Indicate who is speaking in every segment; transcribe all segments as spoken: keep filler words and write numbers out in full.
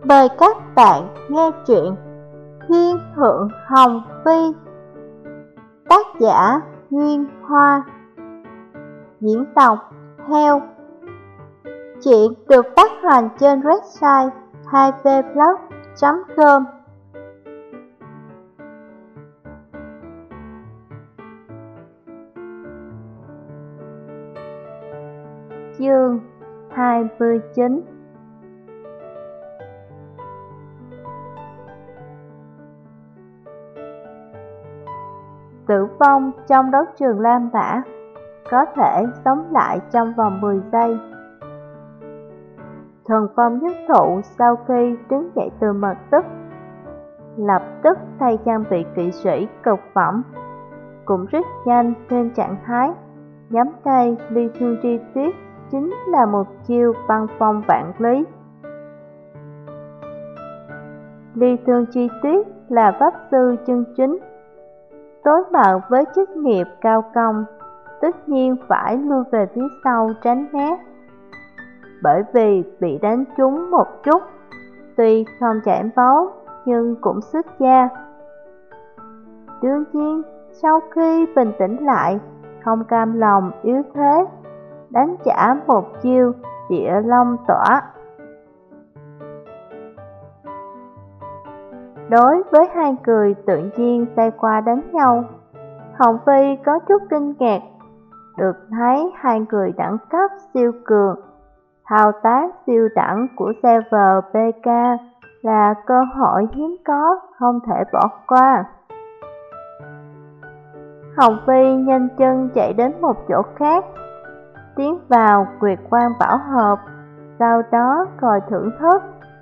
Speaker 1: Mời các bạn nghe truyện Thiên Thượng Hồng Phi, tác giả Nguyên Hoa, diễn đọc Heo. Truyện được phát hành trên website hai v blog chấm com. Chương hai mươi chín. Tử vong trong đấu trường Lam Mã có thể sống lại trong vòng mười giây. Thần Phong Nhất Thụ sau khi đứng dậy từ mật tức, lập tức thay trang bị kỵ sĩ cực phẩm, cũng rất nhanh thêm trạng thái nhắm tay ly thương tri tuyết, chính là một chiêu băng phong vạn lý. Ly thương tri tuyết là pháp sư chân chính, đối mặt với chức nghiệp cao công, tất nhiên phải lui về phía sau tránh né. Bởi vì bị đánh trúng một chút, tuy không chảy máu nhưng cũng xước da. Đương nhiên, sau khi bình tĩnh lại, không cam lòng yếu thế, đánh trả một chiêu địa long tỏa. Đối với hai người tự nhiên tay qua đánh nhau, Hồng Phi có chút kinh ngạc, được thấy hai người đẳng cấp siêu cường. Thao tác siêu đẳng của server pê ca là cơ hội hiếm có, không thể bỏ qua. Hồng Phi nhanh chân chạy đến một chỗ khác, tiến vào Nguyệt Quang Bảo Hợp, sau đó coi thưởng thức.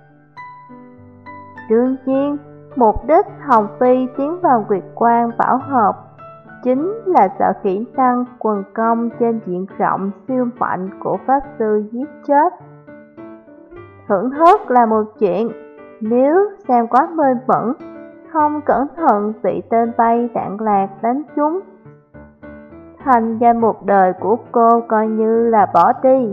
Speaker 1: Đương nhiên, mục đích Hồng Phi tiến vào Nguyệt Quang Bảo Hợp chính là sợ kỹ năng quần công trên diện rộng siêu mạnh của pháp sư giết chết. Thưởng thức là một chuyện, nếu xem quá mê mẩn, không cẩn thận bị tên bay đạn lạc đánh trúng, thành ra một đời của cô coi như là bỏ đi.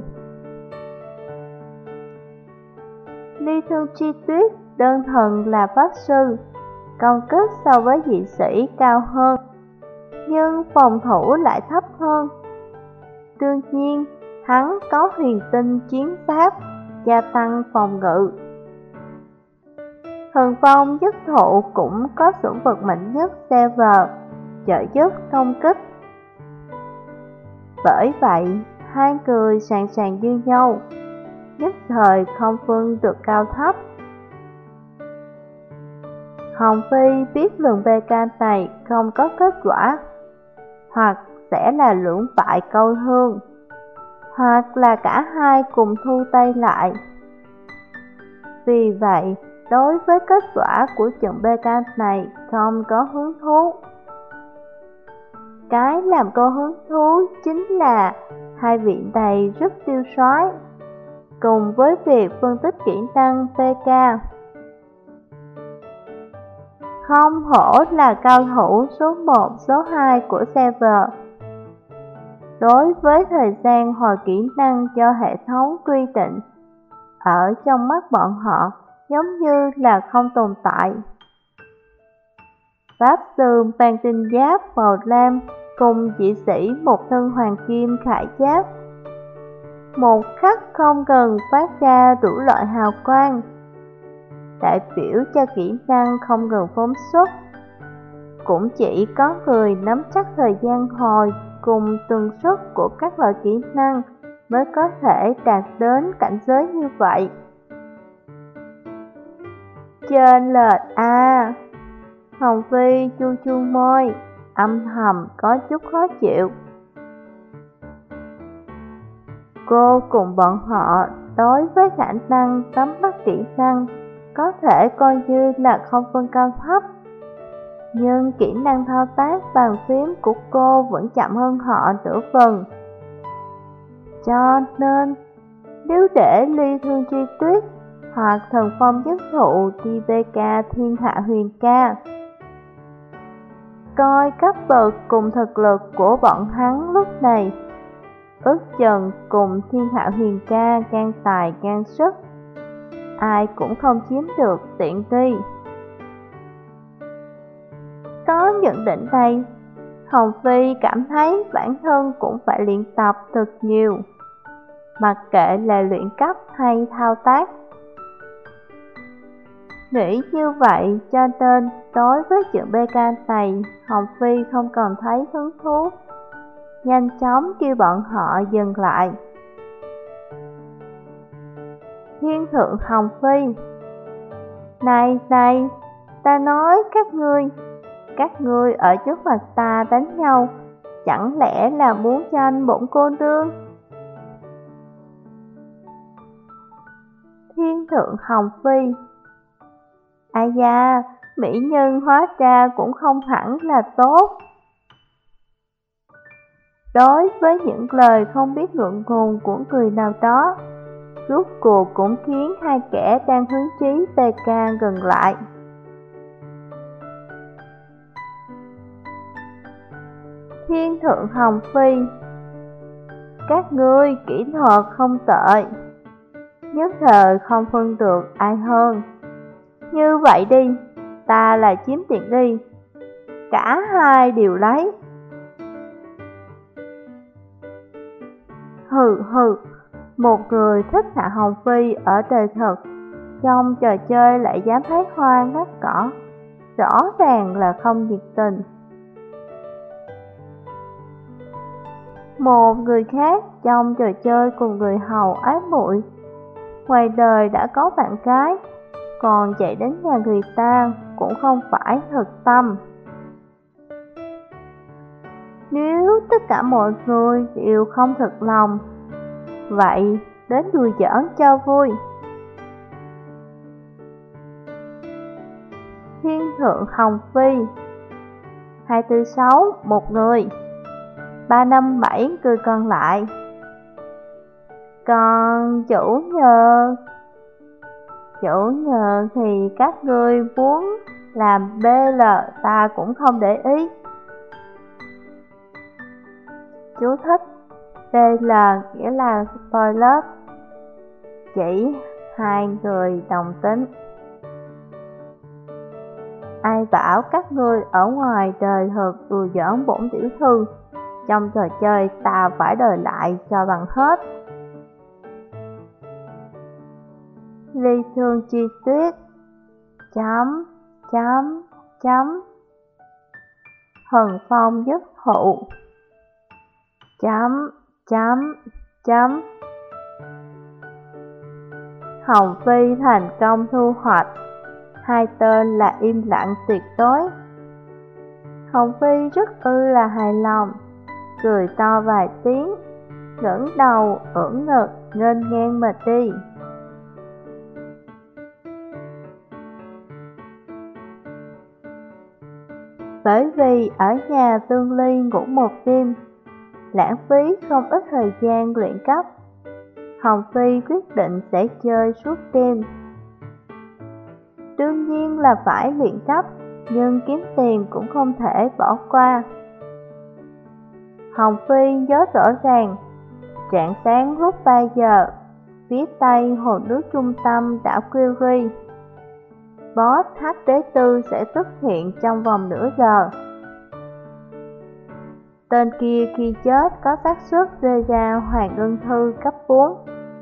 Speaker 1: Ly Thương Chi Tuyết đơn thuần là pháp sư, công kích so với dị sĩ cao hơn, nhưng phòng thủ lại thấp hơn. Đương nhiên, hắn có huyền tinh chiến pháp, gia tăng phòng ngự. Thần Phong Nhất Thụ cũng có sủng vật mạnh nhất server, trợ giúp công kích. Bởi vậy, hai người sàn sàn như nhau, nhất thời không phân được cao thấp. Hồng Phi biết lần bê ca này không có kết quả, hoặc sẽ là lưỡng bại câu thương, hoặc là cả hai cùng thu tay lại. Vì vậy, đối với kết quả của trận bê ca này không có hứng thú. Cái làm cô hứng thú chính là hai vị này rất tiêu sói, cùng với việc phân tích kỹ năng pê ca. Không hổ là cao thủ số một, số hai của server. Đối với thời gian hồi kỹ năng do hệ thống quy định, ở trong mắt bọn họ giống như là không tồn tại. Pháp sư mang tinh giáp màu lam cùng dị sĩ một thân hoàng kim khải giáp, một khắc không cần phát ra đủ loại hào quang, đại biểu cho kỹ năng không ngừng phóng xuất. Cũng chỉ có người nắm chắc thời gian hồi cùng tần suất của các loại kỹ năng mới có thể đạt đến cảnh giới như vậy. Trên lệch a, Hồng Phi chu chu môi, âm thầm có chút khó chịu. Cô cùng bọn họ đối với khả năng nắm bắt kỹ năng có thể coi như là không phân cao thấp, nhưng kỹ năng thao tác bàn phím của cô vẫn chậm hơn họ nửa phần. Cho nên, nếu để Ly Thương Chi Tuyết hoặc Thần Phong Nhất Thụ đi bê ca Thiên Hạ Huyền Ca, coi cấp bậc cùng thực lực của bọn hắn lúc này, ước chừng cùng Thiên Hạ Huyền Ca ngang tài ngang sức, ai cũng không chiếm được tiện nghi. Có nhận định này, Hồng Phi cảm thấy bản thân cũng phải luyện tập thật nhiều, mặc kệ là luyện cấp hay thao tác. Nghĩ như vậy cho nên đối với chuyện bê ca này, Hồng Phi không còn thấy hứng thú, nhanh chóng kêu bọn họ dừng lại. Thiên thượng Hồng Phi: Này này, ta nói các ngươi, các ngươi ở trước mặt ta đánh nhau, chẳng lẽ là muốn tranh bổn cô nương? Thiên thượng Hồng Phi: Ai da, mỹ nhân hóa ra cũng không hẳn là tốt. Đối với những lời không biết ngượng ngùng của người nào đó, rốt cuộc cũng khiến hai kẻ đang hứng chí tê ca gần lại. Thiên thượng Hồng Phi: Các ngươi kỹ thuật không tệ, nhất thời không phân được ai hơn. Như vậy đi, ta là chiếm tiện nghi, cả hai đều lấy. Hừ hừ, một người thích Hạ Hồng Phi ở đời thật, trong trò chơi lại dám thấy hoa ngắt cỏ, rõ ràng là không nhiệt tình. Một người khác trong trò chơi cùng người hầu ái muội, ngoài đời đã có bạn gái, còn chạy đến nhà người ta cũng không phải thật tâm. Nếu tất cả mọi người đều không thật lòng, vậy đến đùa giỡn cho vui. Thiên thượng Hồng Phi: Hai tư sáu một người, ba năm bảy người còn lại. Còn chủ nhờ, chủ nhờ thì các ngươi muốn làm bê lờ ta cũng không để ý. Chú thích: bê lờ nghĩa là spoiler, chỉ hai người đồng tính. Ai bảo các ngươi ở ngoài đời thật đùa giỡn bổn tiểu thư, trong trò chơi ta phải đòi lại cho bằng hết. Ly Thương Chi Tuyết chấm chấm chấm Hần Phong Nhất Thụ chấm chấm chấm Hồng Phi thành công thu hoạch, hai tên là im lặng tuyệt đối. Hồng Phi rất ư là hài lòng, cười to vài tiếng, ngẩng đầu ưỡn ngực nghênh ngang mà đi. Bởi vì ở nhà Tương Ly ngủ một đêm, lãng phí không ít thời gian luyện cấp, Hồng Phi quyết định sẽ chơi suốt đêm. Đương nhiên là phải luyện cấp, nhưng kiếm tiền cũng không thể bỏ qua. Hồng Phi nhớ rõ ràng, rạng sáng lúc ba giờ, phía tây hồ nước trung tâm đảo Query, boss hát đế tư sẽ xuất hiện trong vòng nửa giờ. Tên kia khi chết có xác suất rơi ra Hoàng Ngân Thư cấp bốn.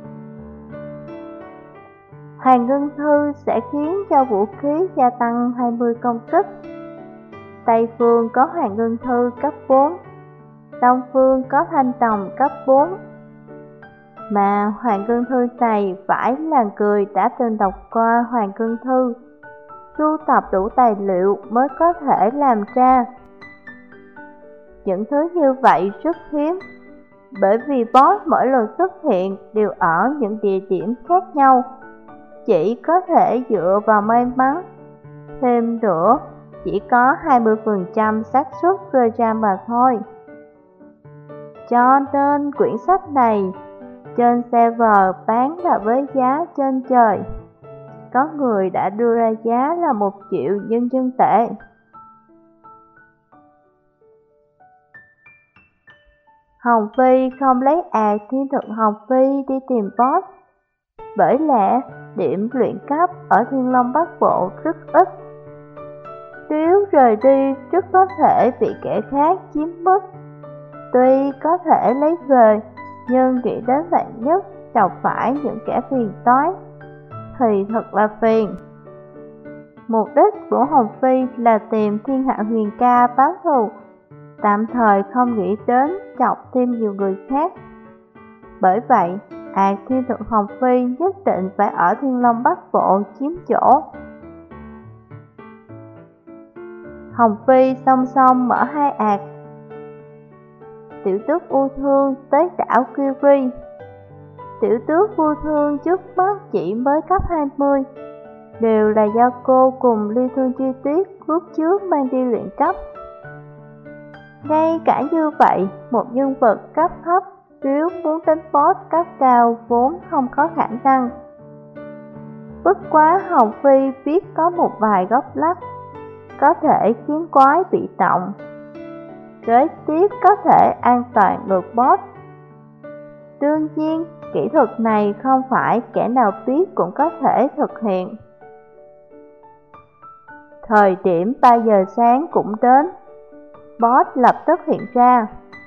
Speaker 1: Hoàng Ngân Thư sẽ khiến cho vũ khí gia tăng hai mươi công kích. Tây phương có Hoàng Ngân Thư cấp bốn, Đông phương có Thanh Tòng cấp bốn. Mà Hoàng Ngân Thư này phải là người đã từng đọc qua Hoàng Ngân Thư, sưu tập đủ tài liệu mới có thể làm ra. Những thứ như vậy rất hiếm, bởi vì boss mỗi lần xuất hiện đều ở những địa điểm khác nhau, chỉ có thể dựa vào may mắn. Thêm nữa, chỉ có hai mươi phần trăm xác suất rơi ra mà thôi. Cho nên quyển sách này trên server bán là với giá trên trời. Có người đã đưa ra giá là một triệu nhân dân tệ. Hồng Phi không lấy ạt Thiên thượng Hồng Phi đi tìm boss, bởi lẽ điểm luyện cấp ở Thiên Long Bát Bộ rất ít. Nếu rời đi rất có thể bị kẻ khác chiếm mất. Tuy có thể lấy về, nhưng nghĩ đến vạn nhất chọc phải những kẻ phiền toái thì thật là phiền. Mục đích của Hồng Phi là tìm Thiên Hạ Huyền Ca báo thù, tạm thời không nghĩ đến chọc thêm nhiều người khác. Bởi vậy, ạt Thiên Thượng Hồng Phi nhất định phải ở Thiên Long Bát Bộ chiếm chỗ. Hồng Phi song song mở hai ạt. Tiểu tước U Thương tới đảo Kiri. Tiểu tước U Thương trước mắt chỉ mới cấp hai mươi, đều là do cô cùng Ly Thương Chi Tuyết lúc trước mang đi luyện cấp. Ngay cả như vậy, một nhân vật cấp thấp nếu muốn đánh boss cấp cao vốn không có khả năng. Bất quá Hồng Phi biết có một vài góc lắc có thể khiến quái bị động, kế tiếp có thể an toàn được boss. Đương nhiên, kỹ thuật này không phải kẻ nào biết cũng có thể thực hiện. Thời điểm ba giờ sáng cũng đến, boss lập tức hiện ra.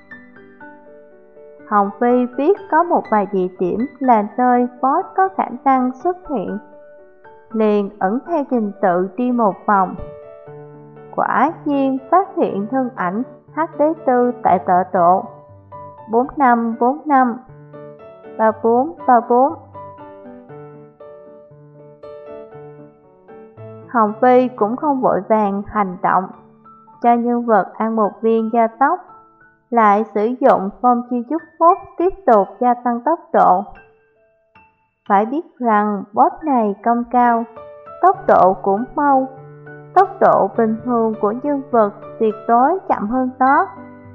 Speaker 1: Hồng Phi biết có một vài địa điểm là nơi boss có khả năng xuất hiện, liền ẩn theo trình tự đi một vòng. Quả nhiên phát hiện thân ảnh Hắc Đế Tư tại tọa độ bốn năm bốn năm, ba bốn ba bốn. Hồng Phi cũng không vội vàng hành động, cho nhân vật ăn một viên gia tốc, lại sử dụng phong chi chúc phúc tiếp tục gia tăng tốc độ. Phải biết rằng boss này công cao, tốc độ cũng mau, tốc độ bình thường của nhân vật tuyệt đối chậm hơn đó.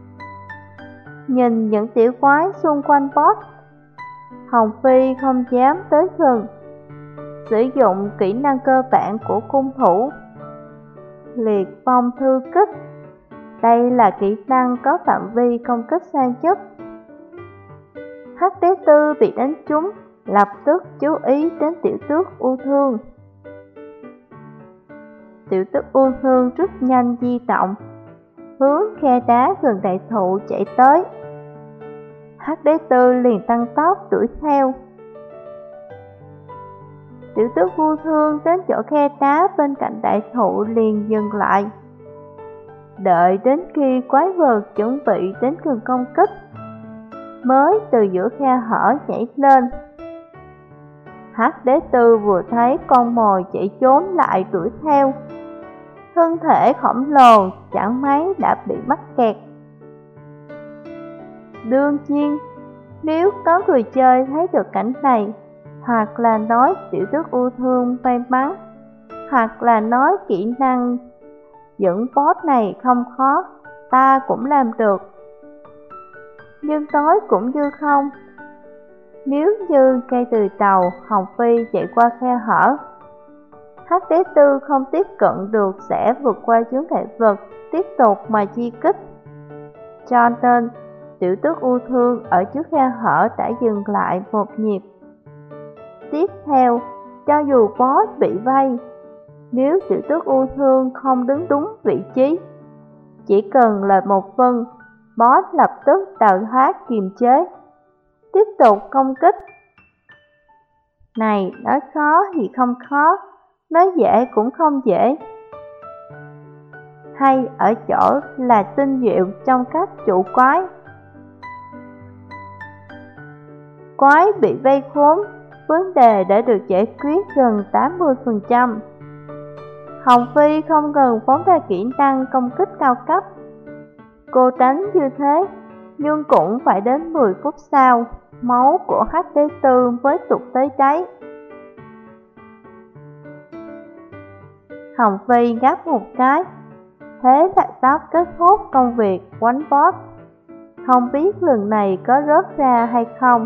Speaker 1: Nhìn những tiểu quái xung quanh boss, Hồng Phi không dám tới gần, sử dụng kỹ năng cơ bản của cung thủ Liệt Phong Thư Kích. Đây là kỹ năng có phạm vi công kích xa nhất. Hắc Đế Tư bị đánh trúng, lập tức chú ý đến tiểu tước U Thương. Tiểu tước U Thương rất nhanh di động, hướng khe đá gần đại thụ chạy tới. Hắc Đế Tư liền tăng tốc đuổi theo. Tiểu tước U Thương đến chỗ khe đá bên cạnh đại thụ liền dừng lại, đợi đến khi quái vật chuẩn bị đến gần công kích, mới từ giữa khe hở nhảy lên. Hắc Đế Tư vừa thấy con mồi chạy trốn lại đuổi theo, thân thể khổng lồ chẳng mấy đã bị mắc kẹt. Đương nhiên, nếu có người chơi thấy được cảnh này, hoặc là nói tiểu tước U Thương may mắn, hoặc là nói kỹ năng dẫn boss này không khó, ta cũng làm được. Nhưng nói cũng như không. Nếu như ngay từ đầu Hồng Phi chạy qua khe hở, Hắc Đế Tư không tiếp cận được sẽ vượt qua chướng ngại vật, tiếp tục mà chi kích. Cho nên, tiểu tước U Thương ở trước khe hở đã dừng lại một nhịp. Tiếp theo, cho dù boss bị vây, nếu tiểu tước U Thương không đứng đúng vị trí, chỉ cần là một phân, boss lập tức đào thoát kiềm chế, tiếp tục công kích. Này, nói khó thì không khó, nói dễ cũng không dễ. Hay ở chỗ là tinh diệu trong cách trụ quái. Quái bị vây khốn, vấn đề đã được giải quyết gần tám mươi phần trăm. Hồng Phi không ngừng phóng ra kỹ năng công kích cao cấp. Cô đánh như thế, nhưng cũng phải đến mười phút sau, máu của Hắc Đế Tư mới tụt tới đáy. Hồng Phi gắt một cái, thế là sắp kết thúc công việc quánh boss. Không biết lần này có rớt ra hay không.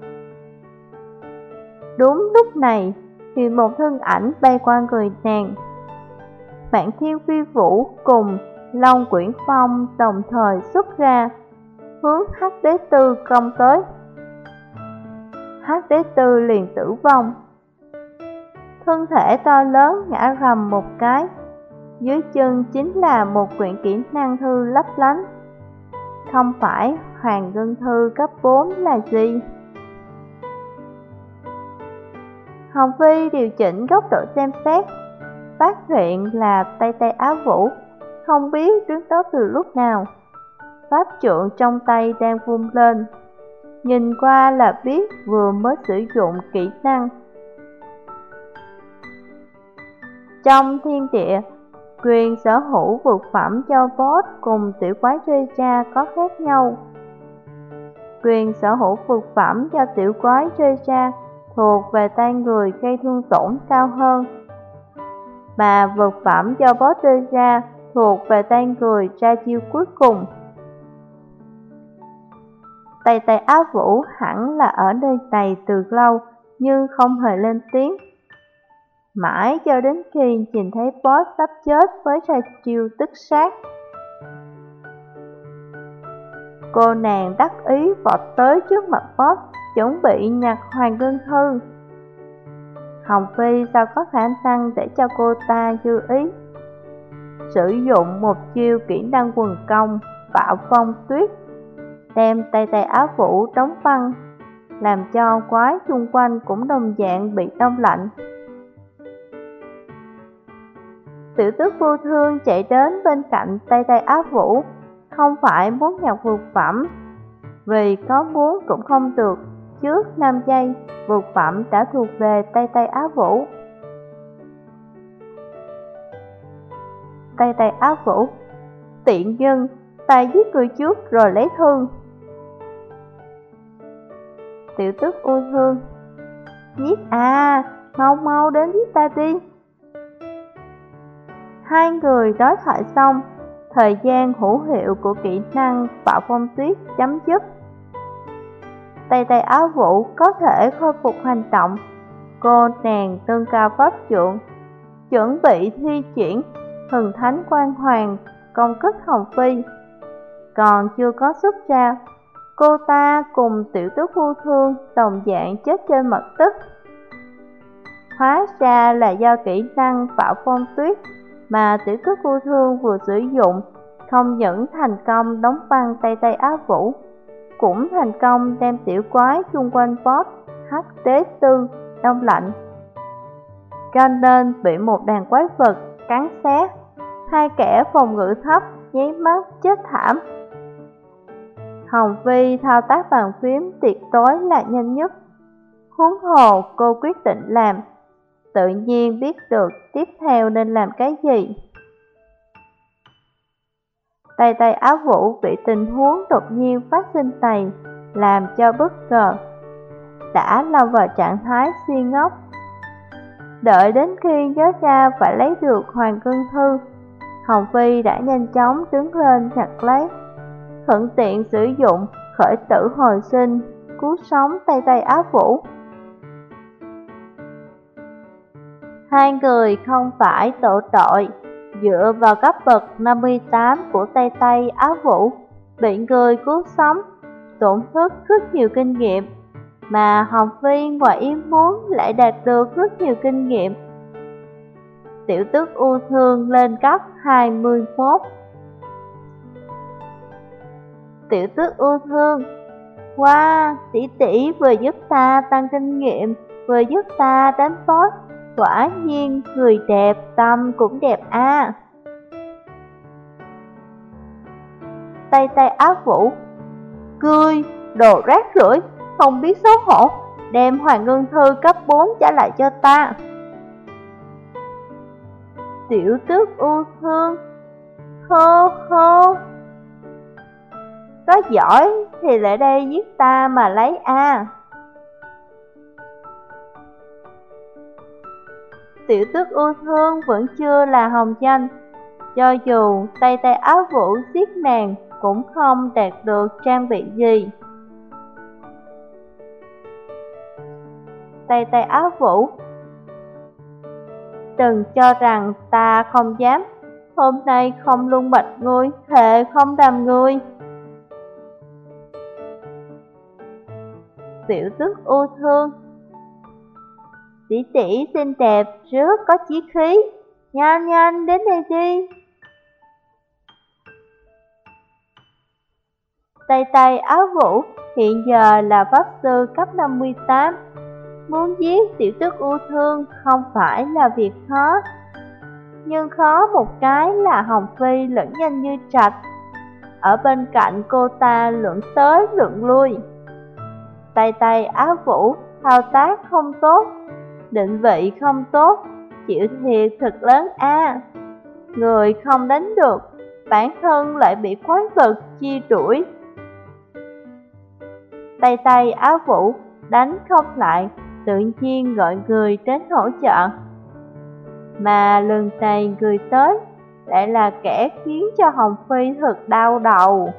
Speaker 1: Đúng lúc này, thì một thân ảnh bay qua người nàng. Vạn Thiên Phi Vũ cùng Long Quyển Phong đồng thời xuất ra, hướng Hắc Đế Tư công tới. Hắc Đế Tư liền tử vong. Thân thể to lớn ngã rầm một cái, dưới chân chính là một quyển kỹ năng thư lấp lánh. Không phải Hoàng Ngân Thư cấp bốn là gì? Hồng Phi điều chỉnh góc độ xem xét, phát hiện là Tây Tây Á Vũ không biết đứng đó từ lúc nào. Pháp trượng trong tay đang vung lên, nhìn qua là biết vừa mới sử dụng kỹ năng. Trong thiên địa, quyền sở hữu vượt phẩm cho boss cùng tiểu quái rơi ra có khác nhau. Quyền sở hữu vượt phẩm cho tiểu quái rơi ra thuộc về tay người gây thương tổn cao hơn, mà vượt phẩm cho boss rơi ra thuộc về tay người ra chiêu cuối cùng. Tây Tây Á Vũ hẳn là ở nơi này từ lâu nhưng không hề lên tiếng. Mãi cho đến khi nhìn thấy boss sắp chết với ra chiêu tức sát, cô nàng đắc ý vọt tới trước mặt boss, chuẩn bị nhặt Hoàng Ngân Thư. Hồng Phi sao có khả năng để cho cô ta dư ý. Sử dụng một chiêu kỹ năng quần công Bạo Phong Tuyết, đem Tây Tây Á Vũ đóng băng, làm cho quái xung quanh cũng đồng dạng bị đông lạnh. Tiểu Tước Vô Thương chạy đến bên cạnh Tây Tây Á Vũ, không phải muốn nhặt vượt phẩm, vì có muốn cũng không được. Trước năm giây, vượt phẩm đã thuộc về Tây Tây Á Vũ. Tây Tây Á Vũ, tiện nhân, ta giết người trước rồi lấy thương. Tiểu Tước U Thương, giết à, mau mau đến giết ta đi. Hai người đối thoại xong, thời gian hữu hiệu của kỹ năng Bạo Phong Tuyết chấm dứt. Tây Tây Á Vũ có thể khôi phục hành động. Cô nàng nâng cao pháp trượng, chuẩn bị thi triển Thần Thánh Quang Hoàng công kích Hồng Phi. Còn chưa có xuất ra, cô ta cùng Tiểu Tước Vô Thương đồng dạng chết trên mặt đất. Hóa ra là do kỹ năng Bạo Phong Tuyết mà Tiểu Tước Vô Thương vừa sử dụng không những thành công đóng băng Tây Tây Á Vũ, cũng thành công đem tiểu quái xung quanh boss Hắc Đế Tư đông lạnh, cho nên bị một đàn quái vật cắn xé. Hai kẻ phòng ngự thấp nháy mắt chết thảm. Hồng Phi thao tác bàn phím tuyệt đối là nhanh nhất, huống hồ cô quyết định làm, tự nhiên biết được tiếp theo nên làm cái gì. Tây Tây Á Vũ bị tình huống đột nhiên phát sinh này làm cho bất ngờ, đã lâm vào trạng thái si ngốc. Đợi đến khi nhớ ra phải lấy được Hoàng Ngân Thư, Hồng Phi đã nhanh chóng đứng lên nhặt lấy, thuận tiện sử dụng khởi tử hồi sinh cứu sống Tây Tây Á Vũ. Hai người không phải tổ tội, dựa vào cấp bậc năm mươi tám của Tây Tây Á Vũ, bị người cứu sống, tổn thất rất nhiều kinh nghiệm, mà Hồng Phi ngoài ý muốn lại đạt được rất nhiều kinh nghiệm. Tiểu Tước U Thương lên cấp hai mươi mốt. Tiểu Tước U Thương, wow, tỷ tỷ vừa giúp ta tăng kinh nghiệm, vừa giúp ta đánh boss, quả nhiên người đẹp tâm cũng đẹp a. Tây Tây Á Vũ, ngươi đồ rác rưởi, không biết xấu hổ, đem Hoàng Ngân Thư cấp bốn trả lại cho ta. Tiểu Tước U Thương, hô hô, có giỏi thì lại đây giết ta mà lấy a. Tiểu Tước U Thương vẫn chưa là hồng danh, cho dù Tây Tây Á Vũ giết nàng cũng không đạt được trang bị gì. Tây Tây Á Vũ, đừng cho rằng ta không dám, hôm nay không luân bạch ngươi, thề không đàm ngươi. Tiểu Tước U Thương. Tỷ tỷ xinh đẹp, rất có chí khí, nhanh nhanh đến đây đi. Tay tay Áo Vũ hiện giờ là pháp sư cấp năm mươi tám. Muốn giết Tiểu Tước U Thương không phải là việc khó. Nhưng khó một cái là Hồng Phi lẫn nhanh như trạch. Ở bên cạnh cô ta lượn tới lượn lui. Tay tay Áo Vũ thao tác không tốt, định vị không tốt, chịu thiệt thật lớn a. Người không đánh được, bản thân lại bị khoái vật chi đuổi. Tay tay Áo Vũ đánh không lại, tự nhiên gọi người đến hỗ trợ. Mà lần này người tới lại là kẻ khiến cho Hồng Phi thật đau đầu.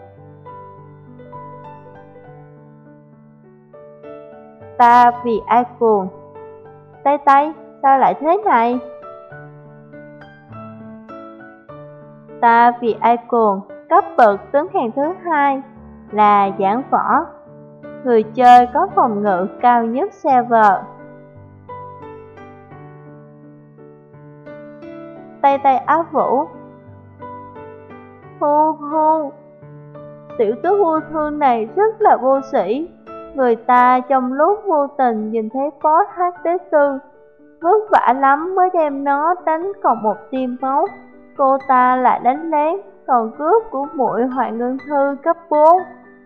Speaker 1: Ta vì ai cuồng? Tay tay, sao lại thế này? Ta vì ai cuồng, cấp bậc tướng hàng thứ hai là giảng võ. Người chơi có phòng ngự cao nhất server. Tay tay Áo Vũ. Hu hu, Tiểu Tước U Thương này rất là vô sĩ. Người ta trong lúc vô tình nhìn thấy boss hát tế sư, vất vả lắm mới đem nó đánh còn một tiêm máu. Cô ta lại đánh lén, còn cướp của muội Hoàng Ngân Thư cấp bốn.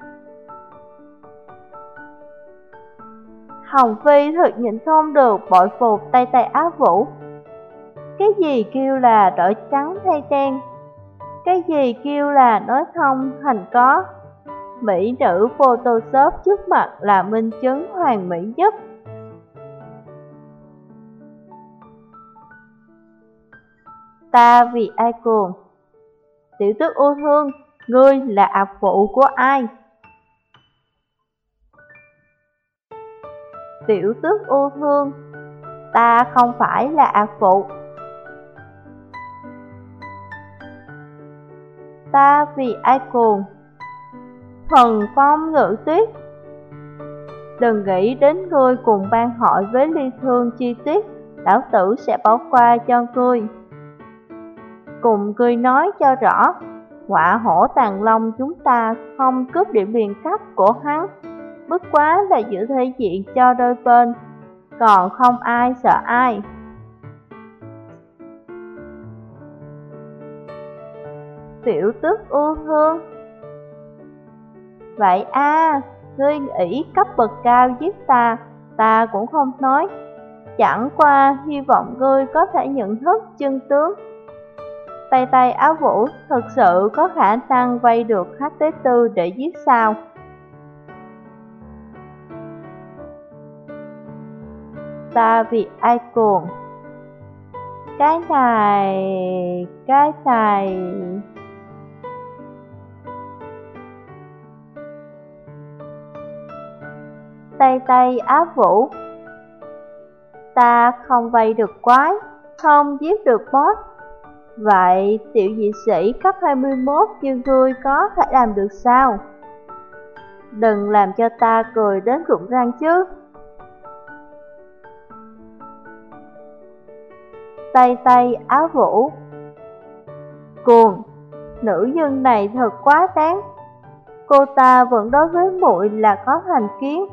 Speaker 1: Hồng Phi thật nhịn không được bội phục tay tay Áo Vũ. Cái gì kêu là đổi trắng thay đen, cái gì kêu là nói không thành có. Mỹ nữ Photoshop trước mặt là minh chứng hoàn mỹ nhất. Ta vì ai cuồng? Tiểu Tước U Thương, ngươi là ạc phụ của ai? Tiểu Tước U Thương, ta không phải là ạc phụ. Ta vì ai cuồng? Thần Phong Ngự Tuyết. Đừng nghĩ đến ngươi cùng ban hội với Ly Thương Chi Tuyết, lão tử sẽ bỏ qua cho ngươi. Cùng ngươi nói cho rõ, Họa Hổ Tàng Long chúng ta không cướp điểm liền cấp của hắn, bất quá là giữ thể diện cho đôi bên, còn không ai sợ ai. Tiểu Tước U Thương. Vậy a, à, ngươi nghĩ cấp bậc cao giết ta, ta cũng không nói. Chẳng qua hy vọng ngươi có thể nhận thức chân tướng. Tay tay Áo Vũ thật sự có khả năng vay được hát tế tư để giết sao? Ta vì ai cuồng? Cái này, cái này... Tay tay Áo Vũ. Ta không vây được quái, không giết được boss. Vậy tiểu dị sĩ cấp hai mươi mốt như ngươi có thể làm được sao? Đừng làm cho ta cười đến rụng răng chứ. Tay tay Áo Vũ. Cuồng, nữ nhân này thật quá đáng. Cô ta vẫn đối với muội là có thành kiến.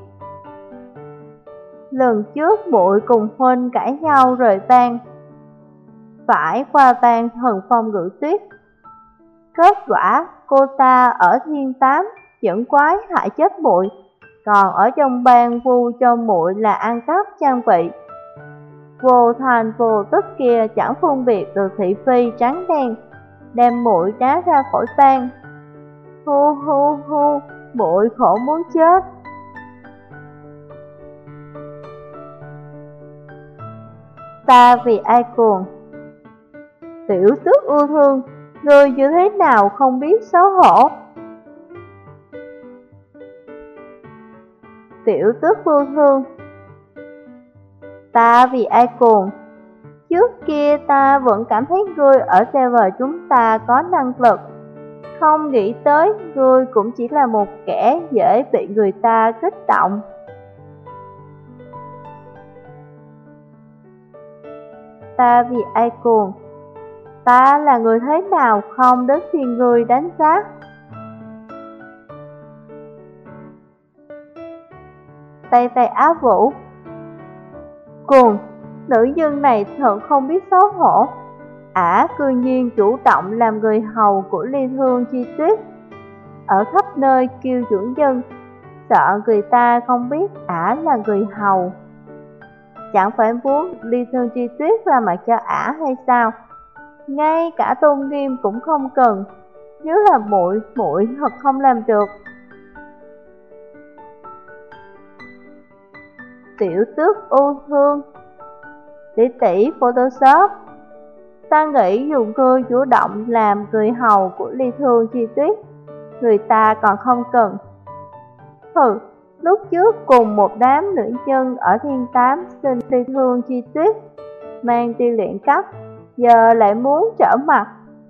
Speaker 1: Lần trước muội cùng huynh cãi nhau rời ban, phải qua ban Thần Phong Ngự Tuyết. Kết quả cô ta ở thiên tám dẫn quái hại chết muội, còn ở trong ban vu cho muội là ăn cắp trang bị. Vô thành vô tức kia chẳng phân biệt được thị phi trắng đen, đem muội đá ra khỏi ban. Hu hu hu, muội khổ muốn chết. Ta vì ai cuồng? Tiểu Tước U Thương, ngươi như thế nào không biết xấu hổ? Tiểu Tước U Thương. Ta vì ai cuồng? Trước kia ta vẫn cảm thấy ngươi ở server chúng ta có năng lực, không nghĩ tới ngươi cũng chỉ là một kẻ dễ bị người ta kích động. ta vì ai cuồng. Ta là người thế nào không đến phiền người đánh giá. Tây Tây Á Vũ: Cuồng, nữ nhân này thật không biết xấu hổ. Ả cư nhiên chủ động làm người hầu của Ly Thương Chi Tuyết, ở khắp nơi kêu chủ nhân, sợ người ta không biết Ả là người hầu. Chẳng phải muốn Ly Thương Chi Tuyết ra mặt cho Ả hay sao? Ngay cả tôn nghiêm cũng không cần. Nếu là muội, muội thật không làm được. Tiểu Tước U Thương: Tỷ tỷ Photoshop, ta nghĩ dùng ngươi chủ động làm người hầu của Ly Thương Chi Tuyết, người ta còn không cần. Hừ, lúc trước cùng một đám nữ nhân ở Thiên Tám xin Ly Thương Chi Tuyết mang đi luyện cấp, giờ lại muốn trở mặt.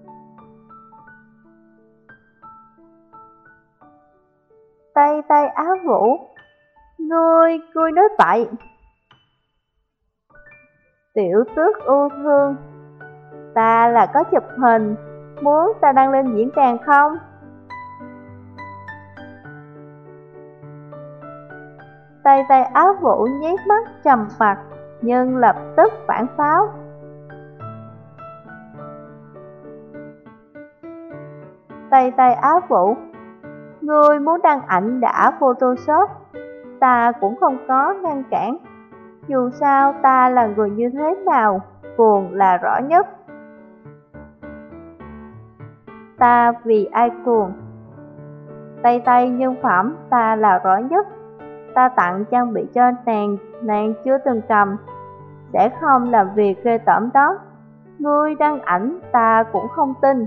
Speaker 1: Tây Tây Á Vũ: Ngươi, ngươi nói vậy. Tiểu Tước U Thương: Ta là có chụp hình, muốn ta đăng lên diễn đàn không? Tây Tây Á Vũ nháy mắt trầm mặt, nhưng lập tức phản pháo. Tây Tây Á Vũ: Ngươi muốn đăng ảnh đã Photoshop, ta cũng không có ngăn cản. Dù sao ta là người như thế nào, cuồng là rõ nhất. Ta vì ai cuồng? Tây Tây nhân phẩm ta là rõ nhất. Ta tặng trang bị cho nàng, nàng chưa từng cầm, sẽ không làm việc ghê tởm đó. Ngươi đăng ảnh ta cũng không tin.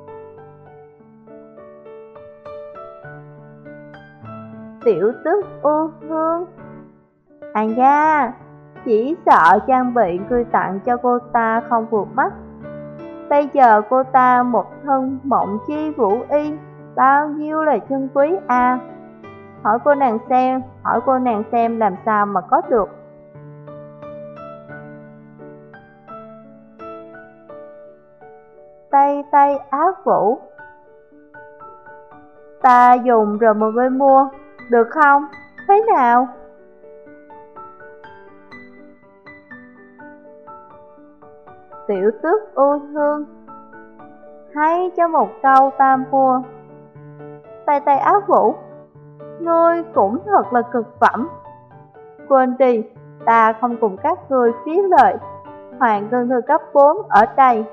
Speaker 1: Tiểu Tước U Thương: À nha, chỉ sợ trang bị ngươi tặng cho cô ta không vượt mắt. Bây giờ cô ta một thân mộng chi vũ y, bao nhiêu là chân quý à. Hỏi cô nàng xem, hỏi cô nàng xem làm sao mà có được. Tây Tây Á Vũ: Ta dùng rồi mà mới mua, được không? Thế nào? Tiểu Tước U Thương: Hay cho một câu ta mua. Tây Tây Á Vũ: Ngươi cũng thật là cực phẩm. Quên đi, ta không cùng các ngươi phí lời. Hoàng Ngân Thư cấp bốn ở đây.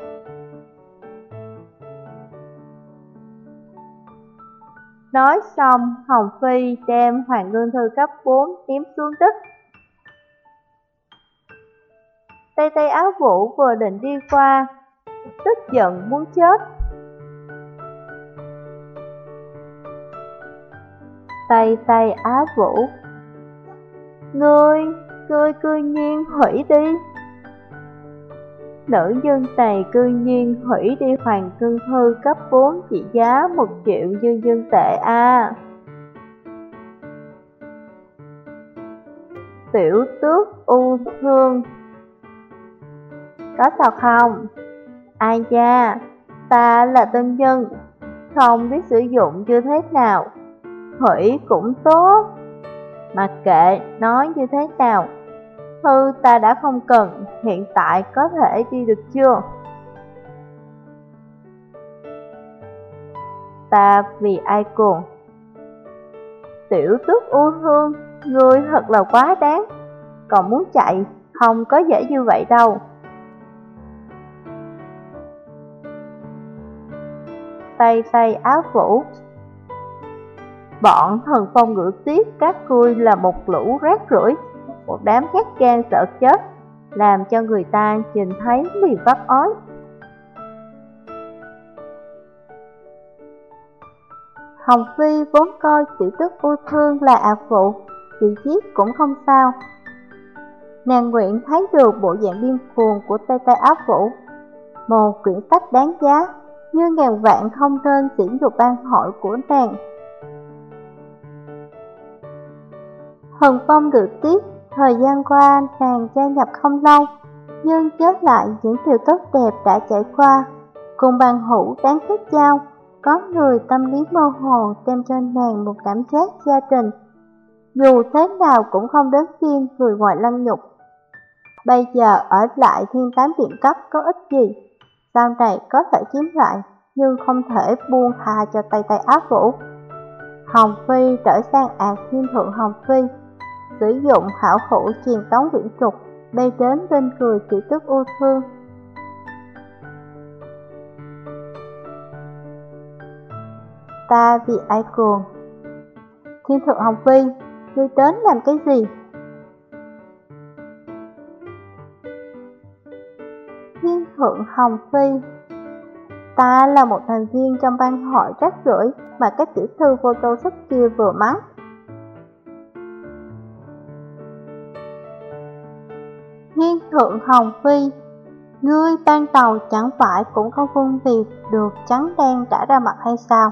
Speaker 1: Nói xong, Hồng Phi đem Hoàng Ngân Thư cấp bốn ném xuống đất. Tây Tây Á Vũ vừa định đi qua, tức giận muốn chết. Tây Tây Á Vũ: Ngươi, ngươi cư nhiên hủy đi. Nữ nhân này cư nhiên hủy đi Hoàng Ngân Thư cấp bốn trị giá một triệu nhân dân tệ a. Tiểu Tước U Thương: Có thật không? Ai da, ta là tân nhân, không biết sử dụng như thế nào. Hủy cũng tốt. Mặc kệ nói như thế nào, Thư ta đã không cần, hiện tại có thể đi được chưa? Ta vì ai cuồng? Tiểu Tước U Thương: Ngươi thật là quá đáng. Còn muốn chạy, không có dễ như vậy đâu. Tây Tây Á Vũ: Bọn thần phong ngữ tiết các ngươi là một lũ rác rưởi, một đám nhát gan sợ chết, làm cho người ta nhìn thấy liền vắt ói. Hồng Phi vốn coi Tiểu Tước U Thương là ạc phụ, bị giết cũng không sao. Nàng nguyện thấy được bộ dạng điên cuồng của Tây Tây Á Vũ. Một quyển sách đáng giá, như ngàn vạn không nên diễn dục ban hội của nàng. Hồng Phong được tiếc, thời gian qua nàng gia nhập không lâu, nhưng nhớ lại những điều tốt đẹp đã trải qua. Cùng bằng hữu đáng kết giao, có người tâm lý mơ hồ đem cho nàng một cảm giác gia đình. Dù thế nào cũng không đến phiên người ngoài lăng nhục. Bây giờ ở lại thiên tám viện cấp có ích gì? Sau này có thể chiếm lại, nhưng không thể buông tha cho Tây Tây Á Vũ. Hồng Phi trở sang ạt thiên thượng Hồng Phi, sử dụng hảo hữu truyền tống viễn trục, bay đến bên người Tiểu Tước U Thương. Ta vì ai cuồng? Thiên thượng Hồng Phi, ngươi đến làm cái gì? Thiên thượng Hồng Phi, ta là một thành viên trong bang hội rác rưởi mà các tiểu thư Photoshop kia vừa mắng. Thiên thượng Hồng Phi, ngươi ban đầu chẳng phải cũng không phân biệt được trắng đen trả ra mặt hay sao?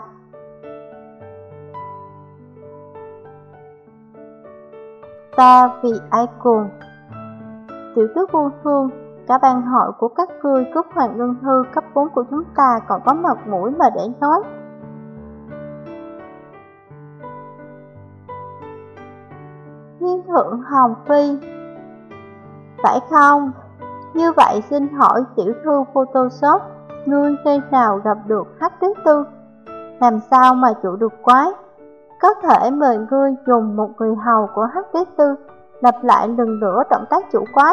Speaker 1: Ta vì ai cuồng? Tiểu tước vô thương, cả ban hội của các ngươi cướp Hoàng Ngân Thư cấp bốn của chúng ta còn có mặt mũi mà để nói. Thiên thượng Hồng Phi, phải không? Như vậy xin hỏi tiểu thư Photoshop, ngươi nơi nào gặp được Hắc Đế Tư? Làm sao mà chủ được quái? Có thể mời ngươi dùng một người hầu của Hắc Đế Tư lặp lại lần nữa động tác chủ quái.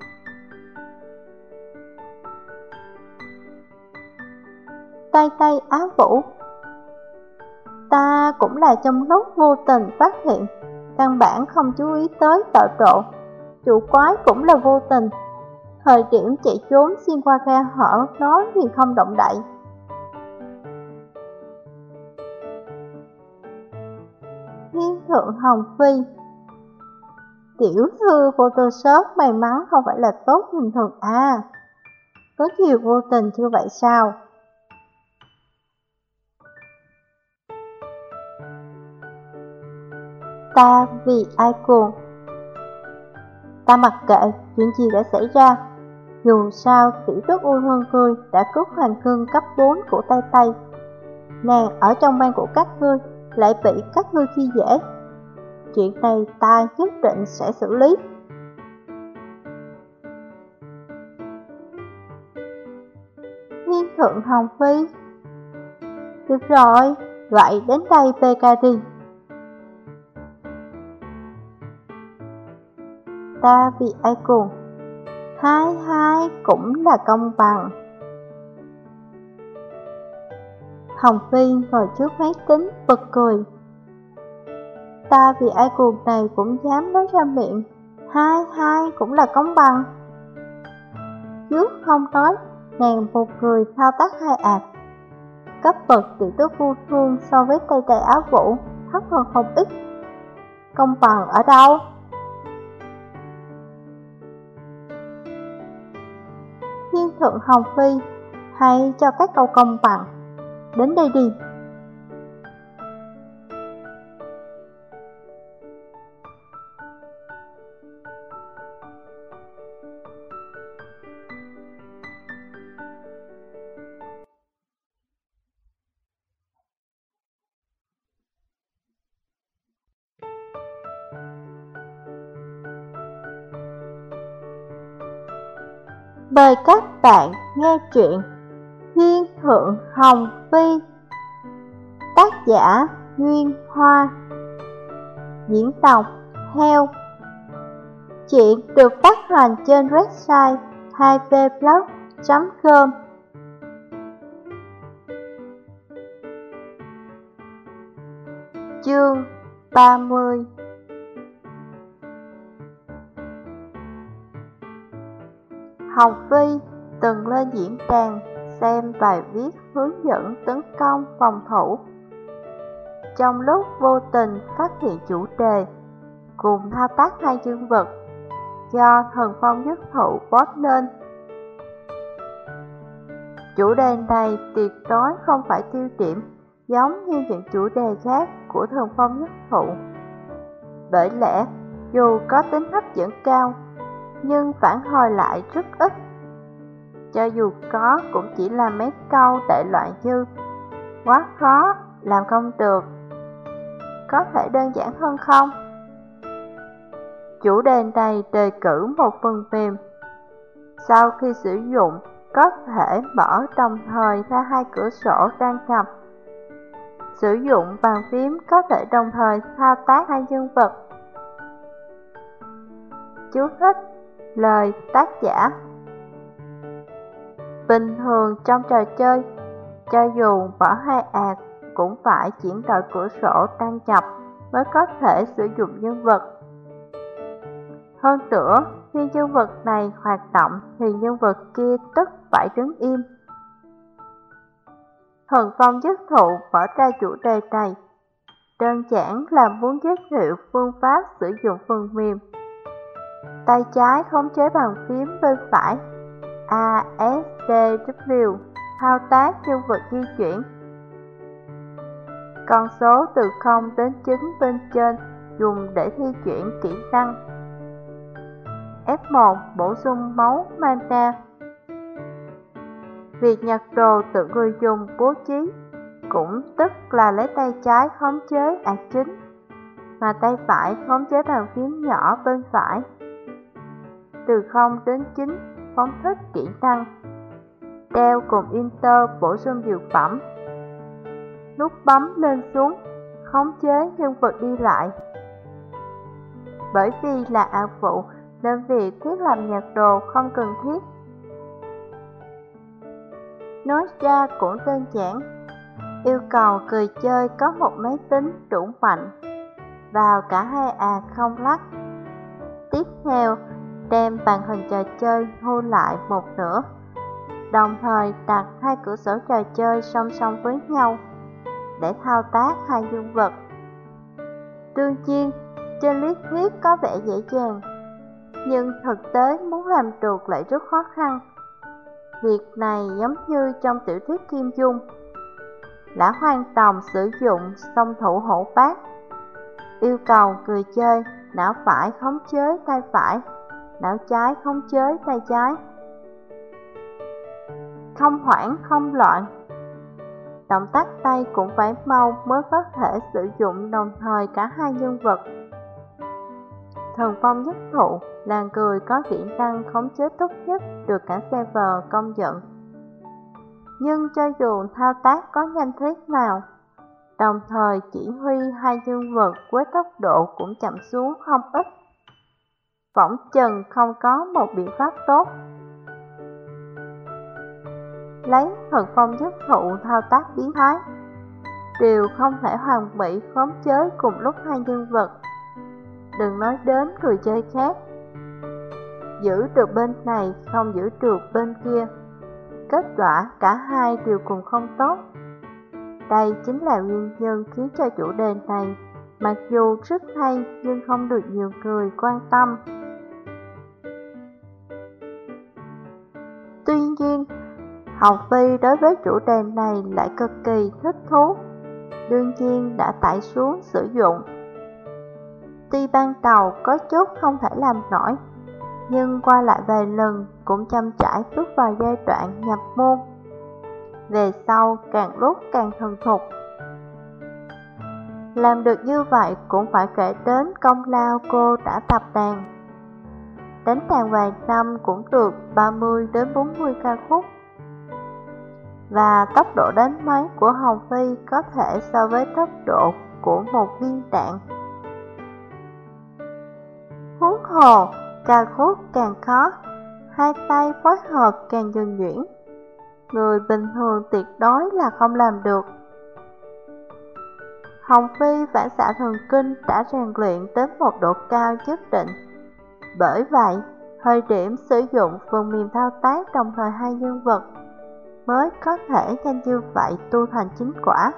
Speaker 1: Tây Tây Á Vũ, ta cũng là trong lúc vô tình phát hiện, căn bản không chú ý tới tội độ. Chủ quái cũng là vô tình, thời điểm chạy trốn xuyên qua khe hở nó thì không động đậy. Thiên thượng Hồng Phi, tiểu thư Photoshop may mắn không phải là tốt bình thường à? Có nhiều vô tình như vậy sao? Ta vì ai cuồng? Ta mặc kệ chuyện gì đã xảy ra. Dù sao tiểu tước U Hương Cười đã cướp hoàng cương cấp bốn của Tây Tây. Nàng ở trong bang của các ngươi lại bị các ngươi khi dễ. Chuyện này ta nhất định sẽ xử lý. Thiên thượng Hồng Phi, được rồi, vậy đến đây pê ca đi. Ta vì ai cuồng? Hai hai cũng là công bằng. Hồng Phi ngồi trước máy tính bật cười. Ta vì ai cuồng này cũng dám nói ra miệng. Hai hai cũng là công bằng. Trước không nói, nàng một người thao tác hai ạt. Cấp bậc tiểu tước vô thương so với Tây Tây Á Vũ thấp hơn không ít. Công bằng ở đâu? Thiên thượng Hồng Phi, hãy cho các câu công bằng. Đến đây đi. Mời các bạn nghe truyện Thiên thượng Hồng Phi, tác giả Nguyên Hoa, diễn đọc Heo. Chuyện được phát hành trên website hai p blog chấm com. Chương ba mươi. Hồng Phi từng lên diễn đàn xem bài viết hướng dẫn tấn công phòng thủ. Trong lúc vô tình phát hiện chủ đề cùng thao tác hai nhân vật do Thần Phong nhất thụ post lên. Chủ đề này tuyệt đối không phải tiêu điểm giống như những chủ đề khác của Thần Phong nhất thụ. Bởi lẽ dù có tính hấp dẫn cao, nhưng phản hồi lại rất ít. Cho dù có cũng chỉ là mấy câu đại loại như quá khó, làm không được, có thể đơn giản hơn không? Chủ đề này đề cử một phần mềm sau khi sử dụng có thể mở đồng thời ra hai cửa sổ đăng nhập. Sử dụng bàn phím có thể đồng thời thao tác hai nhân vật. Chú thích: lời tác giả. Bình thường trong trò chơi, cho dù mở hai ạc cũng phải chuyển đổi cửa sổ đăng nhập mới có thể sử dụng nhân vật. Hơn nữa, khi nhân vật này hoạt động thì nhân vật kia tức phải đứng im. Thần Phong Nhất Thụ mở ra chủ đề này đơn giản là muốn giới thiệu phương pháp sử dụng phần mềm. Tay trái khống chế bàn phím bên phải A S D W thao tác nhân vật di chuyển. Con số từ không đến chín bên trên dùng để thi chuyển kỹ năng. F một bổ sung máu mana. Việc nhặt đồ tự người dùng bố trí, cũng tức là lấy tay trái khống chế ạc chính, mà tay phải khống chế bàn phím nhỏ bên phải. Từ không đến chín phóng thích kỹ năng. Đeo cùng Enter bổ sung dược phẩm. Nút bấm lên xuống, khống chế nhân vật đi lại. Bởi vì là ảo vụ nên việc thiết lập nhặt đồ không cần thiết. Nói ra cũng đơn giản, yêu cầu người chơi có một máy tính đủ mạnh, vào cả hai ạc không lắc. Tiếp theo, đem màn hình trò chơi thu lại một nửa, đồng thời đặt hai cửa sổ trò chơi song song với nhau để thao tác hai nhân vật. Đương nhiên, trên lý thuyết có vẻ dễ dàng, nhưng thực tế muốn làm được lại rất khó khăn. Việc này giống như trong tiểu thuyết Kim Dung, Lã Hoang Tòng sử dụng song thủ hổ bát, yêu cầu người chơi não phải khống chế tay phải, não trái khống chế tay trái. Không hoảng không loạn, động tác tay cũng phải mau mới có thể sử dụng đồng thời cả hai nhân vật. Thần Phong Nhất Thụ là người có kỹ năng khống chế tốt nhất được cả server công nhận. Nhưng cho dù thao tác có nhanh thế nào, đồng thời chỉ huy hai nhân vật với tốc độ cũng chậm xuống không ít. Phỏng chừng không có một biện pháp tốt. Lấy Thần Phong Nhất Thụ thao tác biến thái, đều không thể hoàn mỹ khống chế cùng lúc hai nhân vật. Đừng nói đến người chơi khác, giữ được bên này không giữ được bên kia, kết quả cả hai đều cùng không tốt. Đây chính là nguyên nhân khiến cho chủ đề này mặc dù rất hay nhưng không được nhiều người quan tâm. Tuy nhiên, Hồng Phi đối với chủ đề này lại cực kỳ thích thú, đương nhiên đã tải xuống sử dụng. Tuy ban đầu có chút không thể làm nổi, nhưng qua lại vài lần cũng chăm chải bước vào giai đoạn nhập môn. Về sau càng lúc càng thuần thục. Làm được như vậy cũng phải kể đến công lao cô đã tập đàn. Đánh đàn vài năm cũng được ba mươi đến bốn mươi ca khúc. Và tốc độ đánh máy của Hồng Phi có thể so với tốc độ của một viên đạn. Huống hồ, ca khúc càng khó, hai tay phối hợp càng nhuần nhuyễn. Người bình thường tuyệt đối là không làm được. Hồng Phi phản xạ thần kinh đã rèn luyện đến một độ cao nhất định. Bởi vậy, thời điểm sử dụng phần mềm thao tác đồng thời hai nhân vật mới có thể nhanh như vậy tu thành chính quả.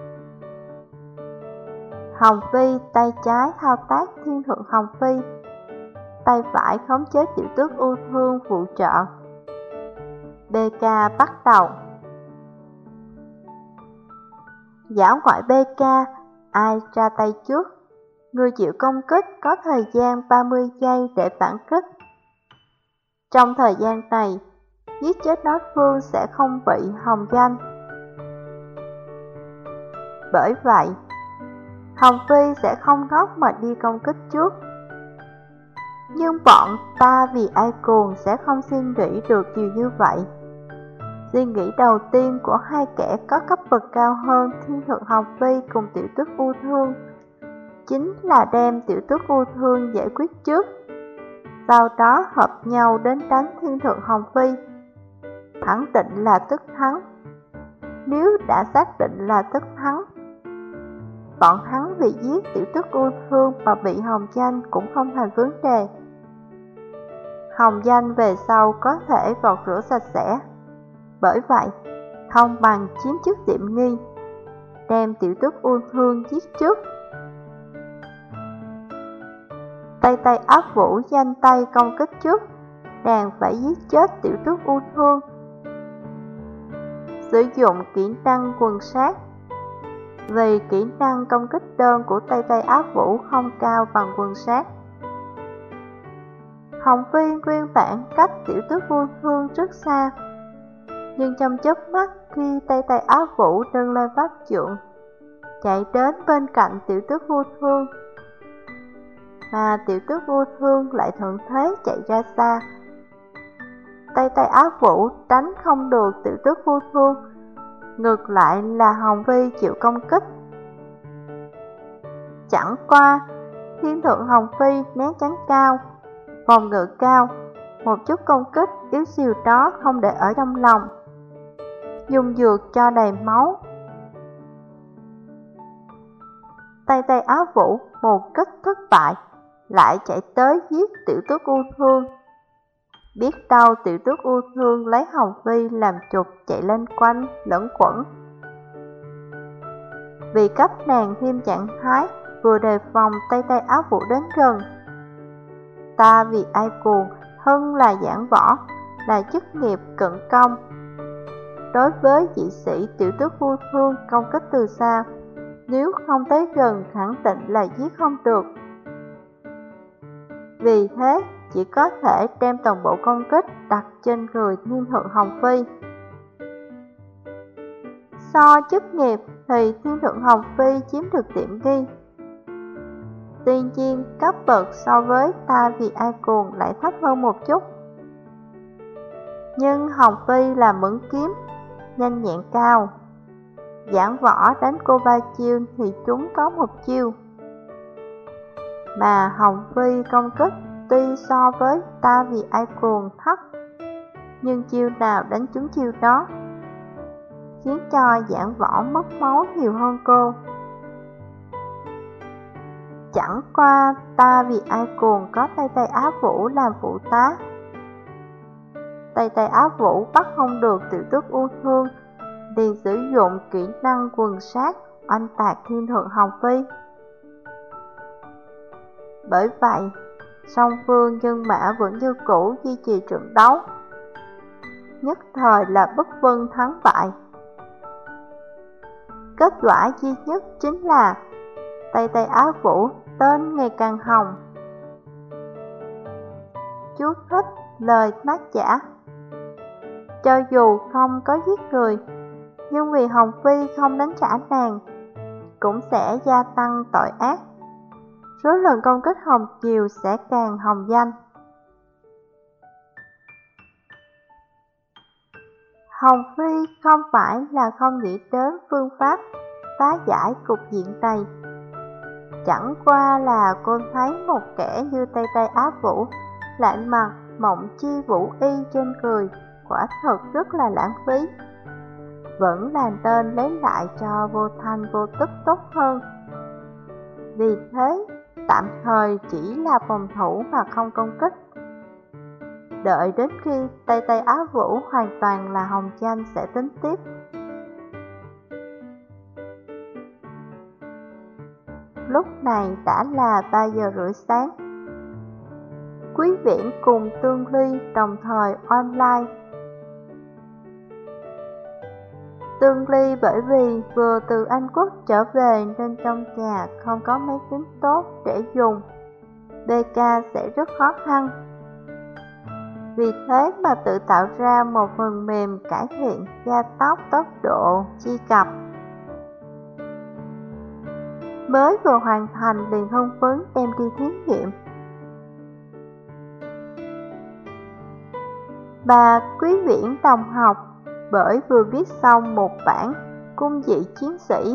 Speaker 1: Hồng Phi tay trái thao tác Thiên Thượng Hồng Phi, tay phải khống chế tiểu tước ưu thương phụ trợ. bê ca bắt đầu. Giảo ngoại bê ca, ai ra tay trước? Người chịu công kích có thời gian ba mươi giây để phản kích. Trong thời gian này, giết chết đối phương sẽ không bị hòng danh. Bởi vậy, Hồng Phi sẽ không ngốc mà đi công kích trước. Nhưng bọn ta vì ai cuồng sẽ không suy nghĩ được nhiều như vậy. Suy nghĩ đầu tiên của hai kẻ có cấp bậc cao hơn Thiên Thượng Hồng Phi cùng Tiểu Tước U Thương chính là đem Tiểu Tước U Thương giải quyết trước, sau đó hợp nhau đến đánh Thiên Thượng Hồng Phi. Khẳng định là tức thắng. Nếu đã xác định là tức thắng, bọn hắn vì giết Tiểu Tước U Thương mà bị hồng danh cũng không thành vấn đề. Hồng danh về sau có thể gọt rửa sạch sẽ. Bởi vậy, không bằng chiếm trước tiện nghi, đem Tiểu Tước U Thương giết trước. Tây Tây Áp Vũ danh tay công kích trước, đàn phải giết chết Tiểu Tước U Thương. Sử dụng kỹ năng quần sát. Vì kỹ năng công kích đơn của Tây Tây Áp Vũ không cao bằng quần sát, Hồng Phi nguyên bản cách Tiểu Tước U Thương rất xa. Nhưng trong chớp mắt khi Tây Tây Áp Vũ nâng lên pháp trượng, chạy đến bên cạnh Tiểu Tước U Thương, mà Tiểu Tước U Thương lại thuận thế chạy ra xa. Tây Tây Áp Vũ đánh không được Tiểu Tước U Thương, ngược lại là Hồng Phi chịu công kích. Chẳng qua, Thiên Thượng Hồng Phi né tránh cao, phòng ngự cao, một chút công kích yếu xìu đó không để ở trong lòng, dùng dược cho đầy máu. Tây Tây Áp Vũ một kích thất bại, lại chạy tới giết Tiểu Tước U Thương. Biết đâu Tiểu Tước U Thương lấy Hồng Phi làm trục chạy lên quanh lẫn quẩn. Vì cấp nàng thêm trạng thái vừa đề phòng Tây Tây Áp Vũ đến gần. Ta vì ai cuồng hơn là giảng võ, là chức nghiệp cận công. Đối với dị sĩ Tiểu Tước U Thương công kích từ xa, nếu không tới gần khẳng định là giết không được. Vì thế, chỉ có thể đem toàn bộ công kích đặt trên người Thiên Thượng Hồng Phi. So chức nghiệp thì Thiên Thượng Hồng Phi chiếm được tiện nghi. Tuy nhiên, cấp bậc so với ta vì ai cuồng lại thấp hơn một chút. Nhưng Hồng Phi là mẫn kiếm, nhanh nhẹn cao. Giảng võ đánh cô ba chiêu thì chúng có một chiêu. Mà Hồng Phi công kích tuy so với ta vì ai cuồng thấp, nhưng chiêu nào đánh trúng chiêu đó, khiến cho giảng võ mất máu nhiều hơn cô. Chẳng qua ta vì ai cuồng có Tây Tây Áp Vũ làm phụ tá. Tây Tây Áp Vũ bắt không được Tiểu Tước U Thương, liền sử dụng kỹ năng quần sát oanh tạc Thiên Thượng Hồng Phi. Bởi vậy, song phương nhân mã vẫn như cũ duy trì trận đấu, nhất thời là bất phân thắng bại. Kết quả duy nhất chính là Tây Tây Áp Vũ tên ngày càng hồng. Chú thích lời tác giả: cho dù không có giết người, nhưng vì Hồng Phi không đánh trả nàng, cũng sẽ gia tăng tội ác. Số lần công kích hồng chiều sẽ càng hồng danh. Hồng Phi không phải là không nghĩ đến phương pháp phá giải cục diện này. Chẳng qua là cô thấy một kẻ như Tây Tây Áp Vũ lại mặc mộng chi vũ y trên người, quả thật rất là lãng phí. Vẫn là nên lấy lại cho vô thanh vô tức tốt hơn. Vì thế, tạm thời chỉ là phòng thủ mà không công kích. Đợi đến khi Tây Tây Áp Vũ hoàn toàn là hồng danh sẽ tính tiếp. Lúc này đã là ba giờ rưỡi sáng. Quý Viễn cùng Tương Ly đồng thời online. Tương Ly bởi vì vừa từ Anh Quốc trở về nên trong nhà không có máy tính tốt để dùng, bê ca sẽ rất khó khăn. Vì thế mà tự tạo ra một phần mềm cải thiện gia tốc tốc độ truy cập. Mới vừa hoàn thành liền hưng phấn đem đi thí nghiệm. Bà Quý Viễn đồng học bởi vừa viết xong một bản cung dị chiến sĩ.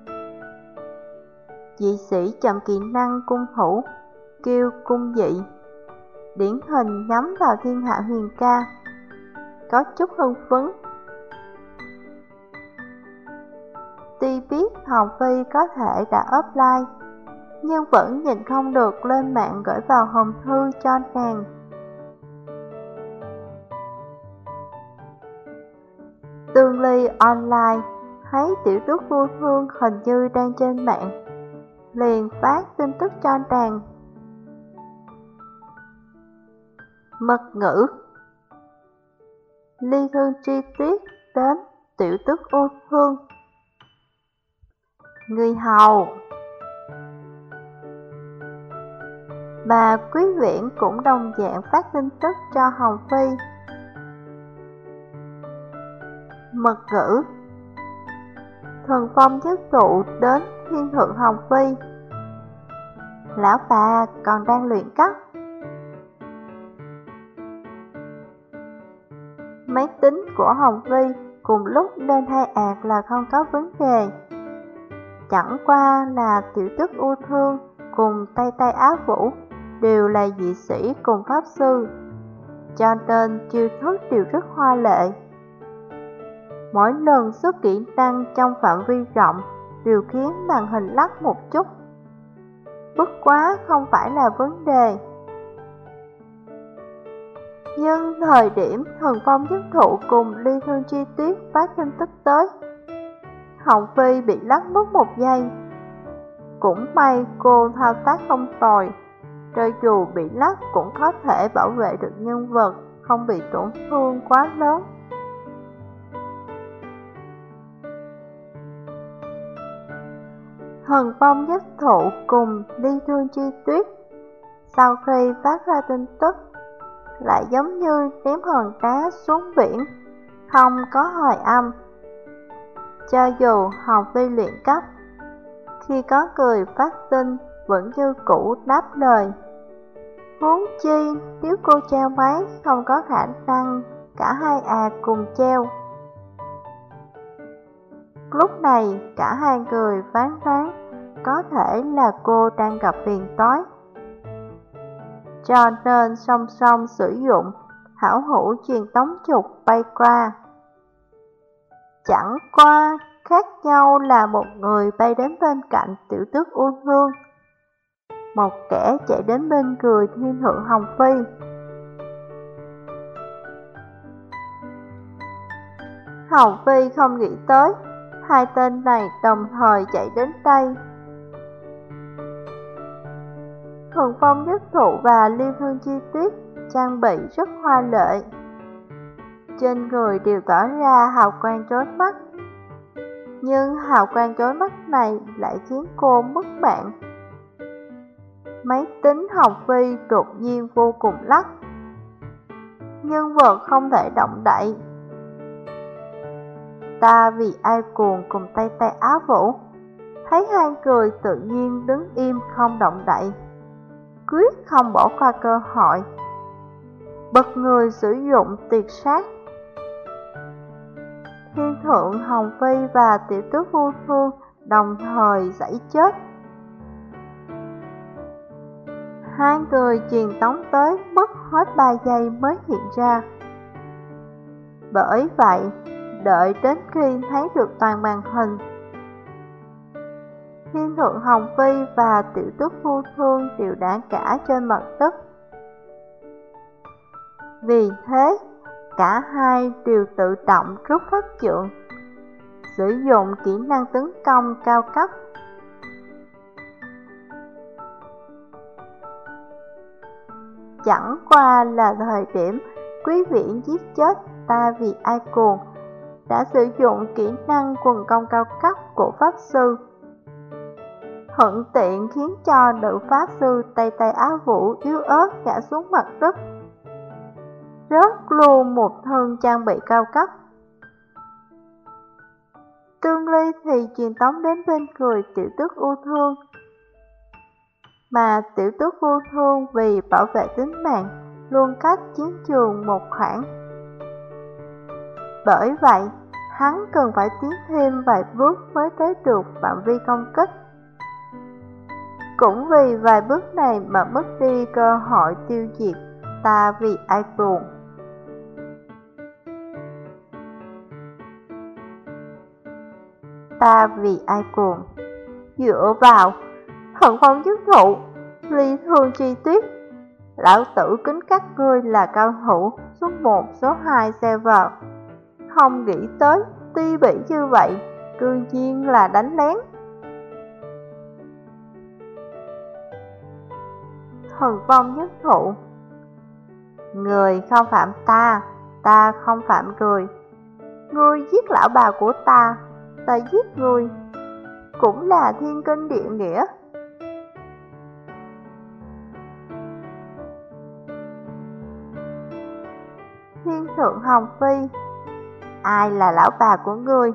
Speaker 1: Dị sĩ chậm kỹ năng cung thủ, kêu cung dị, điển hình nhắm vào thiên hạ huyền ca, có chút hưng phấn. Tuy biết Hồng Phi có thể đã offline, nhưng vẫn nhìn không được lên mạng gửi vào hòm thư cho nàng. Tương Ly online thấy tiểu tước vô thương hình như đang trên mạng, liền phát tin tức cho nàng. Mật ngữ: Ly Thương chi tiết đến tiểu tước vô thương. Người hầu. Bà Quý Viễn cũng đồng dạng phát tin tức cho Hồng Phi. Mật ngữ: Thần phong nhất tụ đến thiên thượng Hồng Phi. Lão bà còn đang luyện cấp. Máy tính của Hồng Phi cùng lúc lên hai ạt là không có vấn đề. Chẳng qua là tiểu tức U Thương cùng Tây Tây Á Vũ đều là dị sĩ cùng pháp sư, cho nên chiêu thức đều rất hoa lệ. Mỗi lần xuất kỹ năng trong phạm vi rộng đều khiến màn hình lắc một chút. Bất quá không phải là vấn đề. Nhưng thời điểm thần phong nhất thụ cùng Ly Thương chi tiết phát tin tức tới, Hồng Phi bị lắc mất một giây. Cũng may cô thao tác không tồi, cho dù bị lắc cũng có thể bảo vệ được nhân vật, không bị tổn thương quá lớn. Thần phong nhất thụ cùng Ly Thương chi tuyết sau khi phát ra tin tức lại giống như ném hòn đá xuống biển, không có hồi âm. Cho dù Hồng Phi luyện cấp, khi có người phát tin vẫn như cũ đáp lời. Huống chi nếu cô treo máy không có khả năng cả hai à cùng treo. Lúc này cả hai người phán đoán có thể là cô đang gặp phiền toái, cho nên song song sử dụng hảo hữu truyền tống trục bay qua. Chẳng qua khác nhau là một người bay đến bên cạnh tiểu tước U Thương, một kẻ chạy đến bên người thiên thượng Hồng Phi. Hồng Phi không nghĩ tới hai tên này đồng thời chạy đến đây. Thần phong nhất thụ và Ly Thương chi tiết trang bị rất hoa lệ, trên người đều tỏ ra hào quang chói mắt. Nhưng hào quang chói mắt này lại khiến cô mất mạng. Máy tính Hồng Phi đột nhiên vô cùng lắc, nhân vật không thể động đậy. Ta vì ai cuồng cùng Tây Tây Á Vũ thấy hai người tự nhiên đứng im không động đậy, quyết không bỏ qua cơ hội, bật người sử dụng tuyệt sát. Thiên thượng Hồng Phi và tiểu tước Vu Thương đồng thời giãy chết. Hai người truyền tống tới mất hết ba giây mới hiện ra. Bởi vậy, đợi đến khi thấy được toàn màn hình, Thiên thượng Hồng Phi và tiểu tước Vu Thương đều đã cả trên mặt đất. Vì thế, cả hai đều tự động rút pháp trượng, sử dụng kỹ năng tấn công cao cấp. Chẳng qua là thời điểm Quý Viễn giết chết ta vì ai cuồng đã sử dụng kỹ năng quần công cao cấp của Pháp Sư, thuận tiện khiến cho nữ Pháp Sư Tây Tây Á Vũ yếu ớt ngã xuống mặt đất. rớt luôn một thân trang bị cao cấp. Tương Ly thì truyền tống đến bên người Tiểu Tước U Thương, mà Tiểu Tước U Thương vì bảo vệ tính mạng luôn cách chiến trường một khoảng. Bởi vậy, hắn cần phải tiến thêm vài bước mới tới được phạm vi công kích. Cũng vì vài bước này mà mất đi cơ hội tiêu diệt ta vì ai buồn. Ta vì ai buồn. Dựa vào Thần Phong Nhất Thụ, Ly Thương Chi Tuyết, lão tử kính các ngươi là cao thủ số một, số hai server. Không nghĩ tới ti bị như vậy, cư nhiên là đánh lén. Thần Phong Nhất Thụ, người không phạm ta, ta không phạm người. Ngươi giết lão bà của ta, ta giết ngươi, cũng là thiên kinh địa nghĩa. Thiên Thượng Hồng Phi, ai là lão bà của ngươi?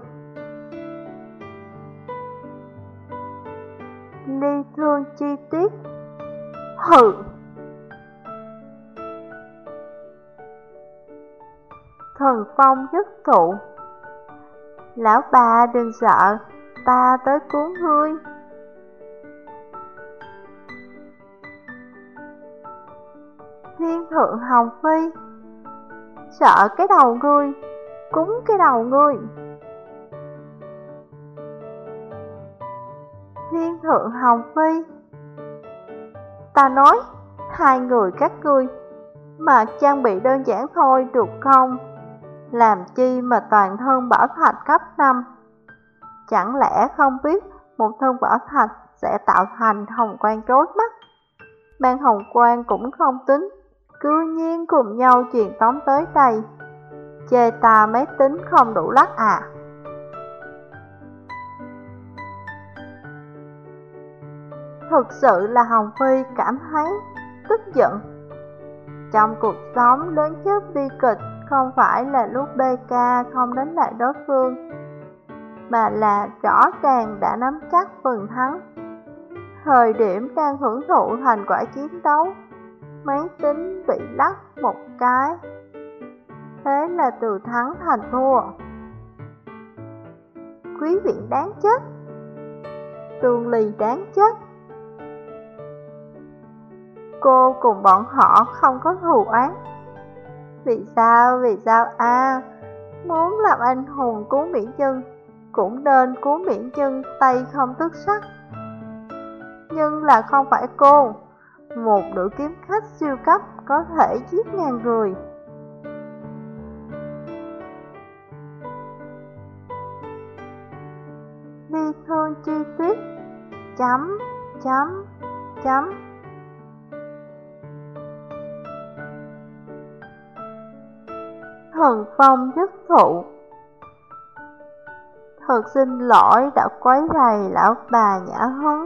Speaker 1: Ly Thương Chi Tiết, hừ. Thần Phong Nhất Thụ, lão bà đừng sợ, ta tới cứu ngươi. Thiên Thượng Hồng Phi, sợ cái đầu ngươi, cúng cái đầu ngươi. Thiên Thượng Hồng Phi, ta nói, hai người các ngươi mà trang bị đơn giản thôi được không? Làm chi mà toàn thân bảo thạch cấp năm? Chẳng lẽ không biết một thân bảo thạch sẽ tạo thành hồng quang chói mắt? Mang hồng quang cũng không tính, cư nhiên cùng nhau truyền tống tới đây. Chê ta máy tính không đủ lắc à? Thực sự là Hồng Phi cảm thấy tức giận. Trong cuộc sống lớn nhất bi kịch không phải là lúc bê ca không đánh lại đối phương, mà là rõ ràng đã nắm chắc phần thắng. Thời điểm đang hưởng thụ thành quả chiến đấu, máy tính bị lắc một cái, thế là từ thắng thành thua. Quý vị đáng chết, Tương Ly đáng chết. Cô cùng bọn họ không có thù oán. Vì sao, vì sao a à, muốn làm anh hùng cứu mỹ nhân, cũng nên cứu mỹ nhân tay không tước sắt. Nhưng là không phải cô, một nữ kiếm khách siêu cấp có thể giết ngàn người. Ly Thương Chi Tuyết, chấm, chấm, chấm. Thần Phong Nhất Thụ, thật xin lỗi đã quấy rầy lão bà Nhã Hứng.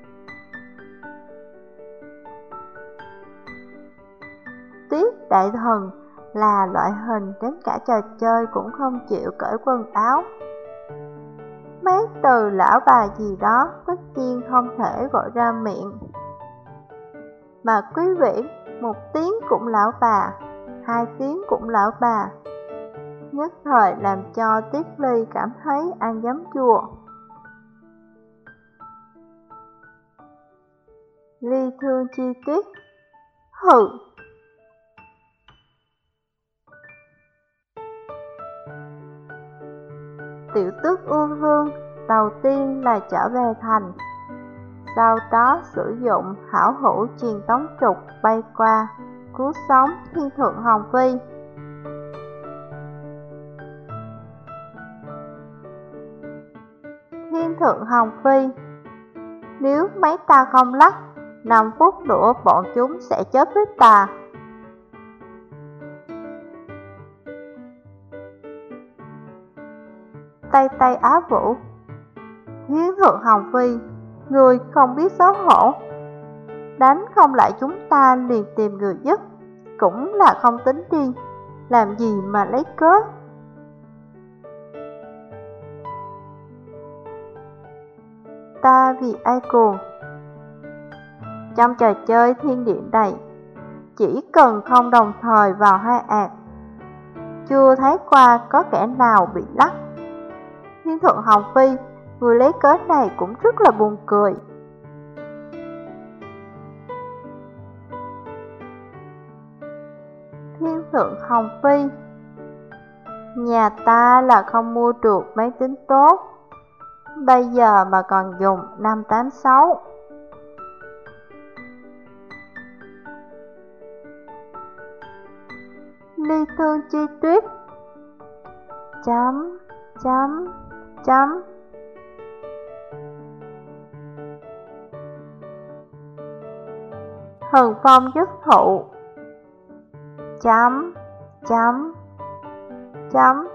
Speaker 1: Tuyết đại thần là loại hình đến cả trò chơi cũng không chịu cởi quần áo. Mấy từ lão bà gì đó tất nhiên không thể gọi ra miệng. Mà quý vị, một tiếng cũng lão bà, hai tiếng cũng lão bà, nhất thời làm cho Tiết Ly cảm thấy ăn giấm chua. Ly Thương Chi Tuyết, hừ. Tiểu Tước U Vương đầu tiên là trở về thành, sau đó sử dụng hảo hữu truyền tống trục bay qua, cứu sống Thiên Thượng Hồng Phi. Thiên Thượng Hồng Phi, nếu mấy ta không lắc, năm phút nữa bọn chúng sẽ chết với ta. Tây Tây Á Vũ, Thiên Thượng Hồng Phi, người không biết xấu hổ. Đánh không lại chúng ta liền tìm người giúp, cũng là không tính đi. làm gì mà lấy cớ. Ta vì ai cuồng. Trong trò chơi thiên địa này, chỉ cần không đồng thời vào hai ạt, chưa thấy qua có kẻ nào bị lắc. Thiên thượng Hồng Phi, người lấy cớ này cũng rất là buồn cười. Thiên thượng Hồng Phi, nhà ta là không mua được máy tính tốt, bây giờ mà còn dùng năm tám sáu. Ly Thương Chi Tuyết chấm chấm chấm. Hần Phong Dứt Thụ chấm chấm chấm.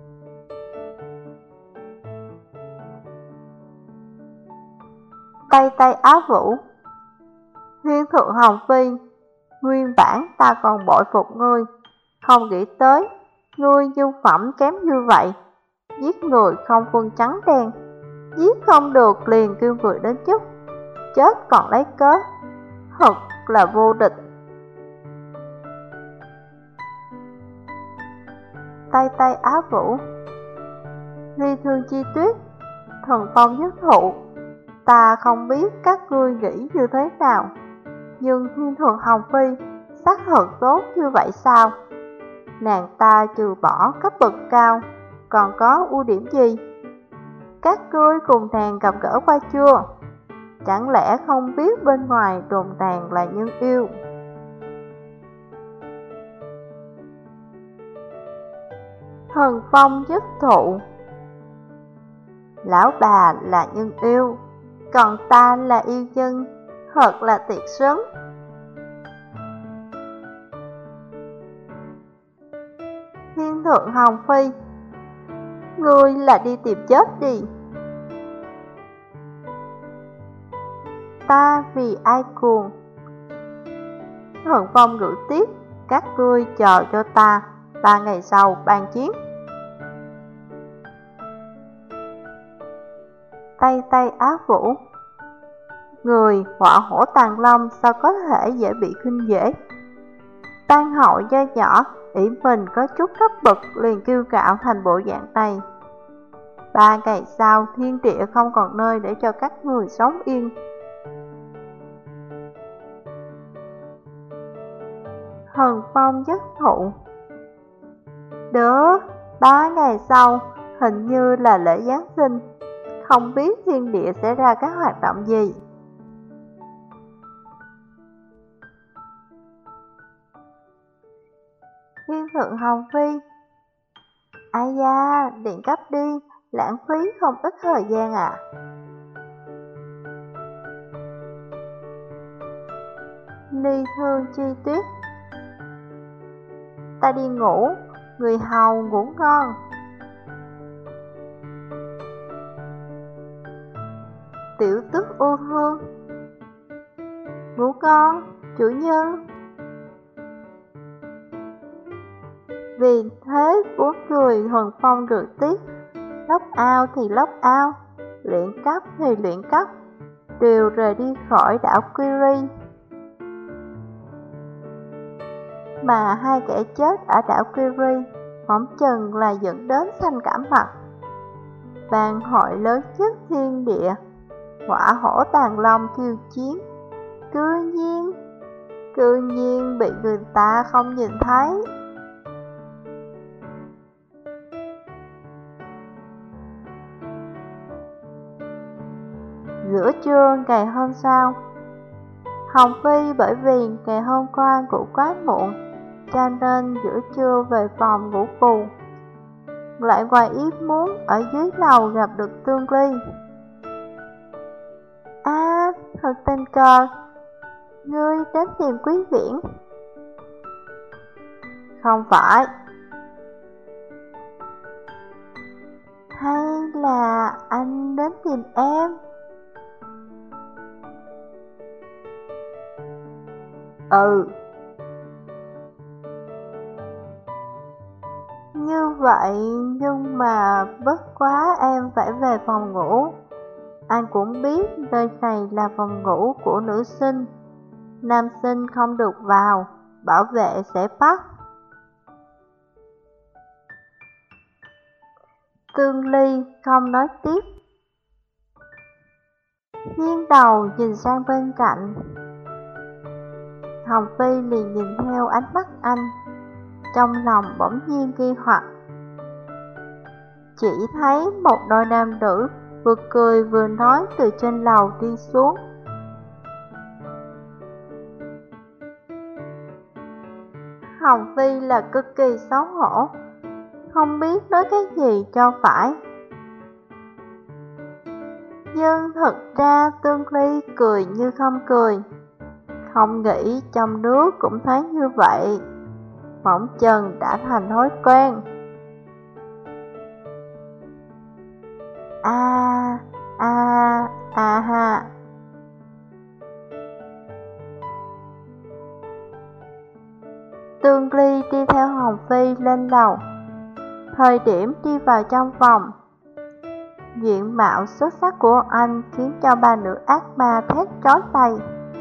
Speaker 1: Tây Tây Á Vũ, Thiên thượng Hồng Phi, nguyên bản ta còn bội phục ngươi, không nghĩ tới ngươi nhân phẩm kém như vậy, giết người không phân trắng đen, giết không được liền kêu người đến giúp, chết còn lấy cớ, thật là vô địch. Tây Tây Á Vũ, Ly Thương Chi Tuyết, Thần Phong Dứt Thụ, ta không biết các ngươi nghĩ như thế nào, nhưng Thiên thượng Hồng Phi xác thật tốt như vậy sao? Nàng ta trừ bỏ cấp bậc cao, còn có ưu điểm gì? Các ngươi cùng nàng gặp gỡ qua chưa? Chẳng lẽ không biết bên ngoài đồn nàng là nhân yêu? Thần Phong Dứt Thụ, lão bà là nhân yêu, còn ta là yêu nhân, thật là tuyệt sướng. Thiên thượng Hồng Phi, ngươi là đi tìm chết đi. Ta vì ai cuồng. Thần Phong ngữ tiếp, các ngươi chờ cho ta, ba ngày sau bàn chiến. Tây Tây Á Vũ, người họa hổ tàng long sao có thể dễ bị khinh dễ. Ban hậu do nhỏ, ỷ mình có chút cấp bậc liền kiêu ngạo thành bộ dạng này. Ba ngày sau thiên địa không còn nơi để cho các người sống yên. Thần Phong Dứt Thụ, được, ba ngày sau hình như là lễ Giáng sinh, không biết thiên địa sẽ ra các hoạt động gì. Thiên thượng Hồng Phi, ai da, điện cấp đi, lãng phí không ít thời gian à. Ly Thương Chi Tuyết, ta đi ngủ, người hầu ngủ ngon. Tiểu Tức Ưu Thương, ngủ ngon, chủ nhân. Vì thế bốn người Thần Phong rượt tiếc, lốc ao thì lốc ao, luyện cấp thì luyện cấp, đều rời đi khỏi đảo Kiri. Mà hai kẻ chết ở đảo Kiri phỏng chừng là dẫn đến xanh cảm mặt. Bàn hội lớn nhất thiên địa, hỏa hổ tàng long khiêu chiến, cư nhiên, cư nhiên bị người ta không nhìn thấy. Giữa trưa ngày hôm sau, Hồng Phi bởi vì ngày hôm qua ngủ quá muộn, cho nên giữa trưa về phòng ngủ bù. Lại ngoài ý muốn ở dưới lầu gặp được Tương Ly. À, thật tình cờ, ngươi đến tìm Quý Viễn. Không phải. Hay là anh đến tìm em?
Speaker 2: Ừ.
Speaker 1: Như vậy nhưng mà bất quá em phải về phòng ngủ. Anh cũng biết nơi này là phòng ngủ của nữ sinh, nam sinh không được vào, bảo vệ sẽ bắt. Tương Ly không nói tiếp, nghiêng đầu nhìn sang bên cạnh. Hồng Phi liền nhìn theo ánh mắt anh, trong lòng bỗng nhiên nghi hoặc. Chỉ thấy một đôi nam nữ vừa cười vừa nói từ trên lầu đi xuống. Hồng Phi là cực kỳ xấu hổ, không biết nói cái gì cho phải. Nhưng thật ra Tương Ly cười như không cười, không nghĩ trong nước cũng thấy như vậy, bỗng chần đã thành thói quen. A a a ha. Tương Ly đi theo Hồng Phi lên lầu. Thời điểm đi vào trong phòng, diện mạo xuất sắc của anh khiến cho ba nữ ác ma thét chói tai.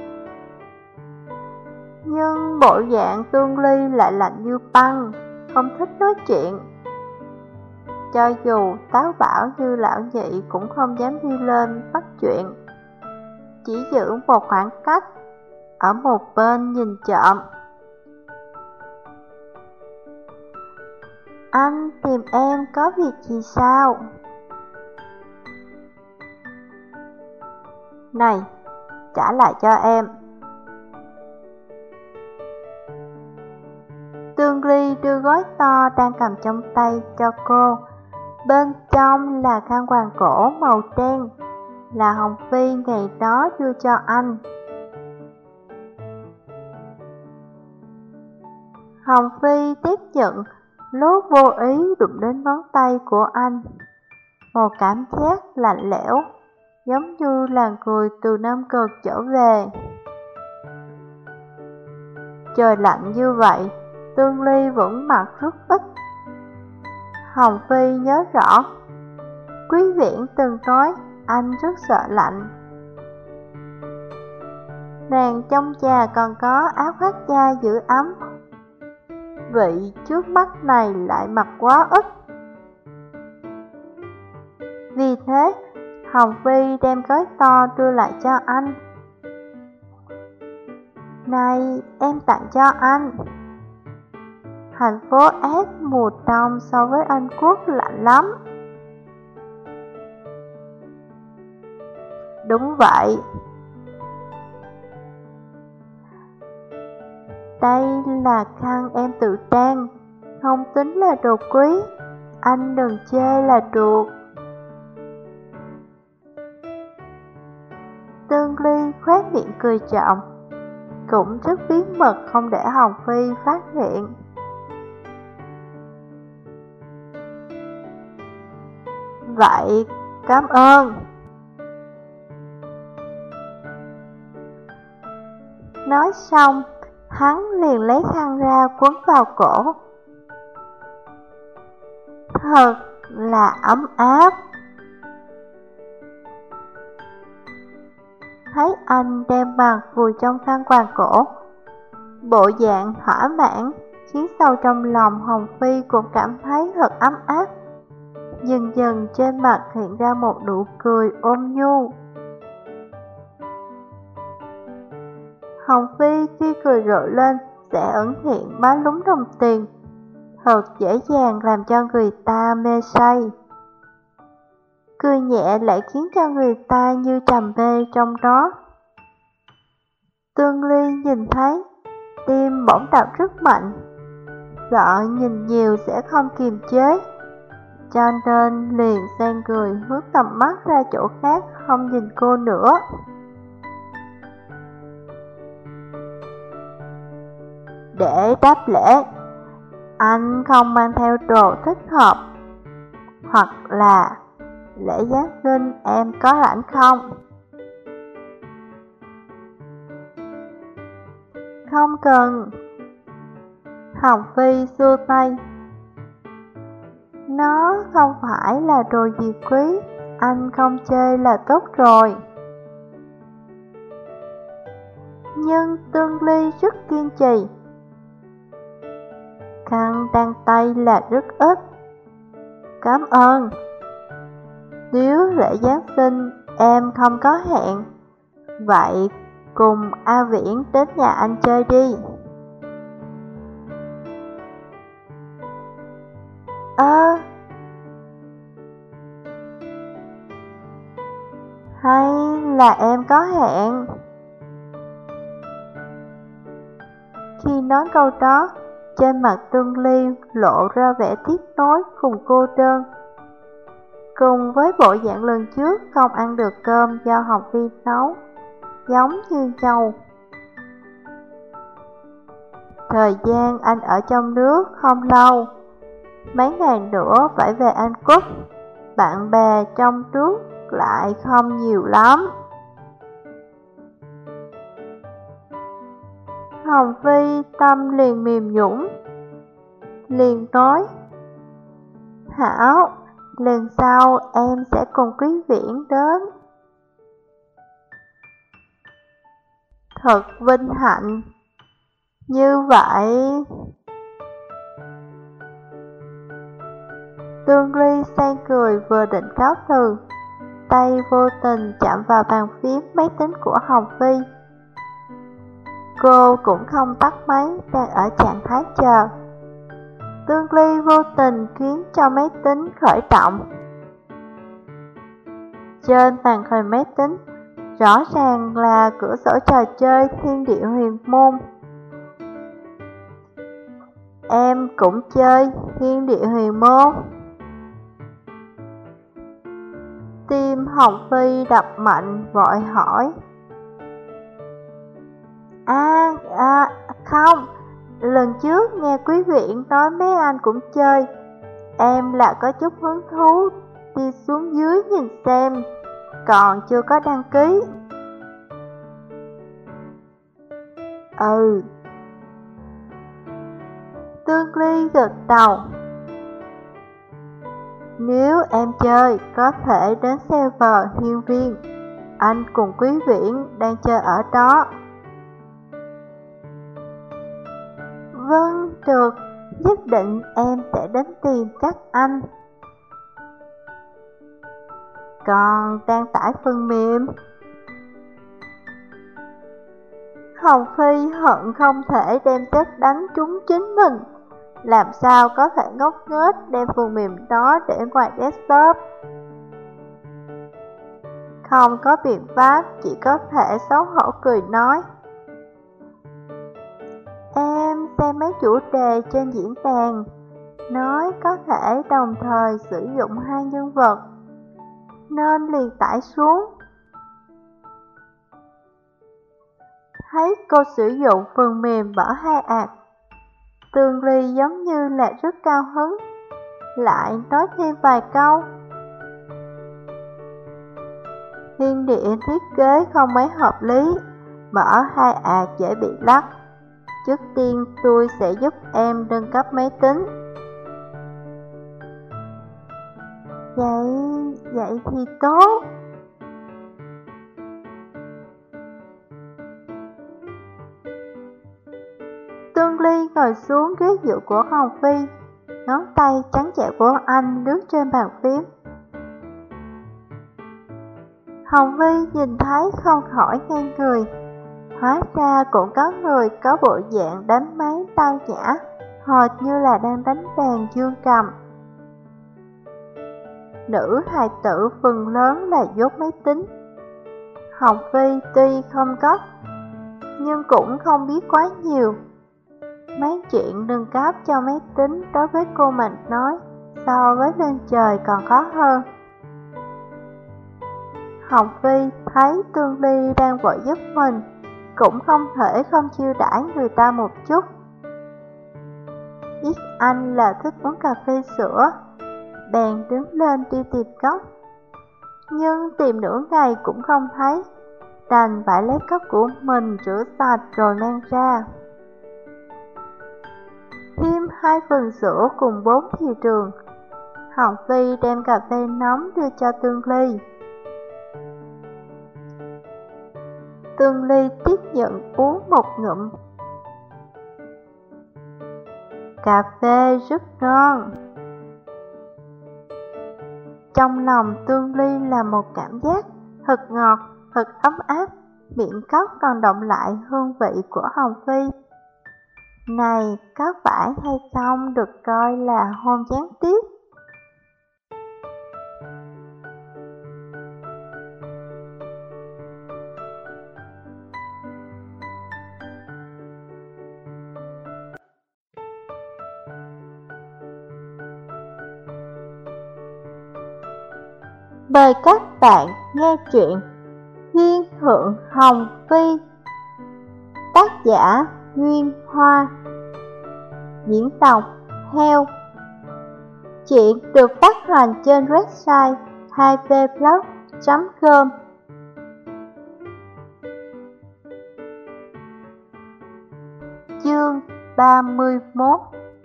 Speaker 1: Nhưng bộ dạng Tương Ly lại lạnh như băng, không thích nói chuyện. Cho dù táo bạo như lão nhị cũng không dám đi lên bắt chuyện, chỉ giữ một khoảng cách, ở một bên nhìn trộm. Anh tìm em có việc gì sao? Này, trả lại cho em. Tương Ly đưa gói to đang cầm trong tay cho cô. Bên trong là khăn quàng cổ màu đen, là Hồng Phi ngày đó đưa cho anh. Hồng Phi tiếp nhận, lúc vô ý đụng đến ngón tay của anh. Một cảm giác lạnh lẽo, giống như là người từ Nam Cực trở về. Trời lạnh như vậy, Tương Ly vẫn mặc rất ít. Hồng Phi nhớ rõ, Quý Viễn từng nói anh rất sợ lạnh. Nàng trong nhà còn có áo khoác da giữ ấm, vị trước mắt này lại mặc quá ít. Vì thế, Hồng Phi đem gói to đưa lại cho anh. Này, em tặng cho anh. Thành phố S mùa đông so với Anh Quốc lạnh lắm. Đúng vậy. Đây là khăn em tự trang, không tính là đồ quý, anh đừng chê là được. Tương Ly khoét miệng cười trộm, cũng rất bí mật không để Hồng Phi phát hiện. Vậy, cảm ơn. Nói xong, hắn liền lấy khăn ra quấn vào cổ. Thật là ấm áp. Thấy anh đem mặt vùi trong khăn quàng cổ, bộ dạng thỏa mãn khiến sâu trong lòng Hồng Phi cũng cảm thấy thật ấm áp. Dần dần trên mặt hiện ra một nụ cười ôn nhu. Hồng Phi khi cười rộ lên sẽ ẩn hiện má lúm đồng tiền, thật dễ dàng làm cho người ta mê say. Cười nhẹ lại khiến cho người ta như trầm mê trong đó. Tương Ly nhìn thấy, tim bỗng đập rất mạnh, sợ nhìn nhiều sẽ không kiềm chế, cho nên liền sang người hướng tầm mắt ra chỗ khác, không nhìn cô nữa. Để đáp lễ, anh không mang theo đồ thích hợp, hoặc là lễ Giáng sinh em có rảnh không? Không cần. Hồng Phi xua tay. Nó không phải là đồ gì quý, anh không chơi là tốt rồi. Nhưng Tương Ly rất kiên trì. Khăn đăng tay là rất ít. Cảm ơn. Nếu lễ Giáng sinh em không có hẹn, vậy cùng A Viễn đến nhà anh chơi đi. Ơ à, hay là em có hẹn? Khi nói câu đó, trên mặt Tương Ly lộ ra vẻ tiếc nuối cùng cô đơn. Cùng với bộ dạng lần trước không ăn được cơm do Học Vi nấu, giống như nhau. Thời gian anh ở trong nước không lâu, mấy ngày nữa phải về Anh Quốc. Bạn bè trong nước lại không nhiều lắm. Hồng Vi tâm liền mềm nhũn, liền nói: Hảo, lần sau em sẽ cùng Quý Viễn đến. Thật vinh hạnh. Như vậy, Tương Ly sang cười vừa định cáo từ, tay vô tình chạm vào bàn phím máy tính của Hồng Vi. Cô cũng không tắt máy, đang ở trạng thái chờ. Tương Ly vô tình khiến cho máy tính khởi động. Trên màn hình máy tính, rõ ràng là cửa sổ trò chơi Thiên Địa Huyền Môn. Em cũng chơi Thiên Địa Huyền Môn. Tim Hồng Vi đập mạnh vội hỏi: À, à, không, lần trước nghe Quý Viễn nói mấy anh cũng chơi, em là có chút hứng thú đi xuống dưới nhìn xem, còn chưa có đăng ký. Ừ. Tương Ly gật đầu. Nếu em chơi, có thể đến server Hiên Viên, anh cùng Quý Viễn đang chơi ở đó. Vâng, được, nhất định em sẽ đến tìm các anh. Còn đang tải phần mềm. Hồng Phi hận không thể đem chất đánh trúng chính mình, làm sao có thể ngốc nghếch đem phần mềm đó để ngoài desktop. Không có biện pháp, chỉ có thể xấu hổ cười nói: Em xem mấy chủ đề trên diễn đàn, nói có thể đồng thời sử dụng hai nhân vật, nên liền tải xuống. Thấy cô sử dụng phần mềm mở hai ạc, Tương Ly giống như là rất cao hứng, lại nói thêm vài câu. Thiên địa thiết kế không mấy hợp lý, mở hai ạc dễ bị lắc. Trước tiên tôi sẽ giúp em nâng cấp máy tính. Vậy, vậy thì tốt. Tương Ly ngồi xuống ghế dựa của Hồng Phi, ngón tay trắng trẻo của anh lướt trên bàn phím. Hồng Vi nhìn thấy không khỏi ngây người. Hóa ra cũng có người có bộ dạng đánh máy tao nhã, hệt như là đang đánh đàn dương cầm. Nữ hài tử phần lớn là dốt máy tính. Hồng Vi tuy không có, nhưng cũng không biết quá nhiều. Mấy chuyện nâng cấp cho máy tính đối với cô mình nói, so với lên trời còn khó hơn. Hồng Vi thấy Tương Ly đang vội giúp mình, cũng không thể không chiêu đãi người ta một chút. Biết anh là thích uống cà phê sữa, bèn đứng lên đi tìm cốc. Nhưng tìm nửa ngày cũng không thấy, đành phải lấy cốc của mình rửa sạch rồi mang ra. Thêm hai phần sữa cùng bốn thìa đường, Hồng Phi đem cà phê nóng đưa cho Tương Ly. Tương Ly tiếp nhận uống một ngụm. Cà phê rất ngon. Trong lòng Tương Ly là một cảm giác thật ngọt, thật ấm áp, miệng cốc còn động lại hương vị của Hồng Phi. Này, có phải hay không được coi là hôn gián tiếp? Mời các bạn nghe truyện Thiên Thượng Hồng Phi, tác giả Nguyên Hoa, diễn đọc Heo. Truyện được phát hành trên website hai v blog chấm com. Chương ba mươi mốt.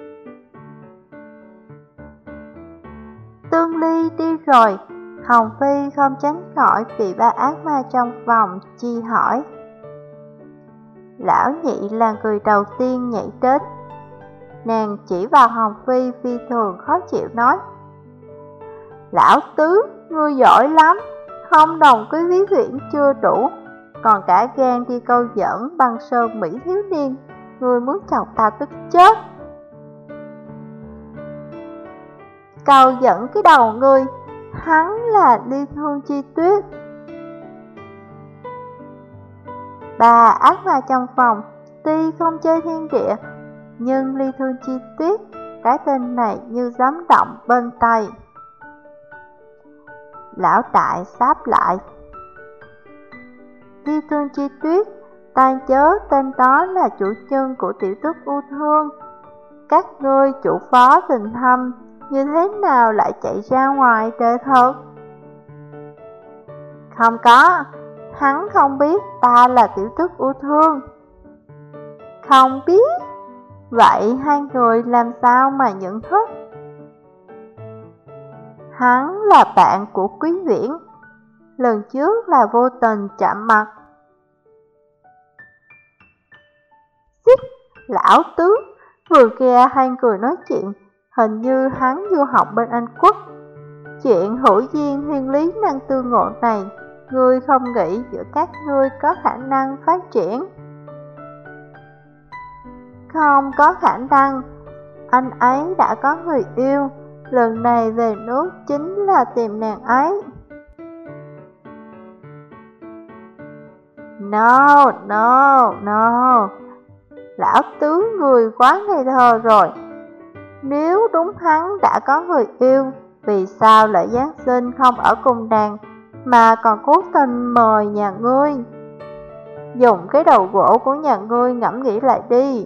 Speaker 1: Tương Ly đi rồi, Hồng Phi không tránh khỏi bị ba ác ma trong vòng chi hỏi. Lão nhị là người đầu tiên nhảy đến. Nàng chỉ vào Hồng Phi phi thường khó chịu nói: Lão tứ, ngươi giỏi lắm, không đồng quý ví viễn chưa đủ, còn cả gan đi câu dẫn băng sơn Mỹ thiếu niên, ngươi muốn chọc ta tức chết. Câu dẫn cái đầu ngươi, hắn là Ly Thương Chi Tuyết. Bà ác ma trong phòng tuy không chơi thiên địa, nhưng Ly Thương Chi Tuyết, cái tên này như giấm động bên tay. Lão đại sáp lại: Ly Thương Chi Tuyết, ta nhớ tên đó là chủ nhân của tiểu tức U Thương. Các ngươi chủ phó tình thâm, như thế nào lại chạy ra ngoài đời thật? Không có, hắn không biết ta là tiểu tức U Thương. Không biết? Vậy hai người làm sao mà nhận thức? Hắn là bạn của Quý Viễn, lần trước là vô tình chạm mặt. Xích, lão tứ, vừa nghe hai người nói chuyện, hình như hắn du học bên Anh Quốc. Chuyện hữu duyên thiên lý năng tương ngộ này, ngươi không nghĩ giữa các ngươi có khả năng phát triển? Không có khả năng, anh ấy đã có người yêu, lần này về nước chính là tìm nàng ấy. No, no, no, lão tứ người quá ngây thơ rồi. Nếu đúng hắn đã có người yêu, vì sao lại Giáng sinh không ở cùng nàng, mà còn cố tình mời nhà ngươi? Dùng cái đầu gỗ của nhà ngươi ngẫm nghĩ lại đi.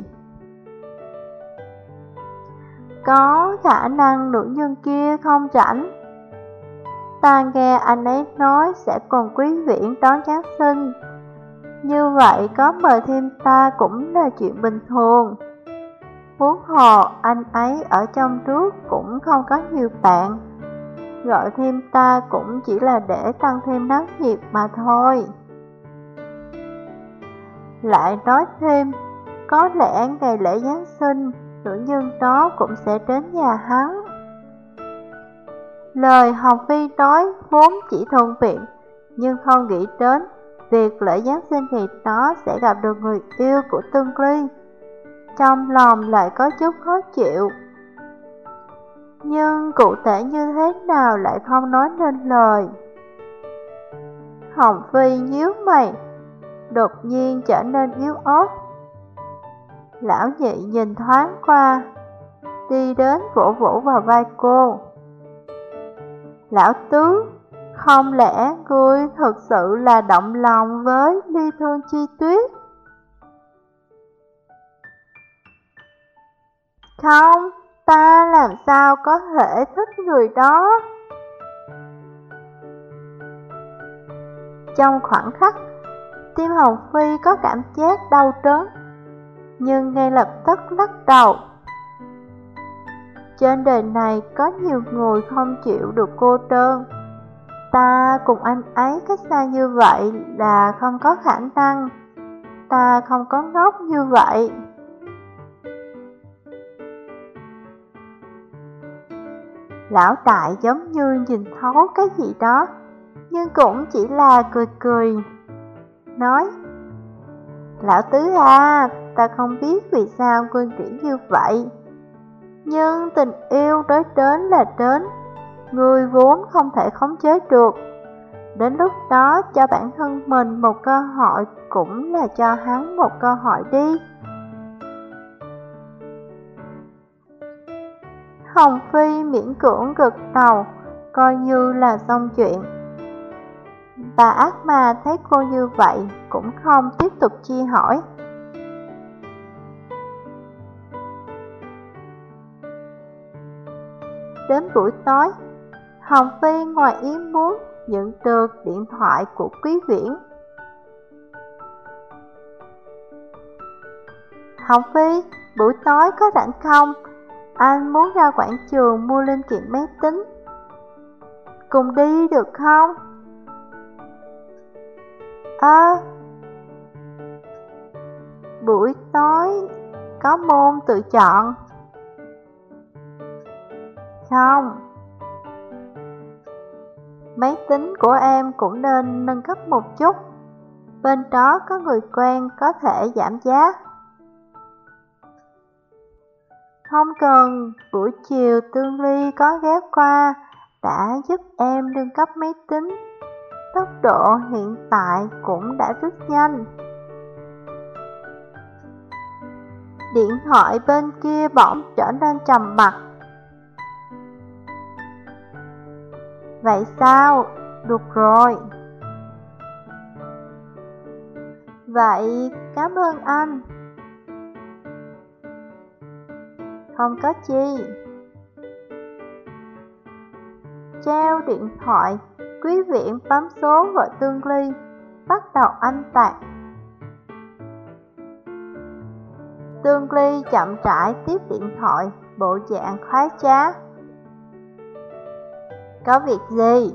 Speaker 1: Có khả năng nữ nhân kia không rảnh. Ta nghe anh ấy nói sẽ cùng Quý Viễn đón Giáng sinh, như vậy có mời thêm ta cũng là chuyện bình thường. Huống hồ anh ấy ở trong nước cũng không có nhiều bạn, gọi thêm ta cũng chỉ là để tăng thêm náo nhiệt mà thôi. Lại nói thêm, có lẽ ngày lễ Giáng sinh, nữ nhân đó cũng sẽ đến nhà hắn. Lời Hồng Phi nói vốn chỉ thuận miệng, nhưng không nghĩ đến việc lễ Giáng sinh ngày đó sẽ gặp được người yêu của Tương Ly. Trong lòng lại có chút khó chịu, nhưng cụ thể như thế nào lại không nói nên lời. Hồng Phi nhíu mày, đột nhiên trở nên yếu ớt. Lão nhị nhìn thoáng qua, đi đến vỗ vỗ vào vai cô. Lão tứ, không lẽ ngươi thực sự là động lòng với Ly Thương Chi Tuyết? Không, ta làm sao có thể thích người đó? Trong khoảnh khắc, tim Hồng Phi có cảm giác đau đớn, nhưng ngay lập tức lắc đầu. trên đời này có nhiều người không chịu được cô đơn. Ta cùng anh ấy cách xa như vậy là không có khả năng. Ta không có ngốc như vậy. Lão đại giống như nhìn thấu cái gì đó, nhưng cũng chỉ là cười cười, nói: Lão tứ à, ta không biết vì sao ngươi nghĩ như vậy, nhưng tình yêu tới đến là đến, ngươi vốn không thể khống chế được. Đến lúc đó cho bản thân mình một cơ hội cũng là cho hắn một cơ hội đi. Hồng Phi miễn cưỡng gật đầu, coi như là xong chuyện. Bà ác ma thấy cô như vậy cũng không tiếp tục chi hỏi. Đến buổi tối, Hồng Phi ngoài ý muốn nhận được điện thoại của Quý Viễn. Hồng Phi, buổi tối có rảnh không? Anh muốn ra quảng trường mua linh kiện máy tính. Cùng đi được không? Ơ à, buổi tối có môn tự chọn. Không. Máy tính của em cũng nên nâng cấp một chút. Bên đó có người quen có thể giảm giá. Không cần, buổi chiều Tương Ly có ghé qua, đã giúp em nâng cấp máy tính. Tốc độ hiện tại cũng đã rất nhanh. Điện thoại bên kia bỗng trở nên trầm mặc. Vậy sao? Được rồi. Vậy cảm ơn anh. Không có chi. Treo điện thoại, Quý Viễn bấm số gọi Tương Ly, bắt đầu anh tạc. Tương Ly chậm rãi tiếp điện thoại, bộ dạng khoái trá. Có việc gì?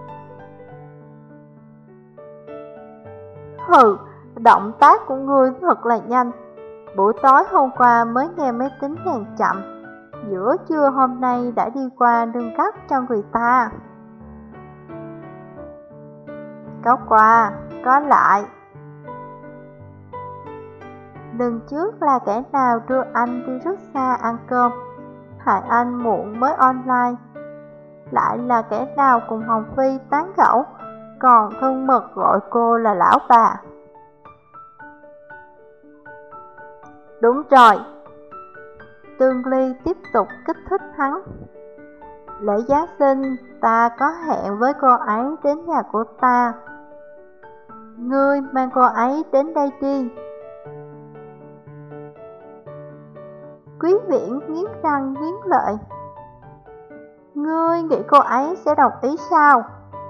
Speaker 1: Hừ, động tác của ngươi thật là nhanh. Buổi tối hôm qua mới nghe máy tính hàng chậm, giữa trưa hôm nay đã đi qua nâng cấp cho người ta. Có qua, có lại. Lần trước là kẻ nào đưa anh đi rất xa ăn cơm, hại anh muộn mới online. Lại là kẻ nào cùng Hồng Phi tán gẫu, còn thân mật gọi cô là lão bà. Đúng rồi. Tương Ly tiếp tục kích thích hắn. Lễ Giáng sinh ta có hẹn với cô ấy đến nhà của ta. Ngươi mang cô ấy đến đây đi. Quý Viễn nghiến răng nghiến lợi. Ngươi nghĩ cô ấy sẽ đồng ý sao?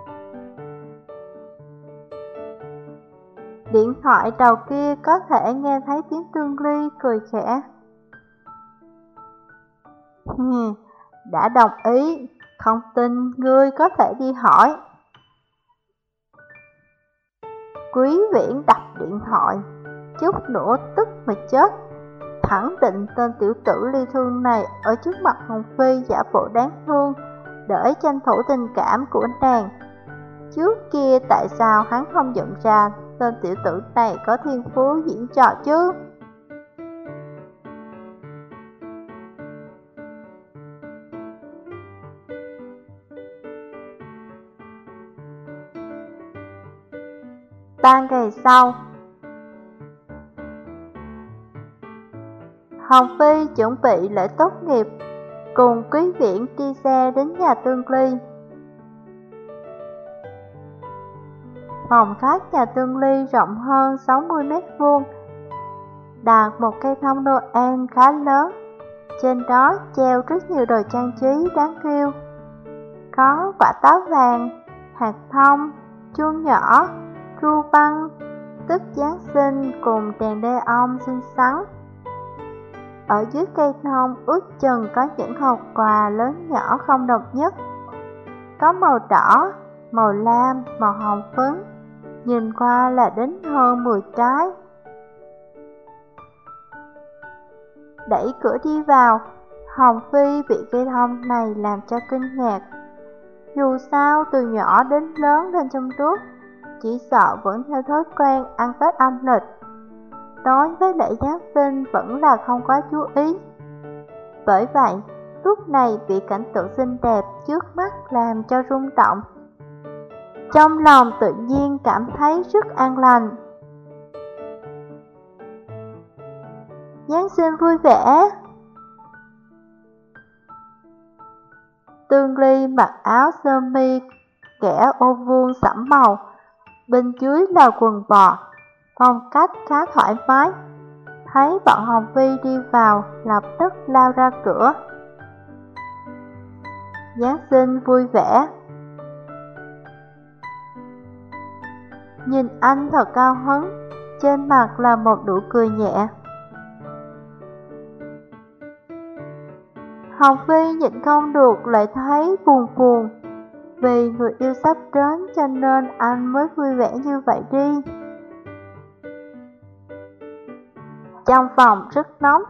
Speaker 1: Điện thoại đầu kia có thể nghe thấy tiếng Tương Ly cười khẽ. Đã đồng ý, không tin ngươi có thể đi hỏi. Quý Viễn đặt điện thoại, chút nữa tức mà chết. Thẳng định tên tiểu tử ly thương này ở trước mặt Hồng Phi giả bộ đáng thương, để tranh thủ tình cảm của nàng. Trước kia tại sao hắn không nhận ra tên tiểu tử này có thiên phú diễn trò chứ? Ba ngày sau, Hồng Phi chuẩn bị lễ tốt nghiệp, cùng Quý Viễn đi xe đến nhà Tương Ly. Phòng khách nhà Tương Ly rộng hơn sáu mươi mét vuông, đặt một cây thông Noel khá lớn, trên đó treo rất nhiều đồ trang trí đáng yêu. Có quả táo vàng, hạt thông, chuông nhỏ, ru băng, tức Giáng sinh cùng đèn neon xinh xắn. Ở dưới cây thông ước chừng có những hộp quà lớn nhỏ không đồng nhất. Có màu đỏ, màu lam, màu hồng phấn, nhìn qua là đến hơn mười trái. Đẩy cửa đi vào, Hồng Phi bị cây thông này làm cho kinh ngạc. Dù sao từ nhỏ đến lớn lên trong nước, chỉ sợ vẫn theo thói quen ăn Tết âm lịch. Đối với lễ Giáng sinh vẫn là không quá chú ý. Bởi vậy, lúc này bị cảnh tượng xinh đẹp trước mắt làm cho rung động. Trong lòng tự nhiên cảm thấy rất an lành. Giáng sinh vui vẻ. Tương Ly mặc áo sơ mi kẻ ô vuông sẫm màu, bên dưới là quần bò, phong cách khá thoải mái. Thấy bọn Hồng Phi đi vào, lập tức lao ra cửa. Giáng sinh vui vẻ. Nhìn anh thật cao hứng, trên mặt là một nụ cười nhẹ. Hồng Phi nhịn không được lại thấy buồn buồn. Vì người yêu sắp đến cho nên anh mới vui vẻ như vậy đi. Trong phòng rất nóng.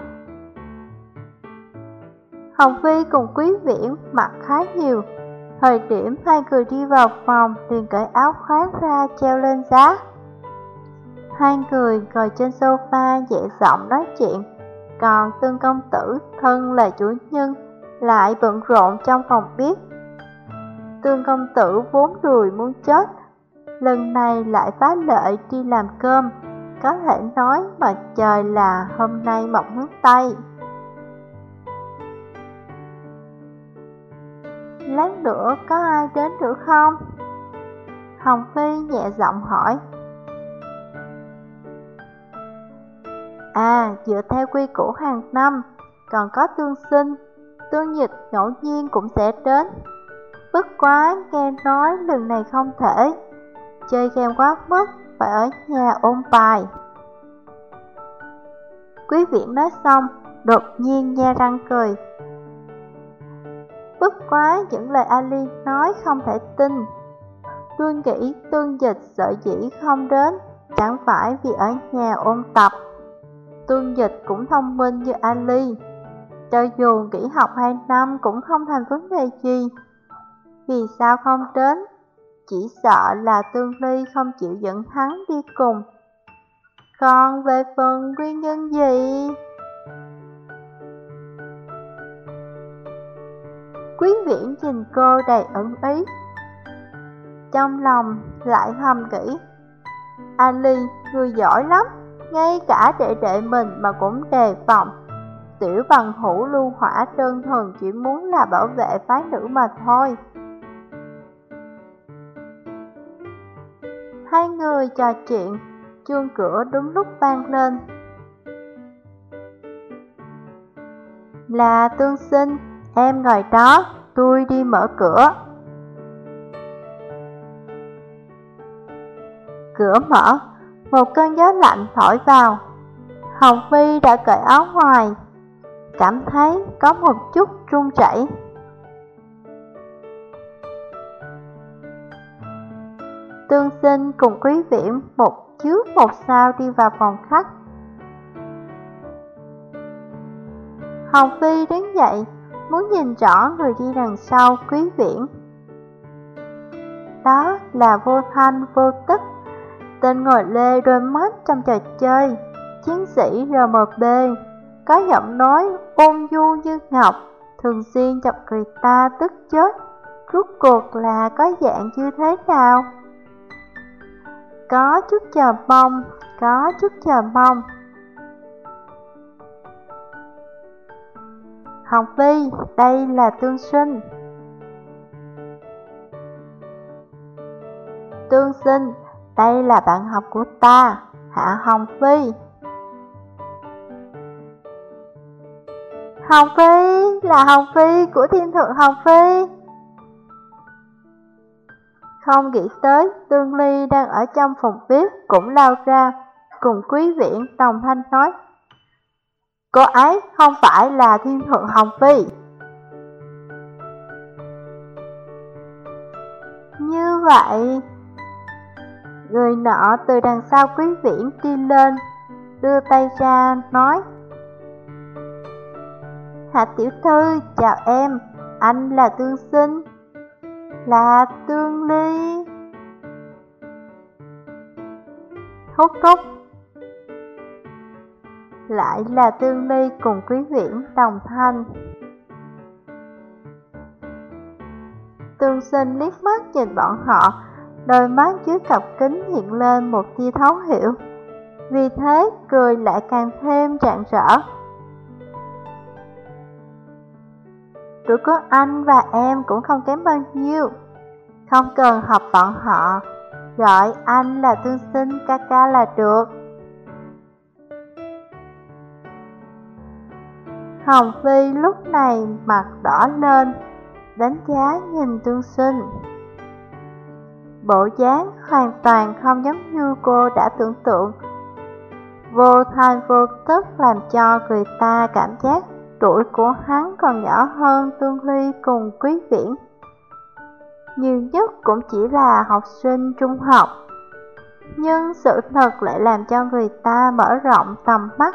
Speaker 1: Hồng Phi cùng Quý Viễn mặc khá nhiều. Thời điểm hai người đi vào phòng liền cởi áo khoác ra treo lên giá. Hai người ngồi trên sofa nhẹ giọng nói chuyện. Còn Tương công tử thân là chủ nhân lại bận rộn trong phòng bếp. Tương công tử vốn lười muốn chết, lần này lại phá lệ đi làm cơm. Có thể nói mà trời là hôm nay mọc hướng Tây. Lát nữa có ai đến nữa không? Hồng Phi nhẹ giọng hỏi. À, dựa theo quy củ hàng năm, còn có Tương Sinh, Tương Nhịch ngẫu nhiên cũng sẽ đến. Bất quá nghe nói lần này không thể, chơi game quá mức, phải ở nhà ôn bài. Quý Viễn nói xong, đột nhiên nhe răng cười. Bất quá những lời Ali nói không thể tin. Tôi nghĩ Tương Dịch sợ dĩ không đến, chẳng phải vì ở nhà ôn tập. Tương Dịch cũng thông minh như Ali, cho dù nghỉ học hai năm cũng không thành vấn đề gì. Vì sao không đến? Chỉ sợ là Tương Ly không chịu dẫn hắn đi cùng. Còn về phần nguyên nhân gì? Quý Viễn nhìn cô đầy ẩn ý. Trong lòng lại thầm nghĩ, Ali, người giỏi lắm, ngay cả đệ đệ mình mà cũng đề phòng. Tiểu bằng hữu lưu hỏa đơn thuần chỉ muốn là bảo vệ phái nữ mà thôi. Hai người trò chuyện, chuông cửa đúng lúc vang lên. Là Tương Sinh, em ngồi đó, tôi đi mở cửa. Cửa mở, một cơn gió lạnh thổi vào. Hồng Phi đã cởi áo ngoài, cảm thấy có một chút run rẩy. Tương Sinh cùng Quý Viễn một trước một sau đi vào phòng khách. Hồng Phi đứng dậy, muốn nhìn rõ người đi đằng sau Quý Viễn. Đó là Vô Thanh Vô Tức, tên ngồi lê đôi mắt trong trò chơi, chiến sĩ rờ em bê, có giọng nói ôn nhu như ngọc, thường xuyên chọc người ta tức chết. Rốt cuộc là có dạng như thế nào? Có chút chờ mong, có chút chờ mong. Hồng Phi, đây là Tương Sinh. Tương Sinh, đây là bạn học của ta, Hạ Hồng Phi. Hồng Phi, là Hồng Phi của Thiên Thượng Hồng Phi. Không nghĩ tới Tương Ly đang ở trong phòng bếp cũng lao ra, cùng Quý Viễn đồng thanh nói. cô ấy không phải là Thiên Thượng Hồng Phi. Như vậy, người nọ từ đằng sau Quý Viễn đi lên, đưa tay ra nói: Hạ tiểu thư, chào em, anh là Tương Sinh. Là Tương Ly. Thúc thúc. Lại là Tương Ly cùng Quý Viễn đồng thanh. Tương Sinh liếc mắt nhìn bọn họ, đôi mắt dưới cặp kính hiện lên một tia thấu hiểu, vì thế cười lại càng thêm rạng rỡ. Tuổi của anh và em cũng không kém bao nhiêu, không cần học bọn họ, gọi anh là Tương Sinh ca ca là được. Hồng Phi lúc này mặt đỏ lên, đánh giá nhìn Tương Sinh. Bộ dáng hoàn toàn không giống như cô đã tưởng tượng, vô thanh vô tức làm cho người ta cảm giác tuổi của hắn còn nhỏ hơn Tương Ly cùng Quý Viễn. Nhiều nhất cũng chỉ là học sinh trung học, nhưng sự thật lại làm cho người ta mở rộng tầm mắt.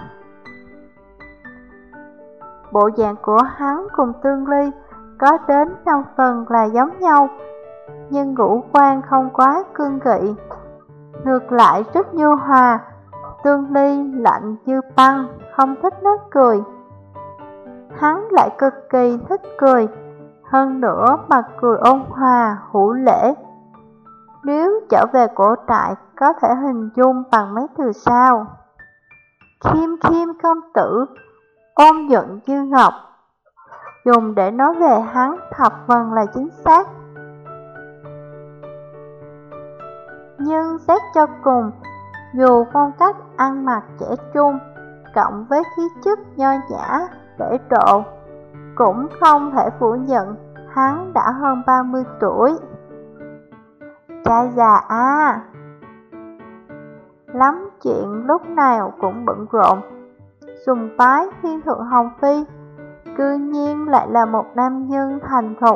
Speaker 1: Bộ dạng của hắn cùng Tương Ly có đến năm phần là giống nhau, nhưng ngũ quan không quá cương nghị, ngược lại rất nhu hòa. Tương Ly lạnh như băng, không thích nói cười, hắn lại cực kỳ thích cười, hơn nữa mặt cười ôn hòa, hữu lễ. Nếu trở về cổ đại có thể hình dung bằng mấy từ sau: khiêm khiêm công tử, ôn nhuận như ngọc. Dùng để nói về hắn thập phần là chính xác. Nhưng xét cho cùng, dù phong cách ăn mặc trẻ trung, cộng với khí chất nho nhã, lễ độ, cũng không thể phủ nhận hắn đã hơn ba mươi tuổi. Trai già à! Lắm chuyện lúc nào cũng bận rộn, sùng bái Thiên Thượng Hồng Phi, cư nhiên lại là một nam nhân thành thục.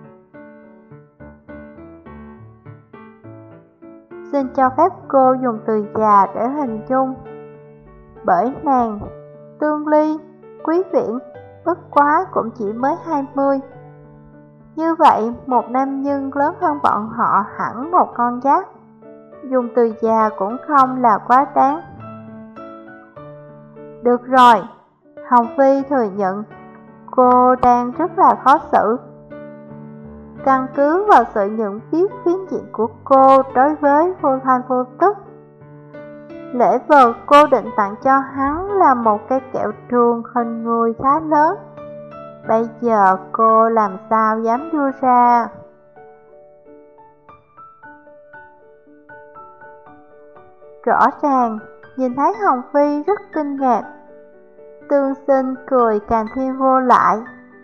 Speaker 1: Xin cho phép cô dùng từ già để hình dung. Bởi nàng, Tương Ly, Quý Viễn bất quá cũng chỉ mới hai mươi. Như vậy, một nam nhân lớn hơn bọn họ hẳn một con giáp. Dùng từ già cũng không là quá đáng. Được rồi, Hồng Phi thừa nhận cô đang rất là khó xử. Căn cứ vào sự nhận biết phiến diện của cô đối với vô thanh vô tức, lễ vật cô định tặng cho hắn là một cây kẹo trường hình người khá lớn. Bây giờ cô làm sao dám đưa ra? Rõ ràng, nhìn thấy Hồng Phi rất kinh ngạc. Tương Sinh cười càng thêm vô lại,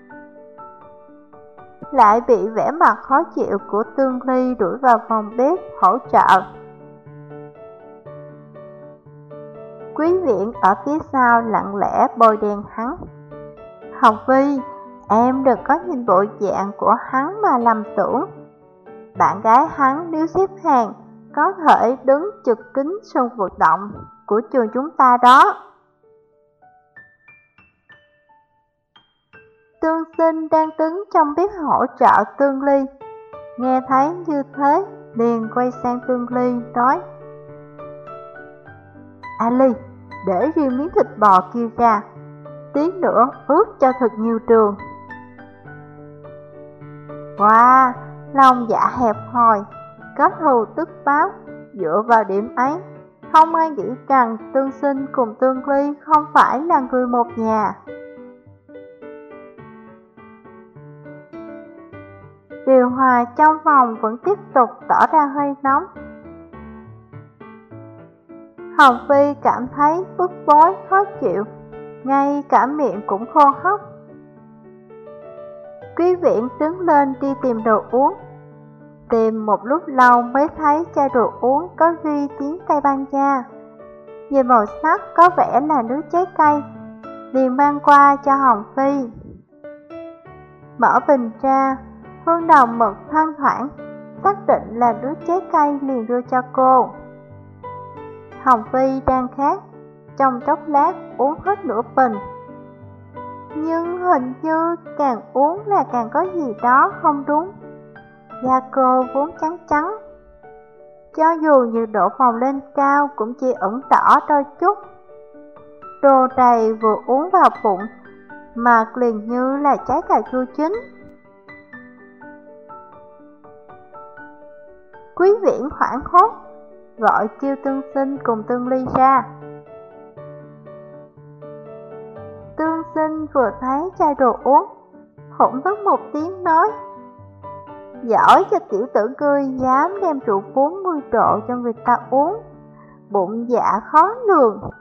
Speaker 1: lại bị vẻ mặt khó chịu của Tương Ly đuổi vào phòng bếp hỗ trợ. Quý Viễn ở phía sau lặng lẽ bôi đen hắn. Hồng Phi, em đừng có nhìn bộ dạng của hắn mà lầm tưởng. Bạn gái hắn nếu xếp hàng có thể đứng trực kính sân vận động của trường chúng ta đó. Tương Sinh đang đứng trong bếp hỗ trợ Tương Ly, nghe thấy như thế liền quay sang Tương Ly nói: A Ly, để riêng miếng thịt bò kia ra, tí nữa ướp cho thật nhiều trường. Wow, lòng dạ hẹp hòi, có thù tức báo. Dựa vào điểm ấy, không ai nghĩ rằng Tương Sinh cùng Tương Ly không phải là người một nhà. Điều hòa trong phòng vẫn tiếp tục tỏ ra hơi nóng. Hồng Phi cảm thấy bức bối khó chịu, ngay cả miệng cũng khô hốc. Quý Viễn đứng lên đi tìm đồ uống. Tìm một lúc lâu mới thấy chai đồ uống có ghi tiếng Tây Ban Nha. Nhìn màu sắc có vẻ là nước trái cây, liền mang qua cho Hồng Phi. Mở bình ra, Hương Đầu Mật than thoảng, xác định là nước trái cây liền đưa cho cô. Hồng Phi đang khát, trong chốc lát uống hết nửa bình. Nhưng hình như càng uống là càng có gì đó không đúng. Da cô vốn trắng trắng, cho dù nhiệt độ phòng lên cao cũng chỉ ửng đỏ đôi chút. Đồ đầy vừa uống vào bụng, mặt liền như là trái cà chua chín. Quý Viễn hoảng hốt, gọi kêu Tương Sinh cùng Tương Ly ra. Tương Sinh vừa thấy chai đồ uống, hỗn thức một tiếng nói: giỏi cho tiểu tử ngươi dám đem rượu bốn mươi độ cho người ta uống, bụng dạ khó lường.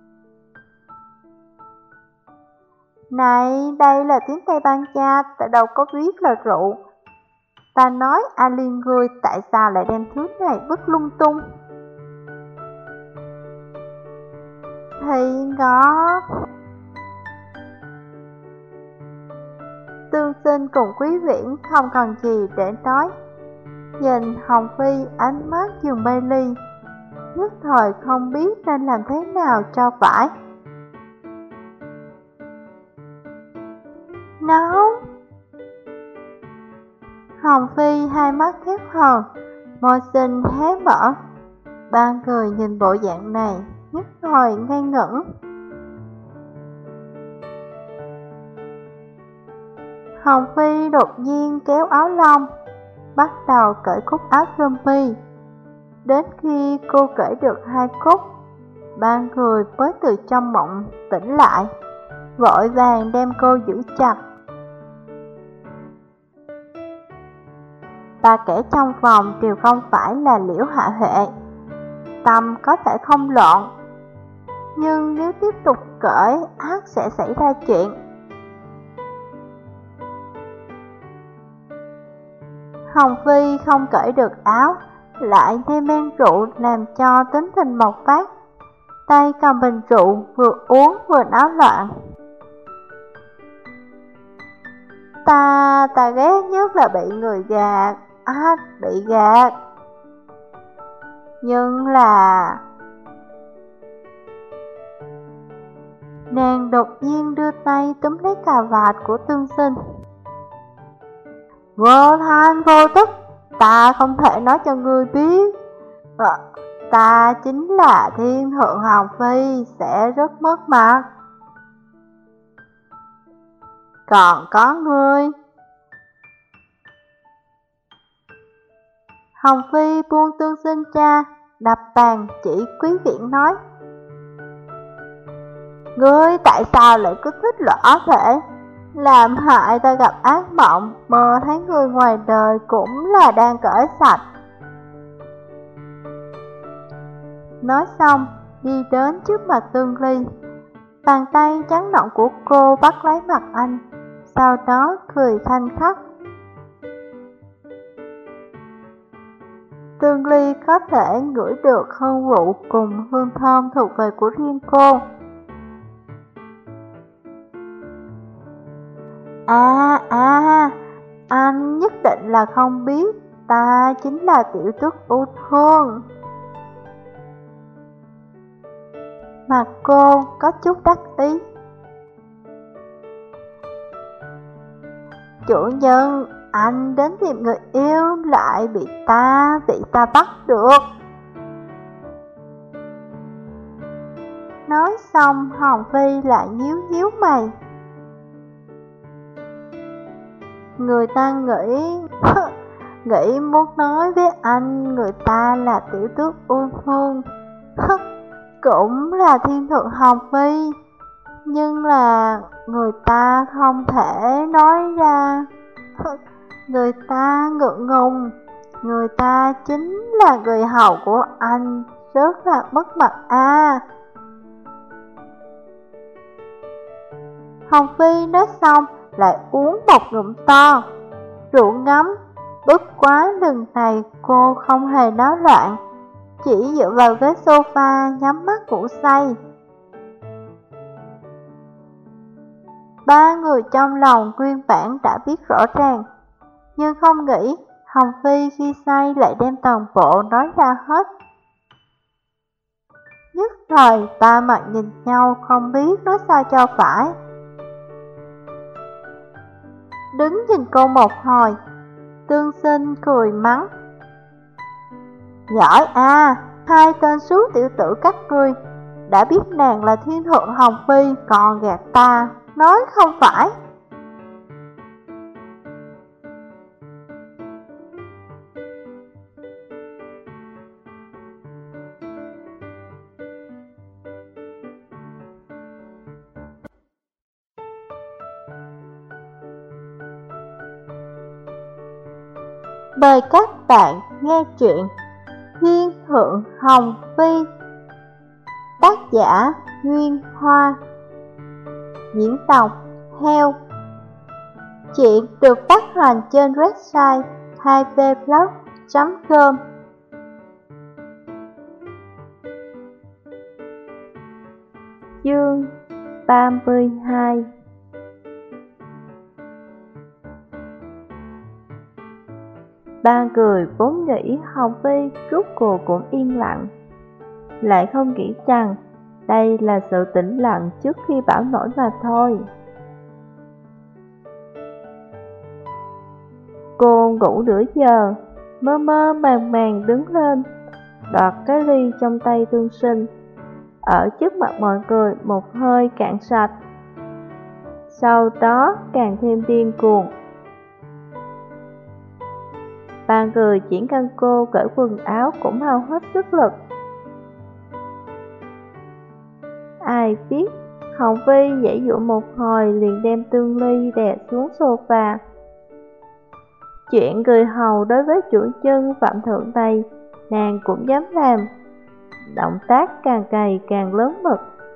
Speaker 1: Này, đây là tiếng Tây Ban Nha, ta đâu có biết là rượu. Ta nói A Liên ngươi tại sao lại đem thứ này vứt lung tung? Thì ngọt. Tương Sinh cùng Quý Viễn không còn gì để nói, nhìn Hồng Phi ánh mắt dường mê ly, nhất thời không biết nên làm thế nào cho phải. Nấu. Hồng Phi hai mắt khép hờ, môi xinh hé mở. Ba người nhìn bộ dạng này, nhất thời ngây ngẩn. Hồng Phi đột nhiên kéo áo lông, bắt đầu cởi cúc áo sơ mi. Đến khi cô cởi được hai cúc, ba người mới từ trong mộng tỉnh lại, vội vàng đem cô giữ chặt. Ba kẻ trong phòng đều không phải là Liễu Hạ Huệ, tâm có thể không loạn, nhưng nếu tiếp tục cởi ắt sẽ xảy ra chuyện. Hồng Phi không cởi được áo, lại thêm men rượu làm cho tính tình bộc phát, tay cầm bình rượu vừa uống vừa náo loạn. Ta, ta ghét nhất là bị người gạt, à, bị gạt. Nhưng là... Nàng đột nhiên đưa tay túm lấy cà vạt của Tương Sinh. Vô thanh vô tức, ta không thể nói cho ngươi biết. À, ta chính là Thiên Thượng Hồng Phi, sẽ rất mất mặt. Còn có ngươi. Hồng Phi buông Tương Sinh ra, đập bàn chỉ Quý Viễn nói: ngươi tại sao lại cứ thích lõa thể, làm hại ta gặp ác mộng, mơ thấy người ngoài đời cũng là đang cởi sạch. Nói xong, đi đến trước mặt Tương Ly, bàn tay trắng nõn của cô bắt lấy mặt anh, sau đó cười khanh khách. Tương Ly có thể ngửi được hương rượu cùng hương thơm thuộc về của riêng cô. À, à, anh nhất định là không biết, ta chính là tiểu tước U Thương. Mặt cô có chút đắc ý. Chủ nhân, anh đến tìm người yêu lại bị ta, bị ta bắt được. Nói xong Hồng Phi lại nhíu nhíu mày. Người ta nghĩ, nghĩ muốn nói với anh người ta là tiểu tước U Thương, cũng là Thiên Thượng Hồng Phi, nhưng là người ta không thể nói ra. Người ta ngượng ngùng, người ta chính là người hầu của anh, rất là mất mặt à. Hồng Phi nói xong lại uống một ngụm to, rượu ngấm. Bất quá lần này cô không hề náo loạn, chỉ dựa vào ghế sofa nhắm mắt ngủ say. Ba người trong lòng nguyên bản đã biết rõ ràng, nhưng không nghĩ Hồng Phi khi say lại đem toàn bộ nói ra hết. Nhất thời ba mặt nhìn nhau không biết nói sao cho phải. Đứng nhìn cô một hồi, Tương Sinh cười mắng: Giỏi à, hai tên xú tiểu tử các ngươi, đã biết nàng là thiên thượng Hồng Phi còn gạt ta, nói không phải. Mời các bạn nghe truyện Thiên Thượng Hồng Phi, tác giả Nguyên Hoa, diễn đọc Heo. Chuyện được phát hành trên website hai v blog chấm com. Chương ba mươi hai. Ba người vốn nghĩ Hồng Phi rốt cuộc cũng yên lặng, lại không nghĩ rằng đây là sự tĩnh lặng trước khi bão nổi mà thôi. Cô ngủ nửa giờ, mơ mơ màng màng đứng lên, đoạt cái ly trong tay Tương Sinh, ở trước mặt mọi người một hơi cạn sạch. Sau đó càng thêm điên cuồng. Ba người chuyển căn cô cởi quần áo cũng hao hết sức lực. Ai biết Hồng Phi giãy giụa một hồi liền đem Tương Ly đè xuống sofa. Chuyện người hầu đối với chủ nhân phạm thượng này, nàng cũng dám làm. Động tác càng ngày càng lớn mật.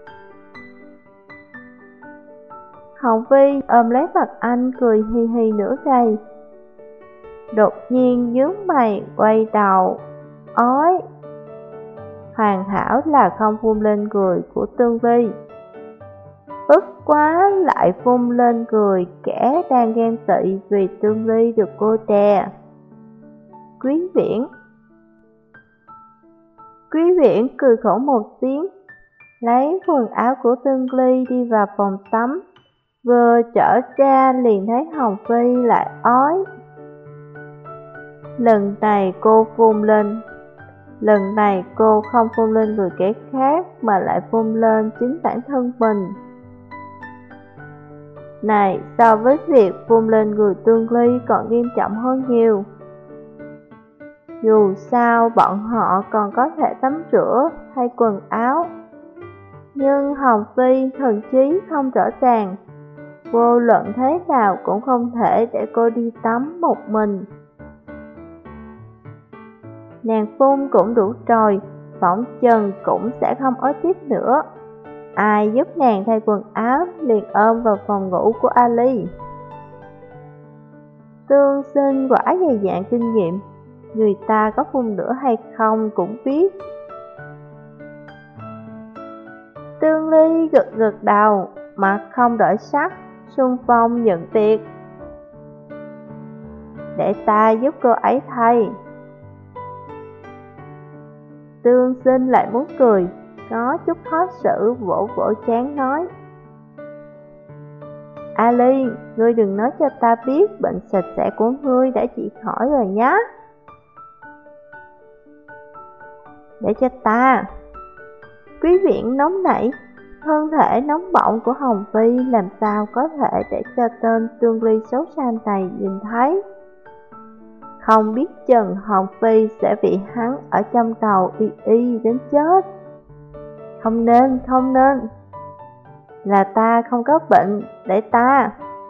Speaker 1: Hồng Phi ôm lấy mặt anh cười hi hi nửa ngày, đột nhiên nhướng mày quay đầu, ói. Hoàn hảo là không phun lên người của Tương Ly, bất quá lại phun lên người kẻ đang ghen tị vì Tương Ly được cô đè. Quý Viễn Quý Viễn cười khổ một tiếng, lấy quần áo của Tương Ly đi vào phòng tắm. Vừa trở ra liền thấy Hồng Phi lại ói. Lần này cô phun lên Lần này cô không phun lên người kẻ khác mà lại phun lên chính bản thân mình. Này, so với việc phun lên người Tương Ly còn nghiêm trọng hơn nhiều. Dù sao bọn họ còn có thể tắm rửa, thay quần áo. Nhưng Hồng Phi thần trí không rõ ràng, vô luận thế nào cũng không thể để cô đi tắm một mình. Nàng phun cũng đủ rồi, phỏng chừng cũng sẽ không ói tiếp nữa. Ai giúp nàng thay quần áo liền ôm vào phòng ngủ của Ali. Tương Sinh quả dày dạn kinh nghiệm, người ta có phun nữa hay không cũng biết. Tương Ly gật gật đầu, mặt không đổi sắc, xung phong nhận việc. Để ta giúp cô ấy thay. Tương Sinh lại muốn cười, có chút khó xử vỗ vỗ trán nói: Ali, ngươi đừng nói cho ta biết bệnh sạch sẽ của ngươi đã trị khỏi rồi nhé. Để cho ta. Quý Viễn nóng nảy, thân thể nóng bỏng của Hồng Phi làm sao có thể để cho tên Tương Ly xấu xa này nhìn thấy. Không biết chừng Hồng Phi sẽ bị hắn ở trong đầu y y đến chết. Không nên, không nên. Là ta không có bệnh, để ta.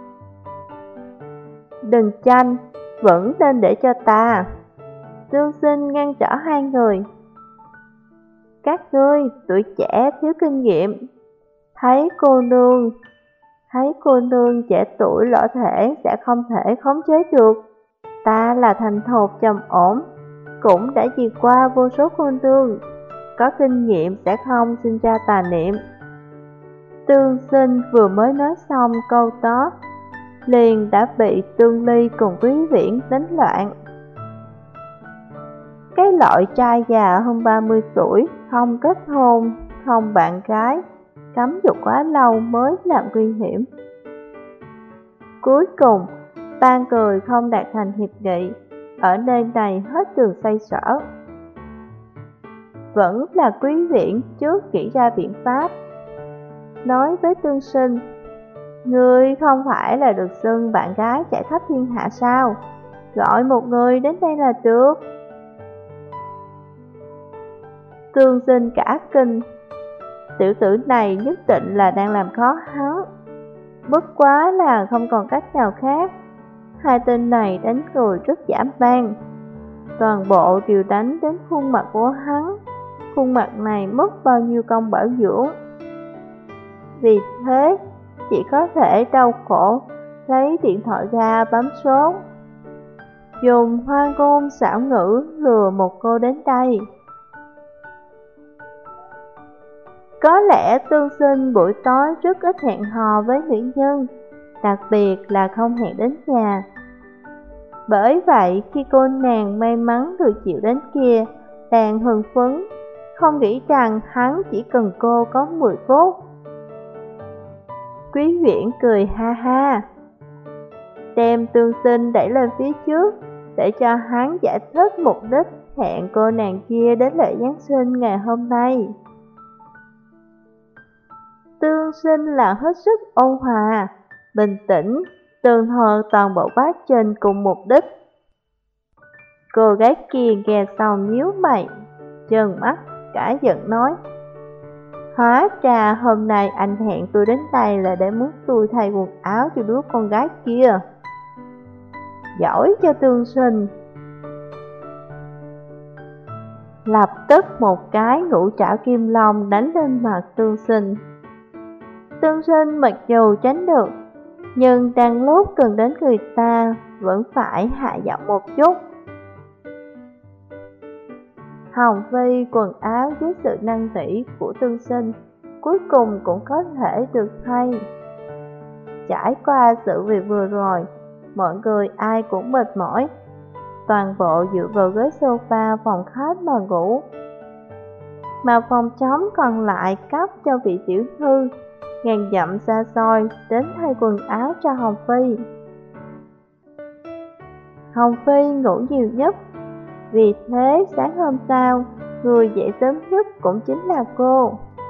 Speaker 1: Đừng tranh, vẫn nên để cho ta. Tương Sinh ngăn trở hai người. Các ngươi, tuổi trẻ thiếu kinh nghiệm. Thấy cô nương, thấy cô nương trẻ tuổi lỡ thể sẽ không thể khống chế được. Ta là thành thục trầm ổn, cũng đã diệt qua vô số cô nương, có kinh nghiệm sẽ không sinh ra tà niệm. Tương Sinh vừa mới nói xong câu đó, liền đã bị Tương Ly cùng Quý Viễn đánh loạn. Cái loại trai già hơn ba mươi tuổi, không kết hôn, không bạn gái, cấm dục quá lâu mới là nguy hiểm. Cuối cùng, ba người không đạt thành hiệp nghị, ở nơi này hết đường xoay sở. Vẫn là Quý Viễn trước nghĩ ra biện pháp, nói với Tương Sinh: "Ngươi không phải là được xưng bạn gái chạy khắp thiên hạ sao? Gọi một người đến đây là được." Tương Sinh cả kinh, tiểu tử này nhất định là đang làm khó hắn. Bất quá là không còn cách nào khác. Hai tên này đánh người rất dã man, toàn bộ đều đánh đến khuôn mặt của hắn. Khuôn mặt này mất bao nhiêu công bảo dưỡng. Vì thế, chỉ có thể đau khổ lấy điện thoại ra bấm số, dùng hoa ngôn xảo ngữ lừa một cô đến đây. Có lẽ Tương Sinh buổi tối rất ít hẹn hò với nữ nhân, đặc biệt là không hẹn đến nhà. Bởi vậy khi cô nàng may mắn được chịu đến kia, đang hưng phấn, không nghĩ rằng hắn chỉ cần cô có mười phút. Quý Viễn cười ha ha, đem Tương Sinh đẩy lên phía trước, để cho hắn giải thích mục đích hẹn cô nàng kia đến lễ Giáng sinh ngày hôm nay. Tương Sinh là hết sức ôn hòa, bình tĩnh, tường thuật toàn bộ quá trình cùng mục đích. Cô gái kia nghe xong nhíu mày, trợn mắt, cả giận nói: "Hóa ra hôm nay anh hẹn tôi đến đây là để muốn tôi thay quần áo cho đứa con gái kia. Giỏi cho Tương Sinh." Lập tức một cái ngũ trảo kim long đánh lên mặt Tương Sinh. Tương Sinh mặc dù tránh được, nhưng đang lúc cần đến người ta vẫn phải hạ giọng một chút. Hồng Phi quần áo dưới sự năn nỉ của Tương Sinh cuối cùng cũng có thể được thay. Trải qua sự việc vừa rồi, mọi người ai cũng mệt mỏi, toàn bộ dựa vào ghế sofa phòng khách mà ngủ. Mà phòng trống còn lại cấp cho vị tiểu thư ngàn dặm xa xôi đến thay quần áo cho Hồng Phi. Hồng Phi ngủ nhiều nhất, vì thế sáng hôm sau, người dậy sớm nhất cũng chính là cô.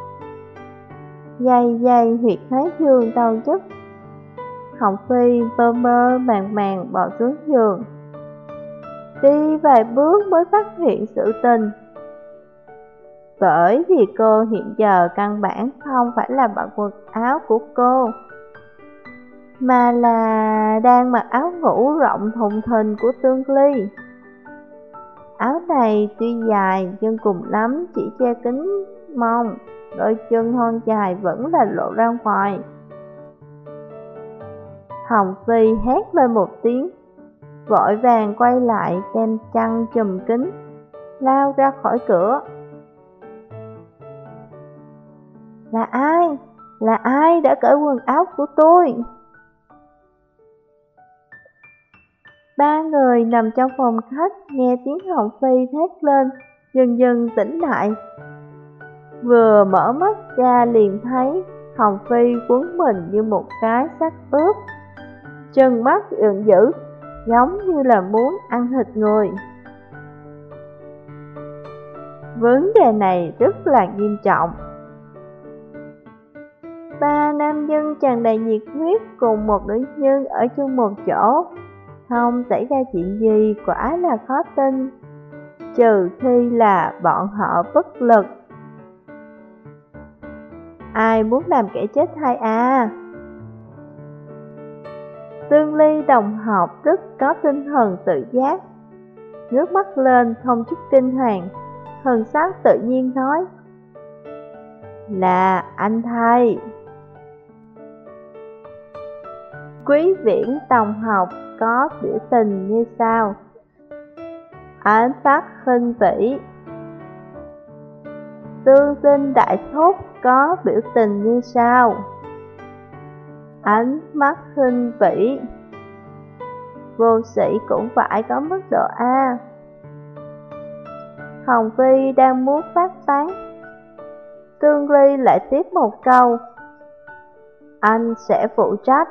Speaker 1: Dày dày huyệt thái dương đau nhức, Hồng Phi mơ mơ màng màng bò xuống giường. Đi vài bước mới phát hiện sự tình. Bởi vì cô hiện giờ căn bản không phải là mặc quần áo của cô, mà là đang mặc áo ngủ rộng thùng thình của Tương Ly. Áo này tuy dài nhưng cùng lắm chỉ che kín mông, đôi chân thon dài vẫn là lộ ra ngoài. Hồng Phi hét lên một tiếng, vội vàng quay lại đem chăn trùm kín, lao ra khỏi cửa. Là ai? Là ai đã cởi quần áo của tôi? Ba người nằm trong phòng khách nghe tiếng Hồng Phi thét lên, dần dần tỉnh lại. Vừa mở mắt ra liền thấy Hồng Phi quấn mình như một cái xác ướp, chân mắt giận dữ, giống như là muốn ăn thịt người. Vấn đề này rất là nghiêm trọng. Ba nam nhân tràn đầy nhiệt huyết cùng một nữ nhân ở chung một chỗ, không xảy ra chuyện gì quả là khó tin, trừ khi là bọn họ bất lực. Ai muốn làm kẻ chết hay à? Tương Ly đồng học rất có tinh thần tự giác, ngước mắt lên không chút kinh hoàng, thần sắc tự nhiên nói: Là anh thầy. Quý Viễn đồng học có biểu tình như sau: ánh mắt khinh bỉ. Tương Sinh đại thúc có biểu tình như sau. Ánh mắt khinh bỉ. Vô sĩ cũng phải có mức độ A. Hồng Phi đang muốn phát tán, Tương Ly lại tiếp một câu. Anh sẽ phụ trách.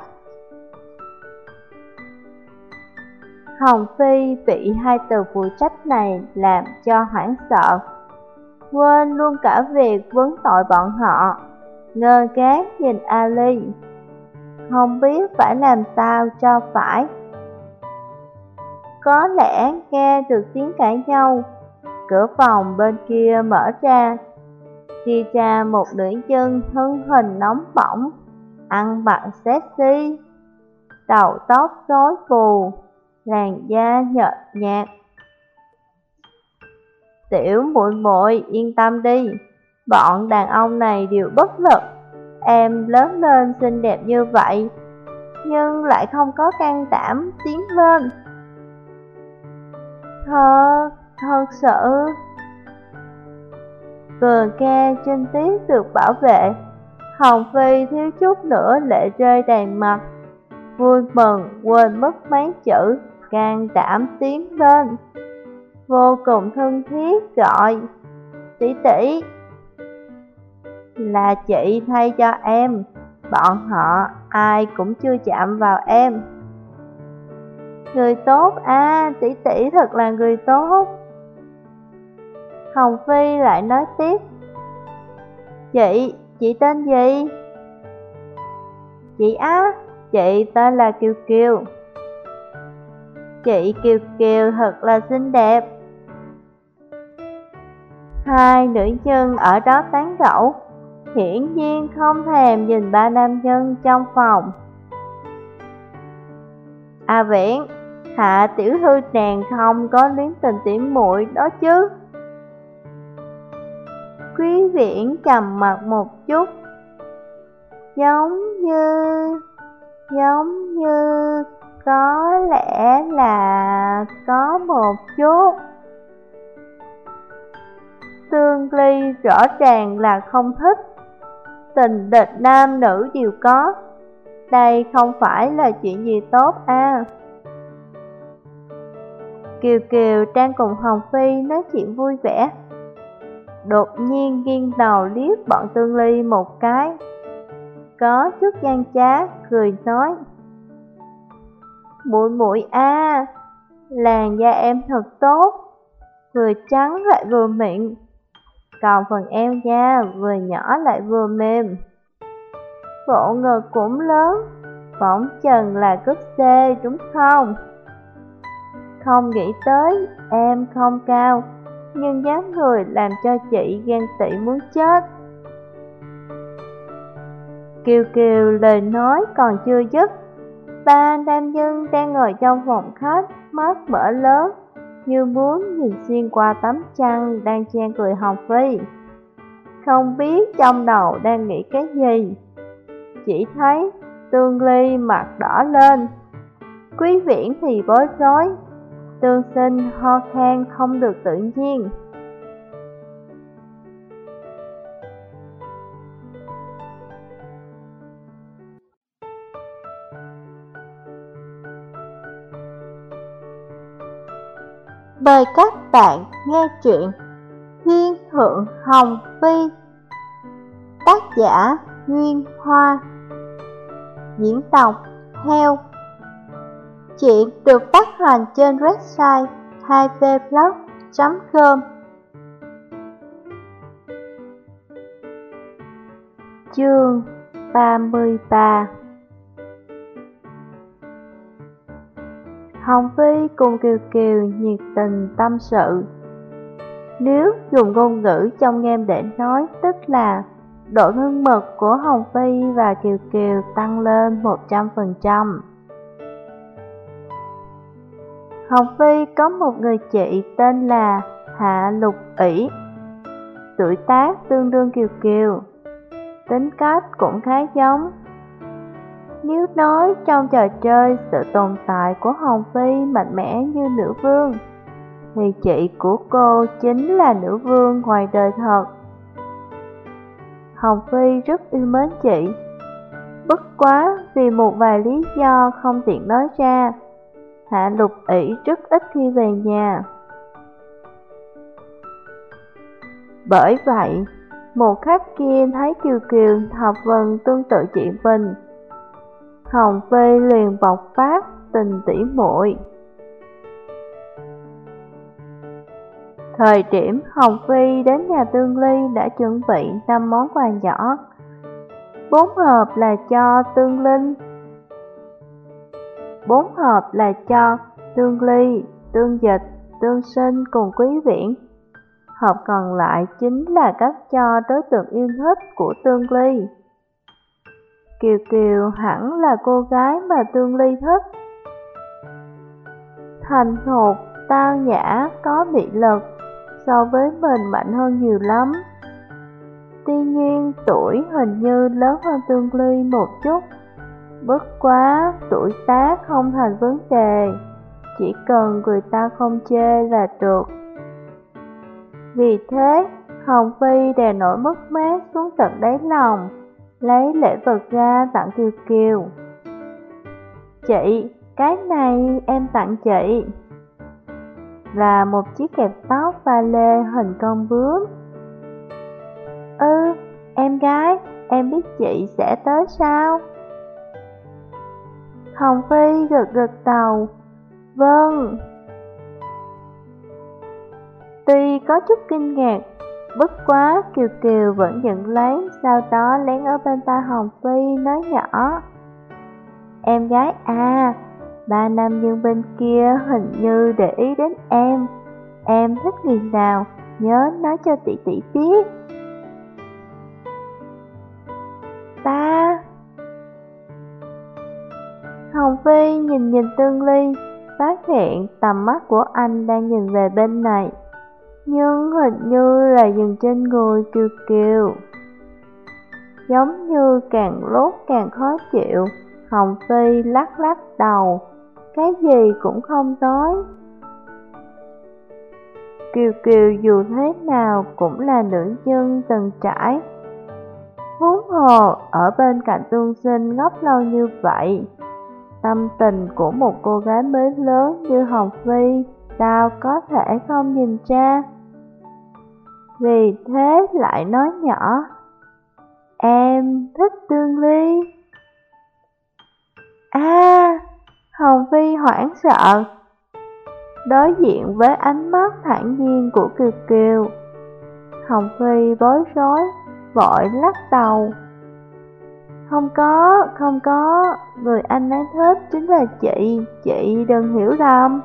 Speaker 1: Hồng Phi bị hai từ phụ trách này làm cho hoảng sợ, quên luôn cả việc vấn tội bọn họ, ngơ ngác nhìn Ali, không biết phải làm sao cho phải. Có lẽ nghe được tiếng cãi nhau, cửa phòng bên kia mở ra, đi ra một nữ nhân thân hình nóng bỏng, ăn mặc sexy, đầu tóc rối bù, làn da nhợt nhạt. Tiểu muội muội yên tâm đi, bọn đàn ông này đều bất lực. Em lớn lên xinh đẹp như vậy, nhưng lại không có can đảm tiến lên. Thật, thật sự. Vừa nghe trinh tiết được bảo vệ, Hồng Phi thiếu chút nữa lệ rơi đầy mặt, vui mừng quên mất mấy chữ can đảm tiến lên, vô cùng thân thiết gọi tỷ tỷ. Là chị thay cho em, bọn họ ai cũng chưa chạm vào em. Người tốt à, tỷ tỷ thật là người tốt. Hồng Phi lại nói tiếp. Chị, chị tên gì? Chị á, chị tên là Kiều Kiều. Chị Kiều Kiều thật là xinh đẹp. Hai nữ nhân ở đó tán gẫu, hiển nhiên không thèm nhìn ba nam nhân trong phòng. À Viễn, Hạ tiểu thư nàng không có luyến tình tỉ muội đó chứ? Quý Viễn trầm mặt một chút. Giống như... Giống như... Có lẽ là... Có một chút. Tương Ly rõ ràng là không thích. Tình địch nam nữ đều có. Đây không phải là chuyện gì tốt à. Kiều Kiều đang cùng Hồng Phi nói chuyện vui vẻ, đột nhiên nghiêng đầu liếc bọn Tương Ly một cái, có chút gian trá, cười nói. Muội muội a, làn da em thật tốt, vừa trắng lại vừa mịn, còn phần eo da vừa nhỏ lại vừa mềm. Bộ ngực cũng lớn, phỏng chừng là cúp C đúng không? Không nghĩ tới em không cao, nhưng dáng người làm cho chị ghen tị muốn chết. Kiều Kiều lời nói còn chưa dứt, ba nam nhân đang ngồi trong phòng khách, mắt mở lớn, như muốn nhìn xuyên qua tấm chăn đang chen cười Hồng Phi. Không biết trong đầu đang nghĩ cái gì, chỉ thấy Tương Ly mặt đỏ lên, Quý Viễn thì bối rối, Tương Sinh ho khan không được tự nhiên. Mời các bạn nghe truyện Thiên Thượng Hồng Phi, tác giả Nguyên Hoa, diễn đọc Heo. Chuyện được phát hành trên website hai v blog chấm com. Chương ba mươi ba. Hồng Phi cùng Kiều Kiều nhiệt tình tâm sự. Nếu dùng ngôn ngữ trong game để nói, tức là độ thân mật của Hồng Phi và Kiều Kiều tăng lên một trăm phần trăm. Hồng Phi có một người chị tên là Hạ Lục ỷ, tuổi tác tương đương Kiều Kiều, tính cách cũng khá giống. Nếu nói trong trò chơi sự tồn tại của Hồng Phi mạnh mẽ như nữ vương, thì chị của cô chính là nữ vương ngoài đời thật. Hồng Phi rất yêu mến chị. Bất quá vì một vài lý do không tiện nói ra, Hạ Lục ỷ rất ít khi về nhà. Bởi vậy, một khắc kia thấy Kiều Kiều thập phần tương tự chị Bình, Hồng Phi liền bộc phát tình tỉ muội. Thời điểm Hồng Phi đến nhà Tương Ly đã chuẩn bị năm món quà nhỏ. Bốn hộp là cho Tương Linh, bốn hộp là cho Tương Ly, Tương Dịch, Tương Sinh cùng Quý Viễn. Hộp còn lại chính là cấp cho đối tượng yêu thích của Tương Ly. Kiều Kiều hẳn là cô gái mà Tương Ly thích. Thành thục, tao nhã, có mị lực, so với mình mạnh hơn nhiều lắm. Tuy nhiên tuổi hình như lớn hơn Tương Ly một chút. Bất quá tuổi tác không thành vấn đề, chỉ cần người ta không chê là được. Vì thế, Hồng Phi đè nổi mất mát xuống tận đáy lòng, lấy lễ vật ra tặng Kiều Kiều. Chị, cái này em tặng chị. Là một chiếc kẹp tóc ba lê hình con bướm. Ừ, em gái, em biết chị sẽ tới sao? Hồng Phi gật gật đầu. Vâng. Tuy có chút kinh ngạc, bất quá Kiều Kiều vẫn nhận lấy, sau đó lén ở bên tai Hồng Phi nói nhỏ. Em gái à, ba nam nhân bên kia hình như để ý đến em. Em thích người nào, nhớ nói cho tỷ tỷ biết. Ba. Hồng Phi nhìn nhìn Tương Ly, phát hiện tầm mắt của anh đang nhìn về bên này, nhưng hình như là dừng trên người Kiều Kiều. Giống như càng lúc càng khó chịu, Hồng Phi lắc lắc đầu, cái gì cũng không nói. Kiều Kiều dù thế nào cũng là nữ nhân từng trải. Huống hồ ở bên cạnh Tương Sinh ngốc lâu như vậy, tâm tình của một cô gái mới lớn như Hồng Phi sao có thể không nhìn ra. Vì thế lại nói nhỏ, em thích Tương Ly. À, Hồng Phi hoảng sợ, đối diện với ánh mắt thản nhiên của Kiều Kiều. Hồng Phi bối rối, vội lắc đầu. Không có, không có, người anh ấy thích chính là chị, chị đừng hiểu lầm.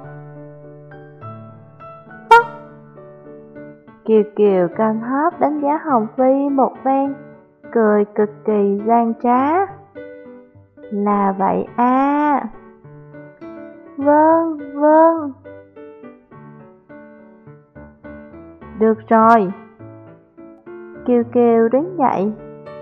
Speaker 1: Kiều Kiều cam hấp đánh giá Hồng Phi một phen, cười cực kỳ gian trá. Là vậy à. Vâng, vâng. Được rồi. Kiều Kiều đứng dậy.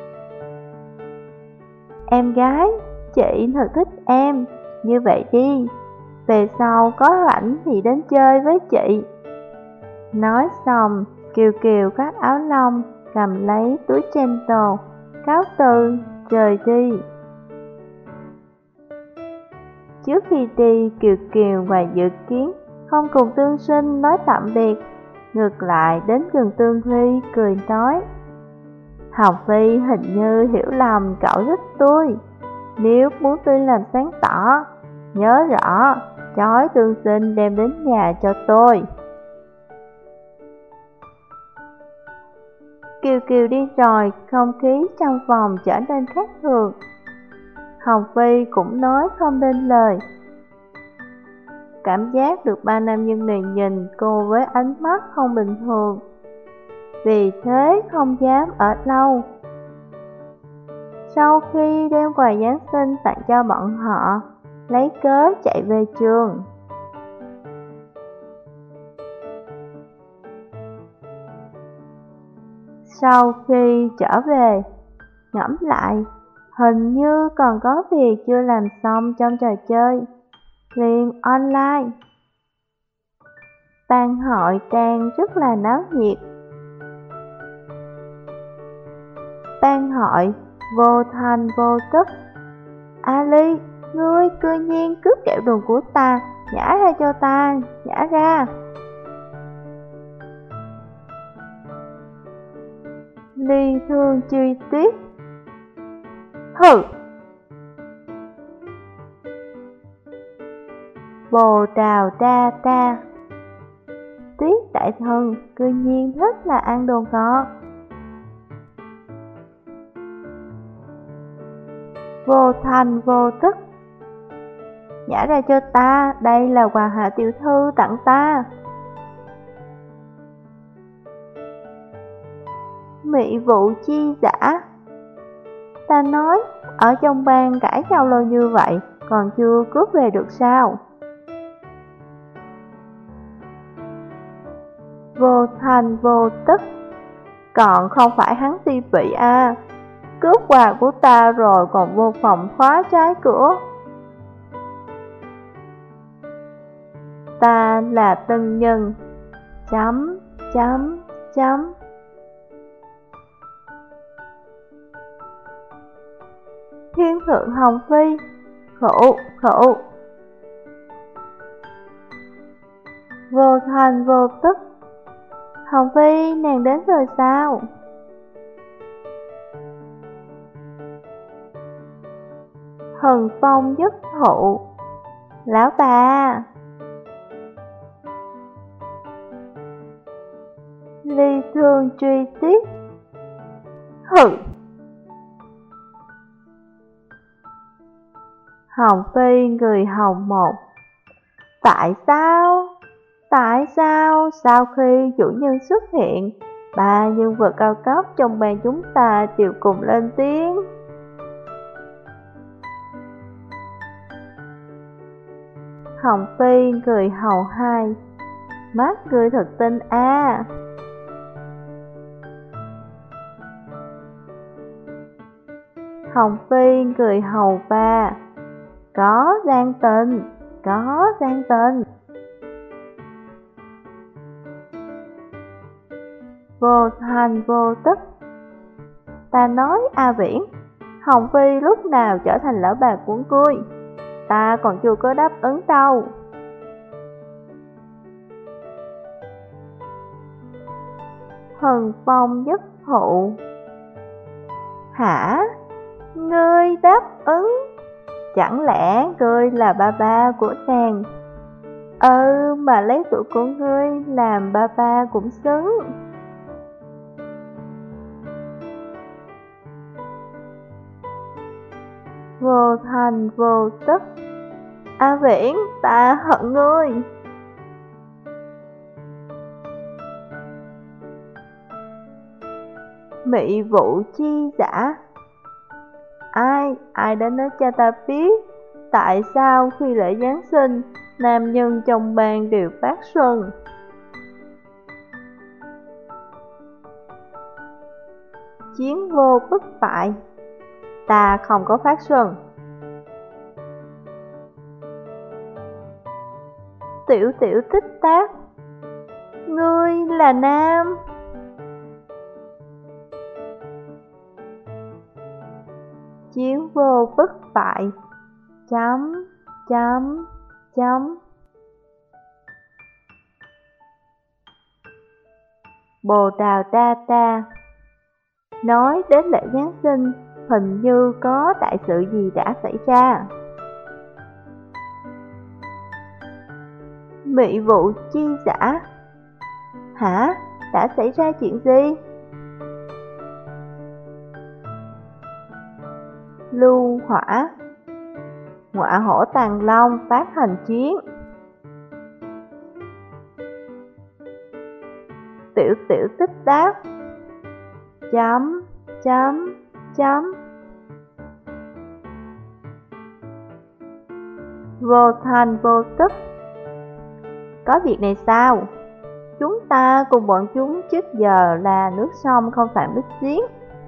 Speaker 1: Em gái, chị thật thích em, như vậy đi, về sau có rảnh thì đến chơi với chị. Nói xong, Kiều Kiều cắt áo lông, cầm lấy túi Chanel, cáo từ, rời đi. Trước khi đi, Kiều Kiều ngoài dự kiến không cùng Tương Sinh nói tạm biệt, ngược lại đến gần Tương Ly cười nói. Hồng Phi hình như hiểu lầm cậu thích tôi, nếu muốn tôi làm sáng tỏ, nhớ rõ, chói Tương Sinh đem đến nhà cho tôi. Kiều Kiều đi rồi, không khí trong phòng trở nên khác thường. Hồng Phi cũng nói không nên lời. Cảm giác được ba nam nhân này nhìn cô với ánh mắt không bình thường, vì thế không dám ở lâu. Sau khi đem quà Giáng sinh tặng cho bọn họ, lấy cớ chạy về trường. Sau khi trở về, ngẫm lại, hình như còn có việc chưa làm xong trong trò chơi, liền online. Ban hội đang rất là náo nhiệt. ban hội, vô thành vô tức. Ali, ngươi cư nhiên cướp kẹo đường của ta, nhả ra cho ta, nhả ra. Ly Thương Chi Tuyết: hừ. Bồ Đào Đa Đa: Tuyết đại thần cư nhiên thích là ăn đồ ngọt. Vô thành vô tức: nhả ra cho ta, đây là quà Hạ tiểu thư tặng ta. Mị vụ chi giả: ta nói, ở trong bang cãi nhau lâu như vậy, còn chưa cướp về được sao? Vô thành vô tức: còn không phải hắn ti vị à, cướp quà của ta rồi còn vô phòng khóa trái cửa. Ta là tân nhân, chấm, chấm, chấm. Thiên thượng Hồng Phi: khổ, khổ. Vô thành vô tức: Hồng Phi, nàng đến rồi sao? Hần phong nhất thụ: lão bà. Ly Thương Truy Tiết: hừ. Hồng Phi người hồng một: tại sao? Tại sao sau khi chủ nhân xuất hiện, ba nhân vật cao cấp trong bang chúng ta đều cùng lên tiếng? Hồng Phi người hầu hai: mắt người thật tinh a. Hồng Phi người hầu ba: có gian tình, có gian tình. Vô thành vô tức: ta nói A Viễn, Hồng Phi lúc nào trở thành lão bà của ngươi, ta còn chưa có đáp ứng đâu. Hần phong nhất thụ: hả? Ngươi đáp ứng? Chẳng lẽ ngươi là ba ba của nàng? Ừ, mà lấy tuổi của ngươi làm ba ba cũng xứng. Vô thành vô tức: A Viễn, ta hận ngươi. Mị vụ chi giả: ai, ai đã nói cho ta biết, tại sao khi lễ Giáng sinh, nam nhân trong bang đều phát xuân? Chiến vô bất bại: ta không có phát xuân. Tiểu tiểu tích tác: ngươi là nam. Chiến vô bất bại, chấm, chấm, chấm. Bồ Đào Đa Đa: nói đến lễ Giáng sinh, hình như có đại sự gì đã xảy ra. Mị vụ chi giả: hả? Đã xảy ra chuyện gì? Lưu Hỏa: ngọa hổ tàng long phát hành chiến. Tiểu tiểu tích đáp: chấm, chấm, chấm. Vô thành vô tức: có việc này sao? Chúng ta cùng bọn chúng trước giờ là nước sông không phạm nước giếng.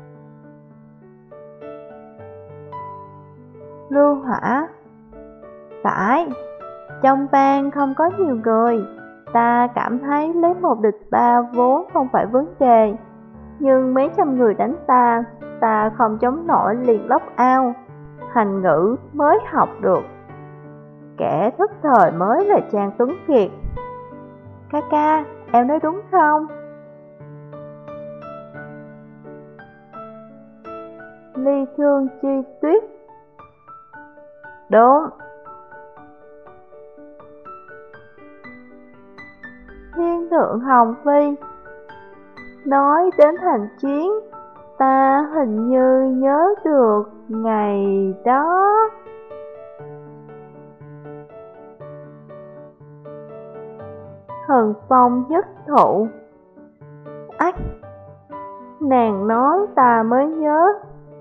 Speaker 1: Lưu Hỏa: phải, trong bang không có nhiều người, ta cảm thấy lấy một địch ba vốn không phải vấn đề, nhưng mấy trăm người đánh ta, ta không chống nổi liền lóc ao, hành ngữ mới học được. Kẻ thức thời mới là Trang Tuấn Kiệt. Ca ca, em nói đúng không? Ly Thương Chi Tuyết. Đúng. Thiên Thượng Hồng Phi. Nói đến thành chiến, ta hình như nhớ được ngày đó. Hần Phong nhất thụ. Ách, nàng nói ta mới nhớ.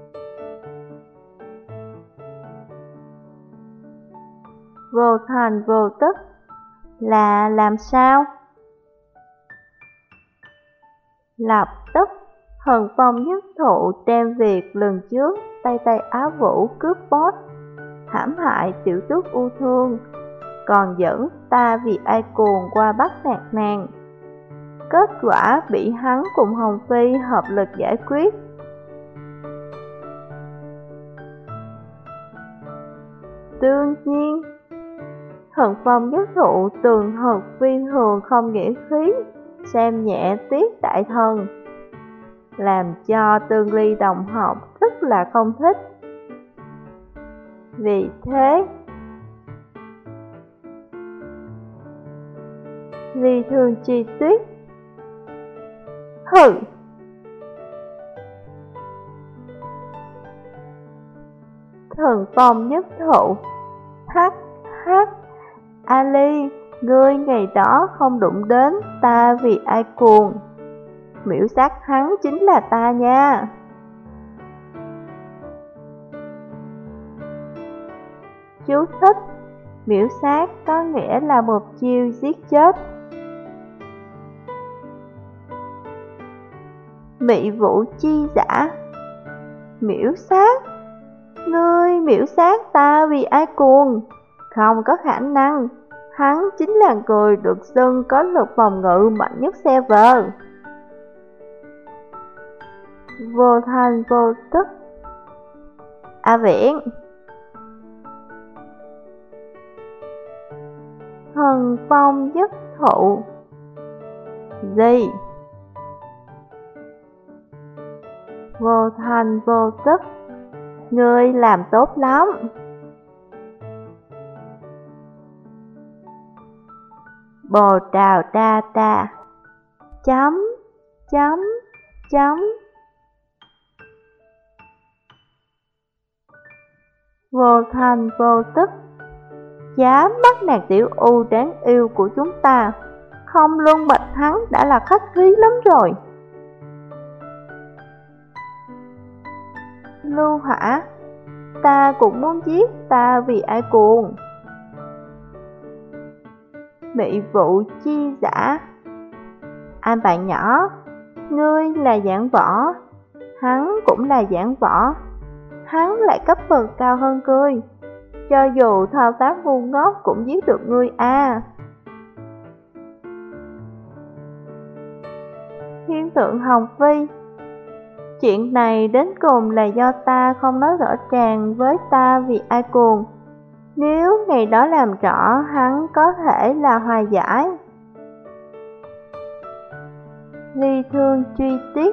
Speaker 1: Vô thành vô tức là làm sao? Lập tức, Hần Phong nhất thụ đem việc lần trước Tây Tây Á Vũ cướp boss, hãm hại tiểu tước U Thương, còn dẫn ta vì ai cuồng qua bắt nạt nàng. Kết quả bị hắn cùng Hồng Phi hợp lực giải quyết. Đương nhiên, Hần Phong nhất thụ tường hợp phi thường không nghĩa khí, xem nhẹ Tiết đại thần, làm cho Tương Ly đồng học rất là không thích. Vì thế, Ly Thương Chi Tuyết. Hừ. Thần Phong nhất thụ. Hắc hắc. Ali, ngươi ngày đó không đụng đến ta vì ai cuồng. Miễu sát hắn chính là ta nha. Chú thích: miễu sát có nghĩa là một chiêu giết chết. Mị vũ chi giả. Miễu sát? Ngươi miễu sát ta vì ai cuồng? Không có khả năng, hắn chính là người được xưng có lực phòng ngự mạnh nhất server. Vô thành vô tức. A Viễn. Hần Phong nhất thụ. Gì? Vô thành vô tức. Ngươi làm tốt lắm. Bồ đào đa đa. Chấm, chấm, chấm. Vô thành vô tức. Dám bắt nạt tiểu U đáng yêu của chúng ta, không luân bạch hắn đã là khách khí lắm rồi. Lưu Hỏa. Ta cũng muốn giết ta vì ai cuồng. Mị vụ chi giả. Anh bạn nhỏ, ngươi là giảng võ, hắn cũng là giảng võ, hắn lại cấp bậc cao hơn ngươi, cho dù thao tác ngu ngốc cũng giết được ngươi à. Thiên Thượng Hồng Phi. Chuyện này đến cùng là do ta không nói rõ ràng với ta vì ai cuồng. Nếu ngày đó làm rõ, hắn có thể là hòa giải. Ly Thương Truy Tiết.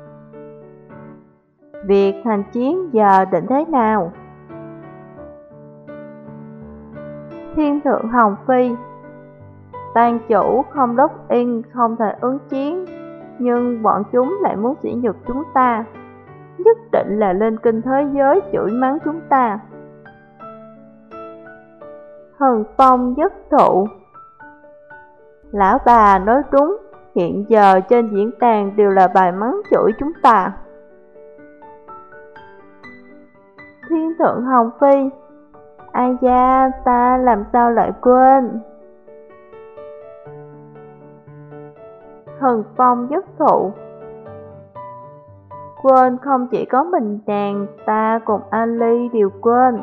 Speaker 1: Việc thành chiến giờ định thế nào? Thiên Thượng Hồng Phi. Ban chủ không đốc in không thể ứng chiến, nhưng bọn chúng lại muốn sỉ nhục chúng ta, nhất định là lên kinh thế giới chửi mắng chúng ta. Hần Phong nhất thụ. Lão bà nói đúng, hiện giờ trên diễn đàn đều là bài mắng chửi chúng ta. Thiên Thượng Hồng Phi. Ai da, ta làm sao lại quên. Hần Phong nhất thụ. Quên không chỉ có mình nàng, ta cùng Ali đều quên.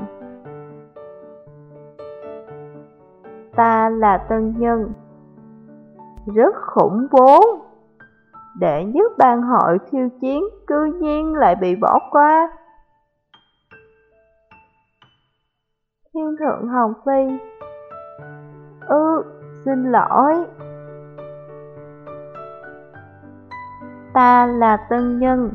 Speaker 1: Ta là tân nhân. Rất khủng bố. đệ nhất bang hội khiêu chiến cư nhiên lại bị bỏ qua. Thiên thượng Hồng Phi: Ừ, xin lỗi. Ta là tân nhân.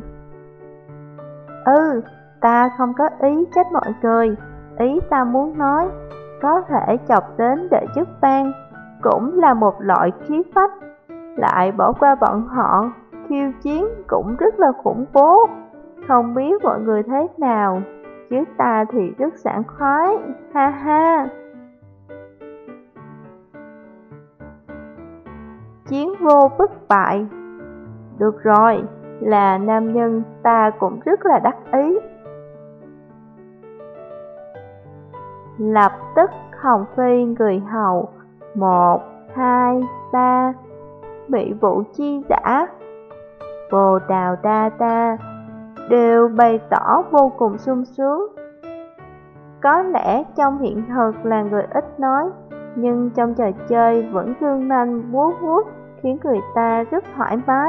Speaker 1: Ừ, ta không có ý trách mọi người. Ý ta muốn nói, có thể chọc đến đệ nhất bang cũng là một loại khí phách. Lại bỏ qua bọn họ, khiêu chiến cũng rất là khủng bố. Không biết mọi người thế nào, chứ ta thì rất sảng khoái, ha ha. Chiến vô bất bại. Được rồi, là nam nhân ta cũng rất là đắc ý. Lập tức Hồng Phi người hầu một, hai, ba, Mỹ Vũ chi giả, Bồ Đào Đa Ta đều bày tỏ vô cùng sung sướng. Có lẽ trong hiện thực là người ít nói, nhưng trong trò chơi vẫn dương nanh múa vuốt, khiến người ta rất thoải mái.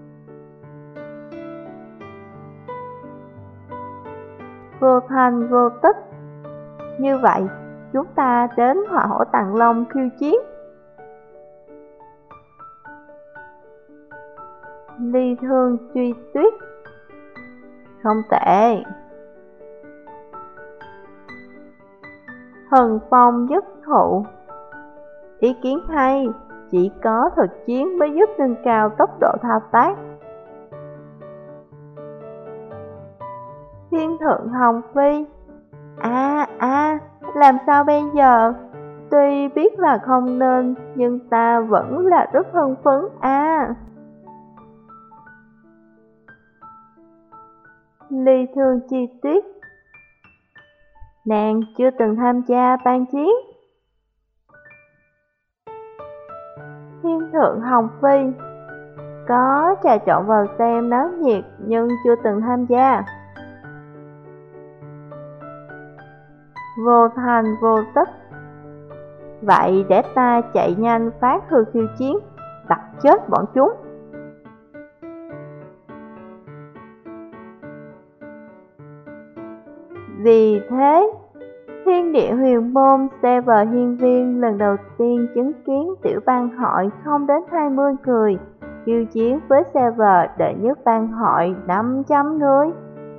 Speaker 1: Vô thành vô tức. Như vậy, chúng ta đến Hỏa Hổ Tàng Long khiêu chiến. Ly Thương Truy Tuyết. Không tệ. Hần Phong Nhất Thụ. Ý kiến hay, chỉ có thực chiến mới giúp nâng cao tốc độ thao tác. Thiên thượng Hồng Phi. À à, làm sao bây giờ? Tuy biết là không nên, nhưng ta vẫn là rất hưng phấn à. Ly Thương Chi Tuyết. Nàng chưa từng tham gia ban chiến. Thiên thượng Hồng Phi. Có trà trộn vào xem náo nhiệt, nhưng chưa từng tham gia. Vô thành vô tức. Vậy để ta chạy nhanh phát thư khiêu chiến, tập chết bọn chúng. Vì thế, Thiên Địa Huyền Môn Server Hiên Viên lần đầu tiên chứng kiến tiểu bang hội không đến hai mươi người khiêu chiến với server đệ nhất bang hội năm trăm người.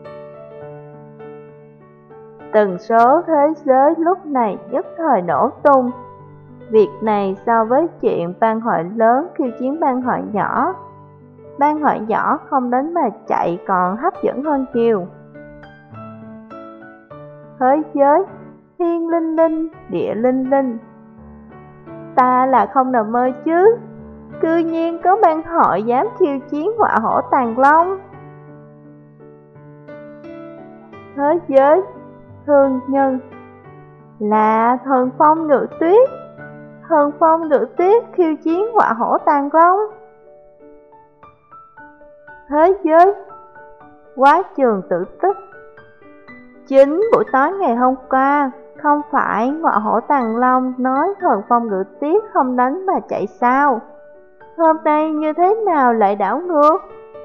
Speaker 1: Tần số thế giới lúc này nhất thời nổ tung. Việc này so với chuyện bang hội lớn khiêu chiến bang hội nhỏ, bang hội nhỏ không đến mà chạy còn hấp dẫn hơn nhiều. Thế giới, thiên linh linh, địa linh linh. Ta là không nằm mơ chứ, cư nhiên có bang hội dám khiêu chiến Hỏa Hổ Tàng Long. Thế giới, thương nhân. Là Thần Phong Ngự Tuyết. Thần Phong Ngự Tuyết khiêu chiến Hỏa Hổ Tàng Long. Thế giới, Quá Trường Tự Tích. Chính buổi tối ngày hôm qua, không phải Hỏa Hổ Tàng Long nói Thần Phong Ngự Tuyết không đánh mà chạy sao? Hôm nay như thế nào lại đảo ngược?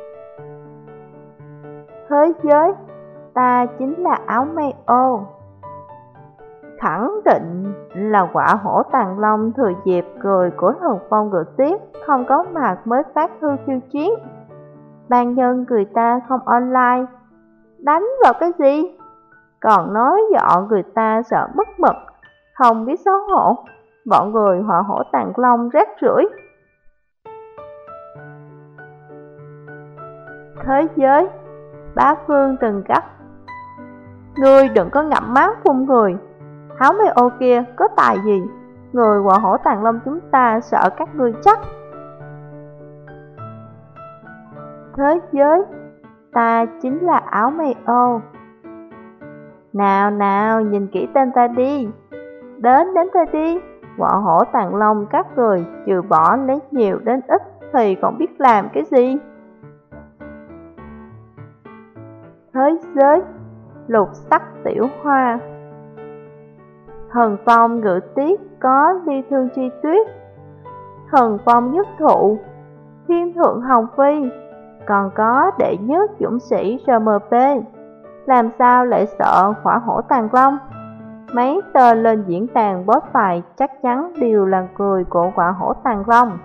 Speaker 1: Thế giới, ta chính là áo mây ô. Khẳng định là Hỏa Hổ Tàng Long thừa dịp cười của Thần Phong Ngự Tuyết không có mặt mới phát thư khiêu chiến. Ban nhân người ta không online, đánh vào cái gì? Còn nói dọ người ta sợ mất mật, không biết xấu hổ. Bọn người Hỏa Hổ Tàng Long rác rưởi. Thế giới, Bá Phương từng gấp. Ngươi đừng có ngậm máu phun người. Áo mây ô kia có tài gì? Người Hỏa Hổ Tàng Long chúng ta sợ các ngươi chắc. Thế giới, ta chính là áo mây ô. Nào nào, nhìn kỹ tên ta đi. Đến đến ta đi. Hỏa Hổ Tàng Long các người trừ bỏ lấy nhiều đến ít thì còn biết làm cái gì? Thế giới, Lục Sắc Tiểu Hoa. Thần Phong Ngự Tuyết có Ly Thương Truy Tuyết. Thần Phong Nhất Thụ. Thiên thượng Hồng Phi, còn có đệ nhất dũng sĩ rờ em pê, làm sao lại sợ hỏa hổ tàng long? Mấy tên lên diễn đàn boss fight chắc chắn đều là người của hỏa hổ tàng long.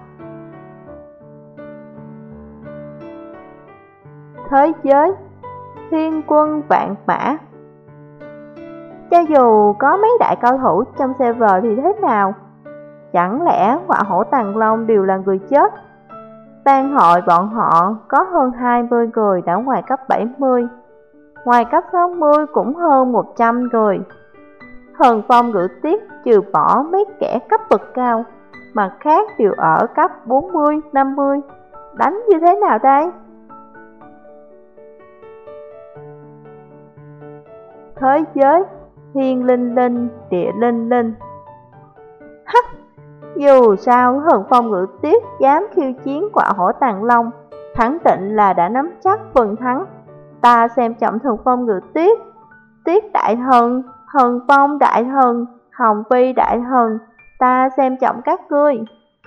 Speaker 1: Thế giới, thiên quân vạn mã. Cho dù có mấy đại cao thủ trong server thì thế nào? Chẳng lẽ hỏa hổ tàng long đều là người chết? Ban hội bọn họ có hơn hai mươi người đã ngoài cấp bảy mươi, ngoài cấp sáu mươi cũng hơn một trăm người. Thần phong ngữ tiết trừ bỏ mấy kẻ cấp bậc cao, mặt khác đều ở cấp bốn mươi, năm mươi. Đánh như thế nào đây? Thế giới, thiên linh linh, địa linh linh. Hắc! Dù sao thần phong ngữ tiết dám khiêu chiến quả hổ tàng long, khẳng định là đã nắm chắc phần thắng. Ta xem trọng thần phong ngữ tiết. Tiết đại thần, thần phong đại thần, Hồng Phi đại thần, ta xem trọng các ngươi.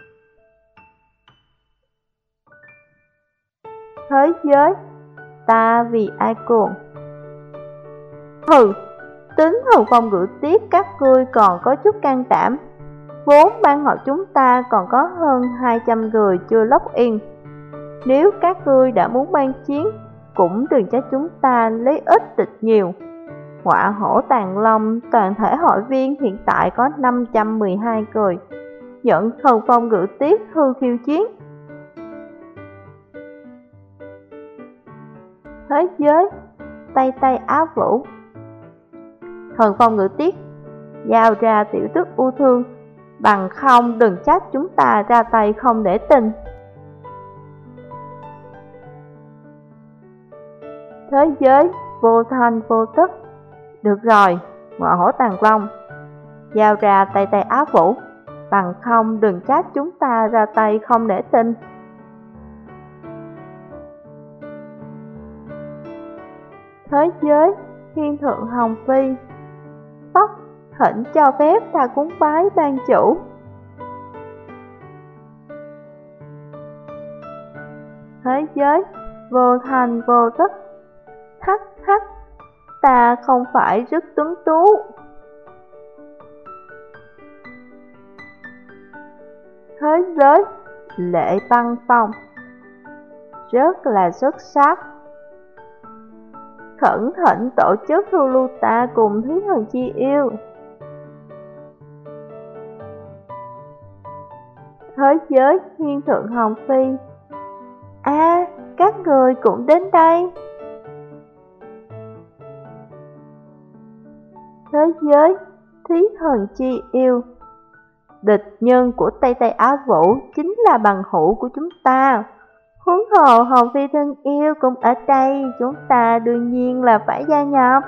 Speaker 1: Thế giới, ta vì ai cuồng? Hừ, tính thần phong ngữ tiết các ngươi còn có chút can đảm. Vốn ban hội chúng ta còn có hơn hai trăm người chưa log in. Nếu các ngươi đã muốn ban chiến, cũng đừng trách chúng ta lấy ít địch nhiều. Hỏa hổ tàng long toàn thể hội viên hiện tại có năm trăm mười hai người, nhận thần phong ngữ tiết hư khiêu chiến. Thế giới, Tây Tây Á Vũ. Thần phong ngữ tiết, giao ra tiểu tức u thương, bằng không đừng trách chúng ta ra tay không để tình. Thế giới, vô thanh vô tức. Được rồi, ngọa hổ tàng long, giao ra Tây Tây Á Vũ, bằng không đừng trách chúng ta ra tay không để tình. Thế giới, thiên thượng Hồng Phi. Tóc, thỉnh cho phép ta cúng bái ban chủ. Thế giới, vô thành vô tức. Hắc hắc, ta không phải rất tuấn tú. Thế giới, lệ băng phong. Rất là xuất sắc. Khẩn thỉnh tổ chức thu lưu ta cùng Thí Thần Chi Yêu. Thế giới, thiên thượng Hồng Phi. A, à, các người cũng đến đây. Thế giới, Thí Thần Chi Yêu. Địch nhân của Tây Tây Á Vũ chính là bằng hữu của chúng ta. Huống hồ Hồng Phi thân yêu cũng ở đây, chúng ta đương nhiên là phải gia nhập.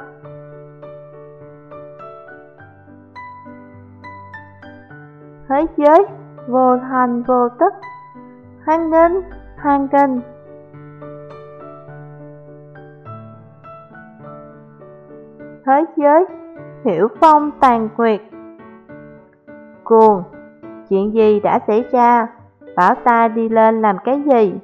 Speaker 1: Thế giới, vô thành vô tức. Hoan nghênh, hoan nghênh. Thế giới, hiểu phong tàn quyệt. Cuồng, chuyện gì đã xảy ra? Bảo ta đi lên làm cái gì?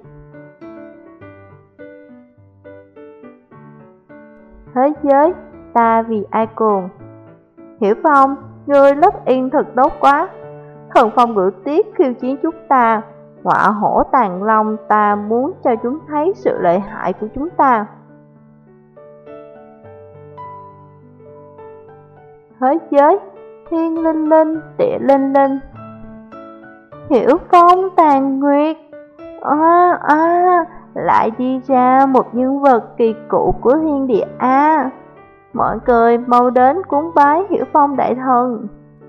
Speaker 1: Thế giới, ta vì ai cuồng? Hiểu phong, ngươi log in thật tốt quá. Thần phong ngữ tiết khiêu chiến chúng ta. Họa hổ tàng long, ta muốn cho chúng thấy sự lợi hại của chúng ta. Thế giới, thiên linh linh, địa linh linh. Hiểu phong tàn nguyệt. À, à, lại đi ra một nhân vật kỳ cựu của thiên địa A. Mọi người mau đến cúng bái Hiểu phong đại thần.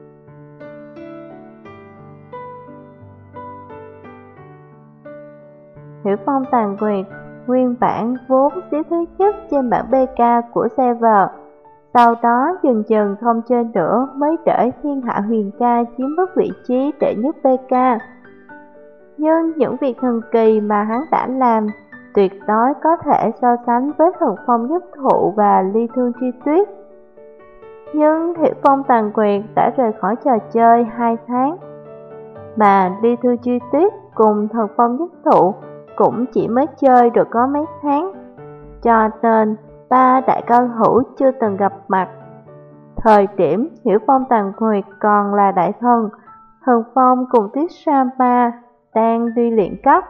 Speaker 1: Hiểu phong tàn nguyệt nguyên bản vốn xếp thứ nhất trên bảng bê ca của server, sau đó dần dần không chơi nữa mới để Thiên Hạ Huyền Ca chiếm mất vị trí đệ nhất bê ca. Nhưng những việc thần kỳ mà hắn đã làm tuyệt đối có thể so sánh với Thần Phong Nhất Thụ và Ly Thương Chi Tuyết. Nhưng Hiểu phong tàn quyền đã rời khỏi trò chơi hai tháng. Mà Đi Thư Chi Tuyết cùng Thần Phong Nhất Thụ cũng chỉ mới chơi được có mấy tháng, cho nên ba đại cao thủ chưa từng gặp mặt. Thời điểm Hiểu Phong Tàn Nguyệt còn là đại thần, Thần Phong cùng Tiết Sa Ma đang đi luyện cấp.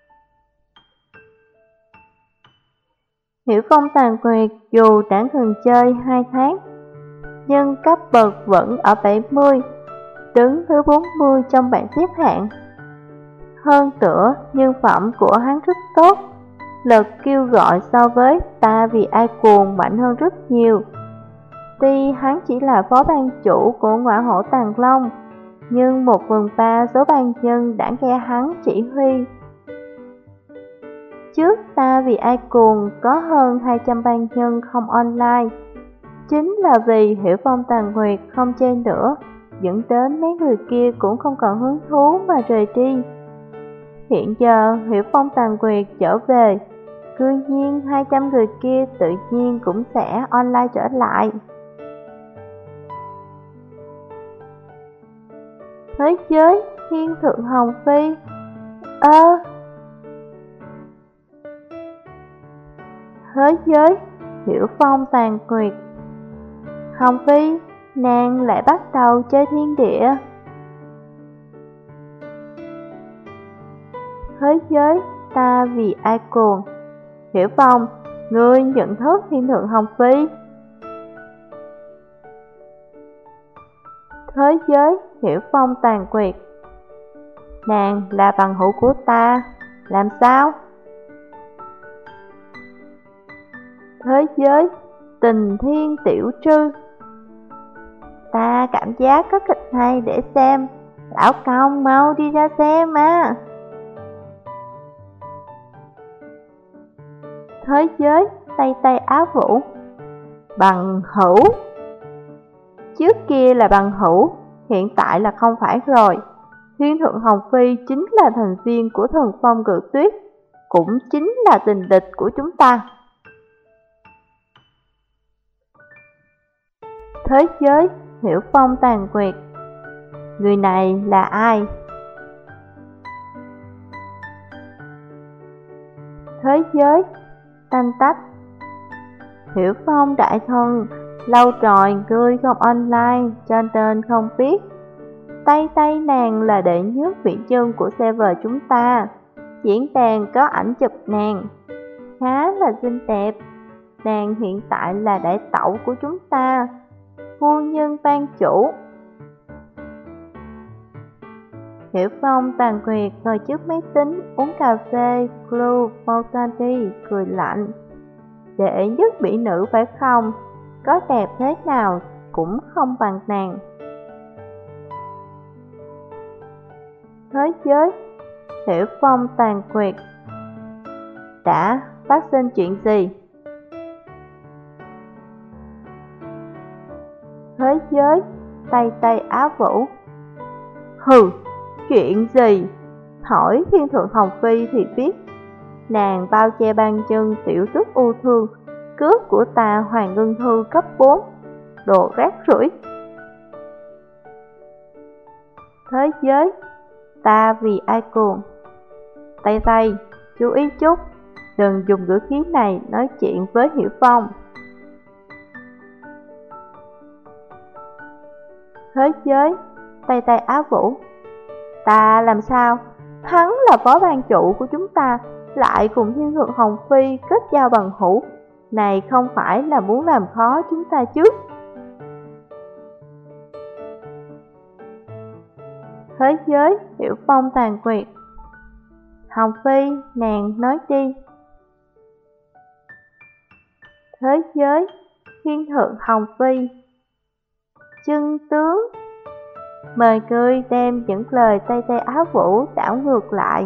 Speaker 1: Hiểu Phong Tàn Nguyệt dù đã từng chơi hai tháng, nhưng cấp bậc vẫn ở bảy mươi, đứng thứ bốn mươi trong bảng xếp hạng. Hơn nữa, nhân phẩm của hắn rất tốt, lực kêu gọi so với Ta Vì Ai Cuồng mạnh hơn rất nhiều. Tuy hắn chỉ là phó ban chủ của Ngọa Hổ Tàng Long, nhưng một phần ba số ban nhân đã nghe hắn chỉ huy. Trước Ta Vì Ai Cuồng có hơn hai trăm ban nhân không online, chính là vì Hiểu Phong Tàn Nguyệt không chơi nữa, dẫn đến mấy người kia cũng không còn hứng thú mà rời đi. Hiện giờ Hiểu Phong Tàn Nguyệt trở về, cư nhiên hai trăm người kia tự nhiên cũng sẽ online trở lại. Thế giới Thiên Thượng Hồng Phi. Ơ à, Thế giới Hiểu Phong Tàn Nguyệt. Hồng Phi, nàng lại bắt đầu chơi thiên địa. Thế giới Ta Vì Ai Cuồng. Hiểu Phong, ngươi nhận thức Thiên Thượng Hồng Phi. Thế giới Hiểu Phong Tàn Nguyệt. Nàng là bằng hữu của ta, làm sao? Thế giới Tình Thiên Tiểu Trư. Ta cảm giác có kịch hay để xem, lão công mau đi ra xem mà. Thế giới Tây Tây Á Vũ. Bằng hữu. Trước kia là bằng hữu, hiện tại là không phải rồi. Thiên Thượng Hồng Phi chính là thành viên của Thần Phong Cự Tuyết, cũng chính là tình địch của chúng ta. Thế giới Hiểu Phong Tàn Nguyệt. Người này là ai? Thế giới Tanh Tách. Hiểu Phong đại thần, lâu rồi ngươi không online cho nên không biết. Tay tay nàng là đệ nhất vị chân của server chúng ta. Diễn đàn có ảnh chụp nàng, khá là xinh đẹp. Nàng hiện tại là đại tẩu của chúng ta, phu nhân ban chủ. Hiểu Phong Tàn Nguyệt ngồi trước máy tính uống cà phê Blue Mountain, cười lạnh. Đệ nhất mỹ nữ phải không? Có đẹp thế nào cũng không bằng nàng. Thế giới Hiểu Phong Tàn Nguyệt. Đã phát sinh chuyện gì? Thế giới Tây Tây Á Vũ. Hừ, chuyện gì? Hỏi Thiên Thượng Hồng Phi thì biết. Nàng bao che ban chân tiểu tước u thương, cướp của ta Hoàng Ngân Thư cấp bốn, đồ rác rưởi. Thế giới Ta Vì Ai Cuồng. Tây Tây, chú ý chút, đừng dùng ngữ khí này nói chuyện với Hiểu Phong. Thế giới Tây Tây Á Vũ. Ta làm sao? Hắn là phó ban chủ của chúng ta, lại cùng Thiên Thượng Hồng Phi kết giao bằng hữu. Này không phải là muốn làm khó chúng ta chứ? Thế giới Hiểu Phong Tàn Nguyệt. Hồng Phi, nàng nói đi. Thế giới Thiên Thượng Hồng Phi. Chân tướng, mời ngươi đem những lời Tây Tây Á Vũ đảo ngược lại.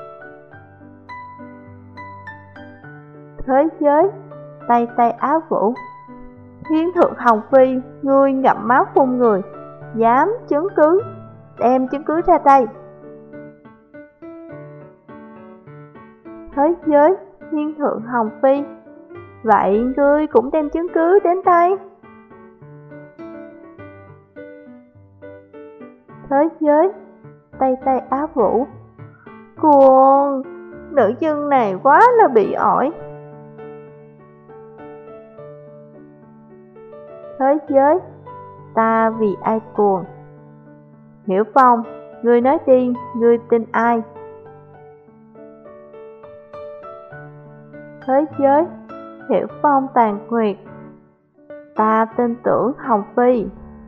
Speaker 1: Thế giới Tây Tây Á Vũ. Thiên Thượng Hồng Phi, ngươi ngậm máu phun người, dám chứng cứ, đem chứng cứ ra đây. Thế giới Thiên Thượng Hồng Phi. Vậy ngươi cũng đem chứng cứ đến đây. Thế giới tay tay Á Vũ. Cuồng, nữ nhân này quá là bị ổi. Thế giới, ta vì ai cuồng? Hiểu Phong, ngươi nói đi, ngươi tin ai? Thế giới, Hiểu Phong tàn nguyệt, ta tin tưởng Hồng Phi.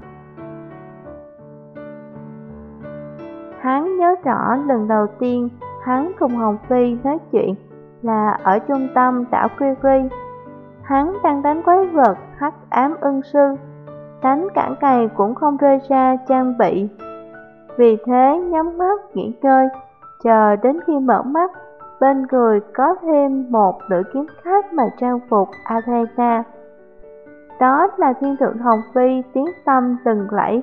Speaker 1: Hắn nhớ rõ lần đầu tiên hắn cùng Hồng Phi nói chuyện là ở trung tâm đảo Quy Quy. Hắn đang đánh quái vật hắc ám ưng sư, đánh cản cày cũng không rơi ra trang bị. Vì thế nhắm mắt nghỉ ngơi, chờ đến khi mở mắt, bên người có thêm một nữ kiếm khách mà trang phục Athena. Đó là thiên thượng Hồng Phi tiếng tâm lừng lẫy.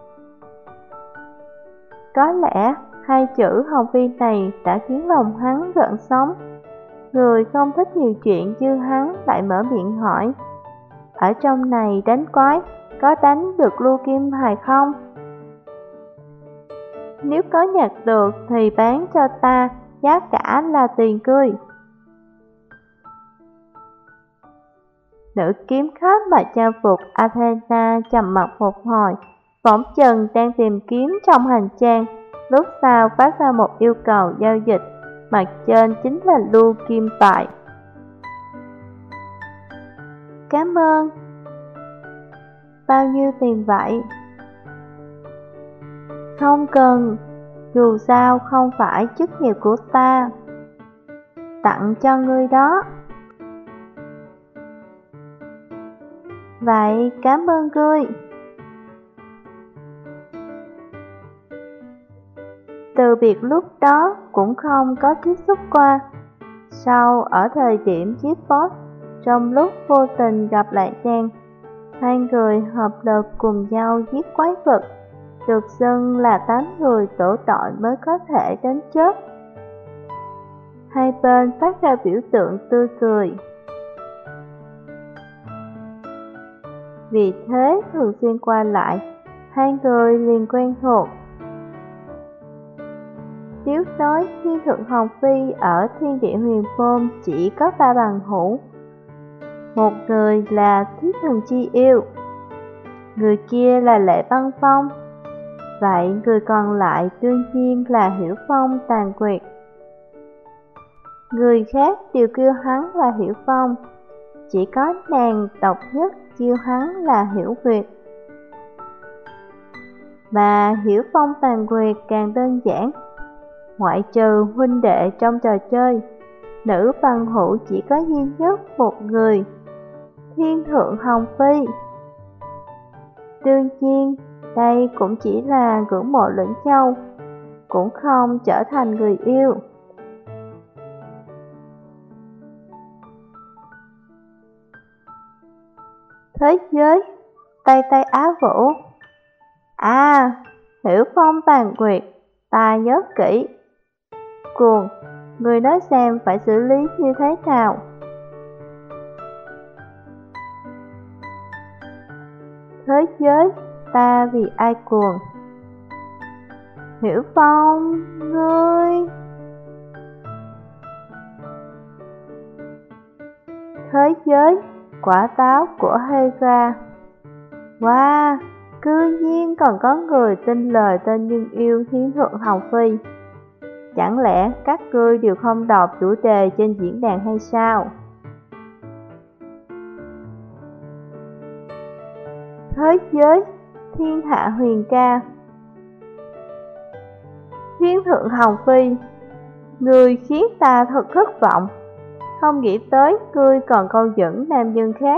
Speaker 1: Có lẽ hai chữ Hồng Phi này đã khiến lòng hắn gợn sóng. Người không thích nhiều chuyện như hắn lại mở miệng hỏi: ở trong này đánh quái, có đánh được lưu kim hài không? Nếu có nhặt được thì bán cho ta, giá cả là tiền cưới. Nữ kiếm khách mà trang phục Athena trầm mặc một hồi, phỏng chừng đang tìm kiếm trong hành trang, lúc sau phát ra một yêu cầu giao dịch, mặt trên chính là lưu kim tệ. Cảm ơn. Bao nhiêu tiền vậy? Không cần, dù sao không phải chức nghiệp của ta. Tặng cho ngươi đó. Vậy cảm ơn ngươi. Từ biệt lúc đó cũng không có tiếp xúc qua. Sau ở thời điểm chiếc post, trong lúc vô tình gặp lại Trang, hai người hợp lực cùng nhau giết quái vật, được xưng là tám người tổ đội mới có thể đánh chết. Hai bên phát ra biểu tượng tươi cười. Vì thế thường xuyên qua lại, hai người liền quen thuộc. Nếu nói thiên thượng Hồng Phi ở thiên địa huyền môn chỉ có ba bằng hữu, một người là Thiết Thần Chi Yêu, người kia là Lệ Băng Phong, vậy người còn lại đương nhiên là Hiểu Phong Tàn Quyệt. Người khác đều kêu hắn là Hiểu Phong, chỉ có nàng độc nhất kêu hắn là Hiểu Quyệt. Mà Hiểu Phong Tàn Quyệt càng đơn giản, ngoại trừ huynh đệ trong trò chơi, nữ bằng hữu chỉ có duy nhất một người, thiên thượng Hồng Phi. Đương nhiên, đây cũng chỉ là ngưỡng mộ lẫn nhau, cũng không trở thành người yêu. Thế giới, Tây Tây Á Vũ. À, Hiểu Phong Tàn Quyệt, ta nhớ kỹ. Cuồng, người nói xem phải xử lý như thế nào. Thế giới, ta vì ai cuồng? Hiểu Phong, ngươi... Thế giới, quả táo của Hera. Wow, cư nhiên còn có người tin lời tên nhân yêu thiên thượng Hồng Phi. Chẳng lẽ các ngươi đều không đọc chủ đề trên diễn đàn hay sao? Thế giới, thiên hạ huyền ca. Thiên thượng Hồng Phi, ngươi khiến ta thật thất vọng. Không nghĩ tới ngươi còn câu dẫn nam nhân khác.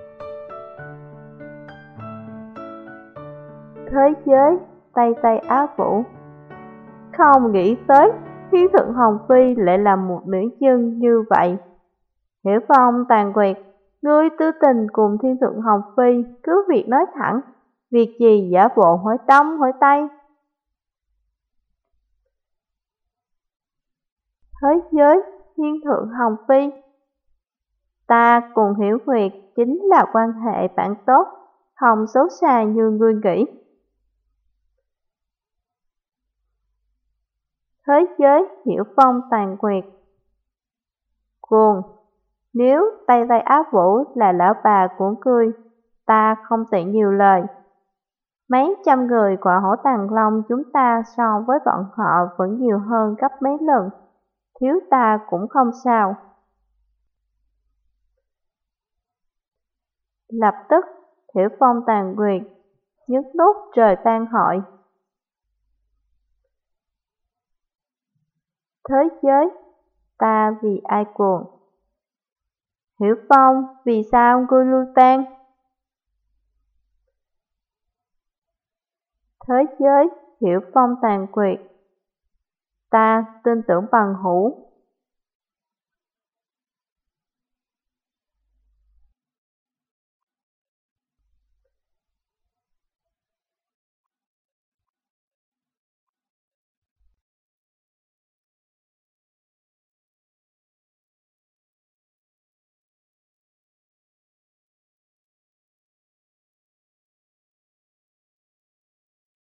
Speaker 1: Thế giới, Tây Tây Á Vũ. Không nghĩ tới thiên thượng Hồng Phi lại là một nữ nhân như vậy. Hiểu Phong Tàn Quyệt, ngươi tư tình cùng thiên thượng Hồng Phi, cứ việc nói thẳng, việc gì giả bộ hỏi đông hỏi tây. Thế giới, thiên thượng Hồng Phi. Ta cùng Hiểu Nguyệt chính là quan hệ bạn tốt, không xấu xa như ngươi nghĩ. Thế giới Hiểu Phong tàn quyệt. Cuồng, nếu Tây Tây Á Vũ là lão bà của ngươi, ta không tiện nhiều lời. Mấy trăm người của hổ Tàng Long chúng ta so với bọn họ vẫn nhiều hơn gấp mấy lần, thiếu ta cũng không sao. Lập tức, Hiểu Phong tàn quyệt, nhấn nút trời ban hội. Thế giới, ta vì ai cuồng? Hiểu Phong, vì sao ngươi lui tan? Thế giới, Hiểu Phong tàn quyệt, ta tin tưởng bằng hữu.